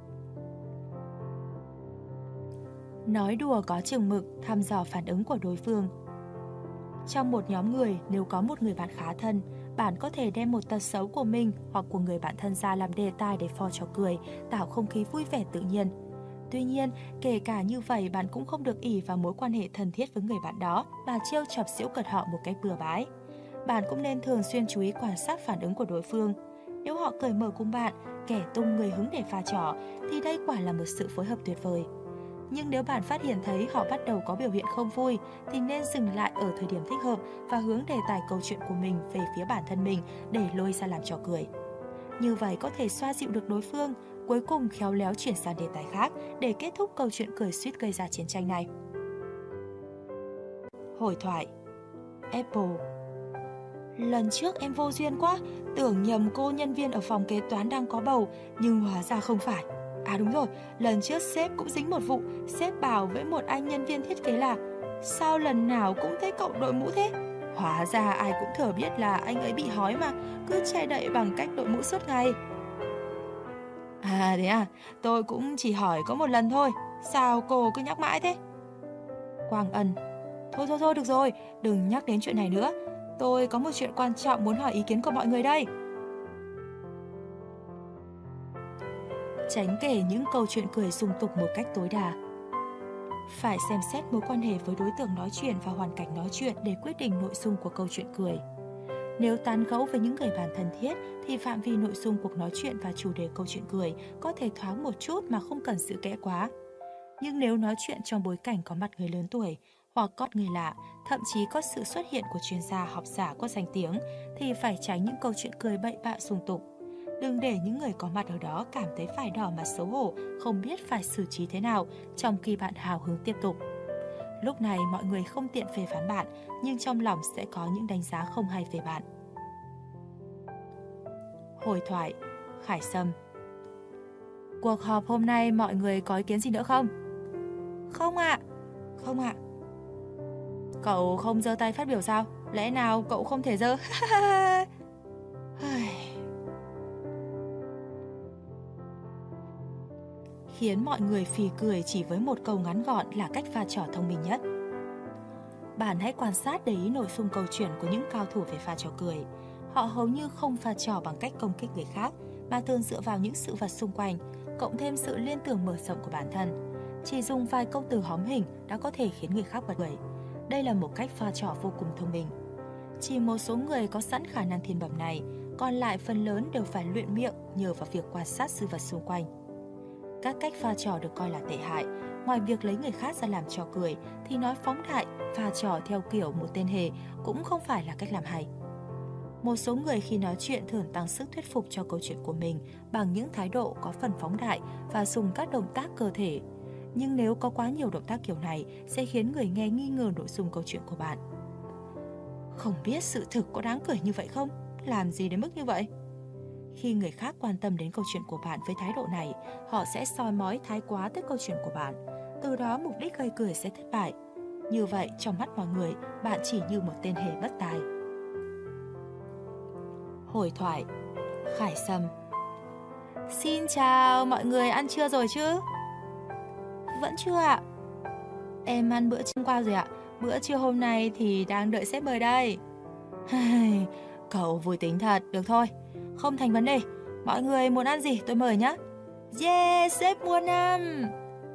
Nói đùa có chừng mực, thăm dò phản ứng của đối phương. Trong một nhóm người, nếu có một người bạn khá thân, bạn có thể đem một tật xấu của mình hoặc của người bạn thân ra làm đề tài để phò trò cười, tạo không khí vui vẻ tự nhiên. Tuy nhiên, kể cả như vậy bạn cũng không được ỷ vào mối quan hệ thân thiết với người bạn đó và trêu chọc giễu cợt họ một cách bừa bãi. Bạn cũng nên thường xuyên chú ý quan sát phản ứng của đối phương. Nếu họ cởi mở cùng bạn, kẻ tung người hứng để pha trò, thì đây quả là một sự phối hợp tuyệt vời. Nhưng nếu bạn phát hiện thấy họ bắt đầu có biểu hiện không vui, thì nên dừng lại ở thời điểm thích hợp và hướng đề tài câu chuyện của mình về phía bản thân mình để lôi ra làm trò cười. Như vậy có thể xoa dịu được đối phương, cuối cùng khéo léo chuyển sang đề tài khác để kết thúc câu chuyện cười suýt gây ra chiến tranh này. Hội thoại. Apple: lần trước em vô duyên quá, tưởng nhầm cô nhân viên ở phòng kế toán đang có bầu, nhưng hóa ra không phải. À đúng rồi, lần trước sếp cũng dính một vụ, sếp bảo với một anh nhân viên thiết kế là: sao lần nào cũng thấy cậu đội mũ thế? Hóa ra ai cũng thừa biết là anh ấy bị hói mà, cứ che đậy bằng cách đội mũ suốt ngày. À thế à, tôi cũng chỉ hỏi có một lần thôi, sao cô cứ nhắc mãi thế? Quang Ân: Thôi được rồi, đừng nhắc đến chuyện này nữa. Tôi có một chuyện quan trọng muốn hỏi ý kiến của mọi người đây. Tránh kể những câu chuyện cười dung tục một cách tối đa. Phải xem xét mối quan hệ với đối tượng nói chuyện và hoàn cảnh nói chuyện để quyết định nội dung của câu chuyện cười. Nếu tán gẫu với những người bạn thân thiết thì phạm vi nội dung cuộc nói chuyện và chủ đề câu chuyện cười có thể thoáng một chút mà không cần giữ kẽ quá. Nhưng nếu nói chuyện trong bối cảnh có mặt người lớn tuổi hoặc có người lạ, thậm chí có sự xuất hiện của chuyên gia học giả có danh tiếng, thì phải tránh những câu chuyện cười bậy bạ dung tục. Đừng để những người có mặt ở đó cảm thấy phải đỏ mặt xấu hổ, không biết phải xử trí thế nào, trong khi bạn hào hứng tiếp tục. Lúc này mọi người không tiện phê phán bạn, nhưng trong lòng sẽ có những đánh giá không hay về bạn. Hội thoại. Khải Sâm: cuộc họp hôm nay mọi người có ý kiến gì nữa không? Không ạ. Cậu không giơ tay phát biểu sao? Lẽ nào cậu không thể giơ? Khiến mọi người phì cười chỉ với một câu ngắn gọn là cách pha trò thông minh nhất. Bạn hãy quan sát để ý nội dung câu chuyện của những cao thủ về pha trò cười. Họ hầu như không pha trò bằng cách công kích người khác, mà thường dựa vào những sự vật xung quanh, cộng thêm sự liên tưởng mở rộng của bản thân. Chỉ dùng vài câu từ hóm hình đã có thể khiến người khác bật cười. Đây là một cách pha trò vô cùng thông minh. Chỉ một số người có sẵn khả năng thiên bẩm này, còn lại phần lớn đều phải luyện miệng nhờ vào việc quan sát sự vật xung quanh. Các cách pha trò được coi là tệ hại. Ngoài việc lấy người khác ra làm trò cười, thì nói phóng đại, pha trò theo kiểu một tên hề cũng không phải là cách làm hay. Một số người khi nói chuyện thường tăng sức thuyết phục cho câu chuyện của mình bằng những thái độ có phần phóng đại và dùng các động tác cơ thể. Nhưng nếu có quá nhiều động tác kiểu này sẽ khiến người nghe nghi ngờ nội dung câu chuyện của bạn. Không biết sự thực có đáng cười như vậy không? Làm gì đến mức như vậy? Khi người khác quan tâm đến câu chuyện của bạn với thái độ này, họ sẽ soi mói thái quá tới câu chuyện của bạn. Từ đó mục đích gây cười sẽ thất bại. Như vậy, trong mắt mọi người, bạn chỉ như một tên hề bất tài. Hồi thoại Khải Sâm. Xin chào, mọi người ăn trưa rồi chứ? Vẫn chưa ạ. Em ăn bữa trưa qua rồi ạ. Bữa trưa hôm nay thì đang đợi sếp mời đây. Cậu vui tính thật, được thôi. Không thành vấn đề. Mọi người muốn ăn gì tôi mời nhé. Yeah, sếp muốn ăn.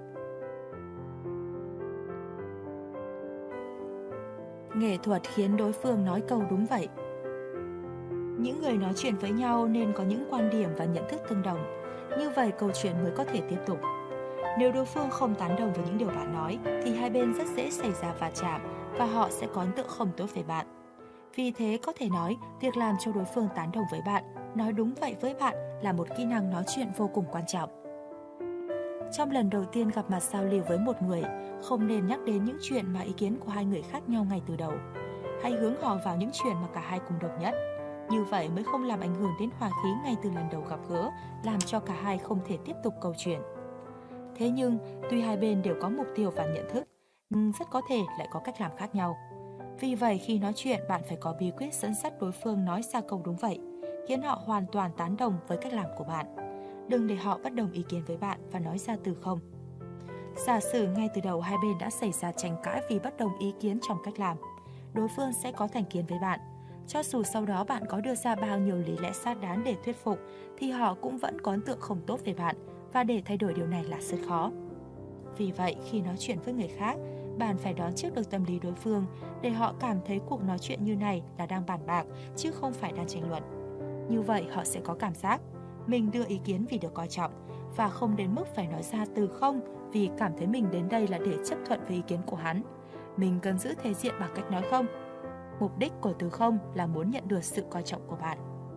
Nghệ thuật khiến đối phương nói câu đúng vậy. Những người nói chuyện với nhau nên có những quan điểm và nhận thức tương đồng. Như vậy câu chuyện mới có thể tiếp tục. Nếu đối phương không tán đồng với những điều bạn nói thì hai bên rất dễ xảy ra va chạm và họ sẽ có ấn tượng không tốt về bạn. Vì thế có thể nói việc làm cho đối phương tán đồng với bạn, nói đúng vậy với bạn là một kỹ năng nói chuyện vô cùng quan trọng. Trong lần đầu tiên gặp mặt giao lưu với một người, không nên nhắc đến những chuyện mà ý kiến của hai người khác nhau ngay từ đầu. Hãy hướng họ vào những chuyện mà cả hai cùng đồng nhất. Như vậy mới không làm ảnh hưởng đến hòa khí ngay từ lần đầu gặp gỡ, làm cho cả hai không thể tiếp tục câu chuyện. Thế nhưng, tuy hai bên đều có mục tiêu và nhận thức, nhưng rất có thể lại có cách làm khác nhau. Vì vậy, khi nói chuyện, bạn phải có bí quyết dẫn dắt đối phương nói ra câu đúng vậy, khiến họ hoàn toàn tán đồng với cách làm của bạn. Đừng để họ bất đồng ý kiến với bạn và nói ra từ không. Giả sử ngay từ đầu hai bên đã xảy ra tranh cãi vì bất đồng ý kiến trong cách làm, đối phương sẽ có thành kiến với bạn. Cho dù sau đó bạn có đưa ra bao nhiêu lý lẽ xác đáng để thuyết phục, thì họ cũng vẫn có ấn tượng không tốt về bạn, và để thay đổi điều này là rất khó. Vì vậy, khi nói chuyện với người khác, bạn phải đoán trước được tâm lý đối phương để họ cảm thấy cuộc nói chuyện như này là đang bàn bạc chứ không phải đang tranh luận. Như vậy họ sẽ có cảm giác mình đưa ý kiến vì được coi trọng và không đến mức phải nói ra từ không vì cảm thấy mình đến đây là để chấp thuận với ý kiến của hắn. Mình cần giữ thể diện bằng cách nói không. Mục đích của từ không là muốn nhận được sự coi trọng của bạn.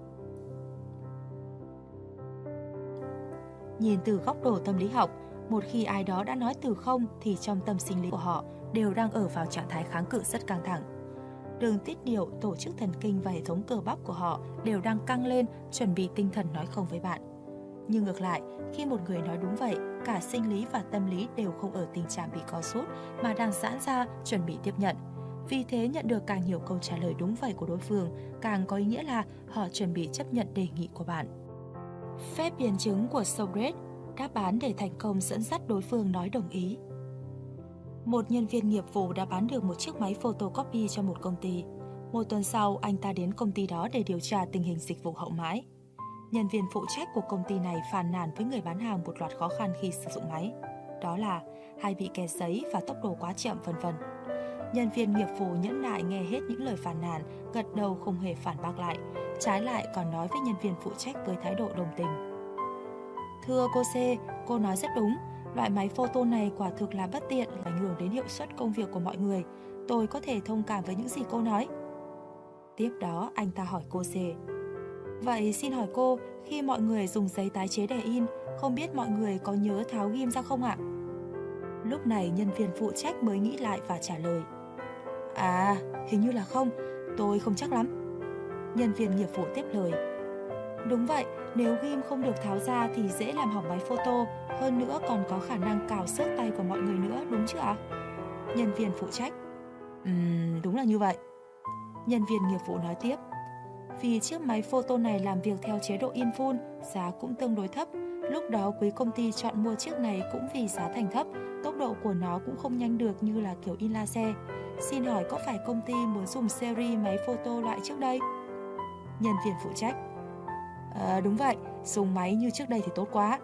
Nhìn từ góc độ tâm lý học, một khi ai đó đã nói từ không thì trong tâm sinh lý của họ đều đang ở vào trạng thái kháng cự rất căng thẳng. Đường tiết niệu, tổ chức thần kinh và hệ thống cơ bắp của họ đều đang căng lên, chuẩn bị tinh thần nói không với bạn. Nhưng ngược lại, khi một người nói đúng vậy, cả sinh lý và tâm lý đều không ở tình trạng bị co rút mà đang giãn ra, chuẩn bị tiếp nhận. Vì thế nhận được càng nhiều câu trả lời đúng vậy của đối phương, càng có ý nghĩa là họ chuẩn bị chấp nhận đề nghị của bạn. Phép biến chứng của Socrates, đáp án để thành công dẫn dắt đối phương nói đồng ý. Một nhân viên nghiệp vụ đã bán được một chiếc máy photocopy cho một công ty. Một tuần sau, anh ta đến công ty đó để điều tra tình hình dịch vụ hậu mãi. Nhân viên phụ trách của công ty này phàn nàn với người bán hàng một loạt khó khăn khi sử dụng máy. Đó là hay bị kẹt giấy và tốc độ quá chậm vân vân. Nhân viên nghiệp vụ nhẫn nại nghe hết những lời phàn nàn, gật đầu không hề phản bác lại, trái lại còn nói với nhân viên phụ trách với thái độ đồng tình. Thưa cô C, cô nói rất đúng. Loại máy photo này quả thực là bất tiện, ảnh hưởng đến hiệu suất công việc của mọi người. Tôi có thể thông cảm với những gì cô nói. Tiếp đó, anh ta hỏi cô C. Vậy xin hỏi cô, khi mọi người dùng giấy tái chế để in, không biết mọi người có nhớ tháo ghim ra không ạ? Lúc này nhân viên phụ trách mới nghĩ lại và trả lời. À, hình như là không, tôi không chắc lắm. Nhân viên nghiệp vụ tiếp lời. Đúng vậy, nếu ghim không được tháo ra thì dễ làm hỏng máy photo, hơn nữa còn có khả năng cào xước tay của mọi người nữa, đúng chứ ạ? Nhân viên phụ trách. Đúng là như vậy. Nhân viên nghiệp vụ nói tiếp. Vì chiếc máy photo này làm việc theo chế độ in full, giá cũng tương đối thấp. Lúc đó quý công ty chọn mua chiếc này cũng vì giá thành thấp, tốc độ của nó cũng không nhanh được như là kiểu in laser. Xin hỏi có phải công ty muốn dùng series máy photo loại trước đây? Nhân viên phụ trách. Đúng vậy, dùng máy như trước đây thì tốt quá.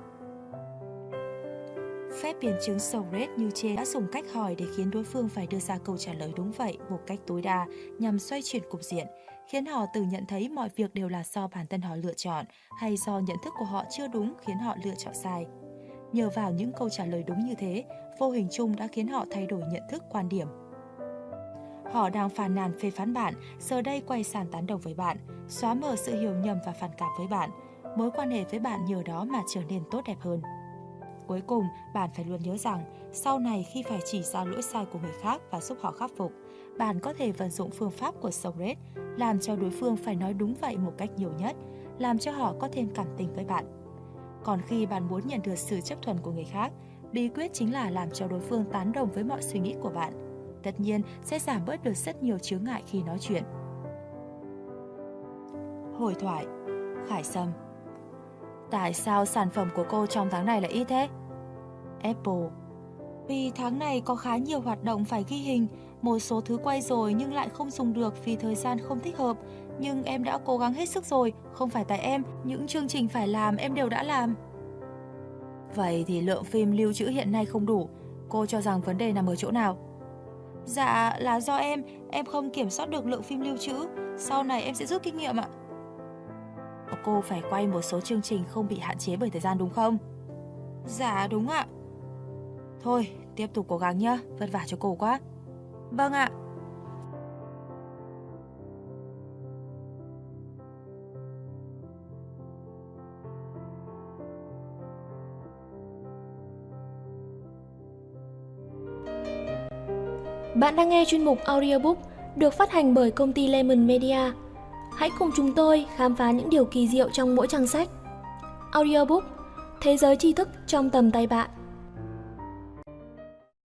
Phép biến chứng Socrates như trên đã dùng cách hỏi để khiến đối phương phải đưa ra câu trả lời đúng vậy một cách tối đa nhằm xoay chuyển cục diện, khiến họ tự nhận thấy mọi việc đều là do bản thân họ lựa chọn hay do nhận thức của họ chưa đúng khiến họ lựa chọn sai. Nhờ vào những câu trả lời đúng như thế, vô hình chung đã khiến họ thay đổi nhận thức quan điểm. Họ đang phàn nàn phê phán bạn, giờ đây quay sang tán đồng với bạn, xóa mờ sự hiểu nhầm và phản cảm với bạn. Mối quan hệ với bạn nhờ đó mà trở nên tốt đẹp hơn. Cuối cùng, bạn phải luôn nhớ rằng, sau này khi phải chỉ ra lỗi sai của người khác và giúp họ khắc phục, bạn có thể vận dụng phương pháp của Socrates, làm cho đối phương phải nói đúng vậy một cách nhiều nhất, làm cho họ có thêm cảm tình với bạn. Còn khi bạn muốn nhận được sự chấp thuận của người khác, bí quyết chính là làm cho đối phương tán đồng với mọi suy nghĩ của bạn. Tất nhiên, sẽ giảm bớt được rất nhiều chướng ngại khi nói chuyện. Hội thoại. Khải Sâm: tại sao sản phẩm của cô trong tháng này lại ít thế? Apple: vì tháng này có khá nhiều hoạt động phải ghi hình, một số thứ quay rồi nhưng lại không dùng được vì thời gian không thích hợp. Nhưng em đã cố gắng hết sức rồi, không phải tại em, những chương trình phải làm em đều đã làm. Vậy thì lượng phim lưu trữ hiện nay không đủ, cô cho rằng vấn đề nằm ở chỗ nào? Dạ, là do em không kiểm soát được lượng phim lưu trữ, sau này em sẽ rút kinh nghiệm ạ. Cô phải quay một số chương trình không bị hạn chế bởi thời gian đúng không? Dạ đúng ạ. Thôi, tiếp tục cố gắng nhé, vất vả cho cô quá. Vâng ạ. Bạn đang nghe chuyên mục audiobook được phát hành bởi công ty Lemon Media. Hãy cùng chúng tôi khám phá những điều kỳ diệu trong mỗi trang sách. Audiobook, thế giới tri thức trong tầm tay bạn.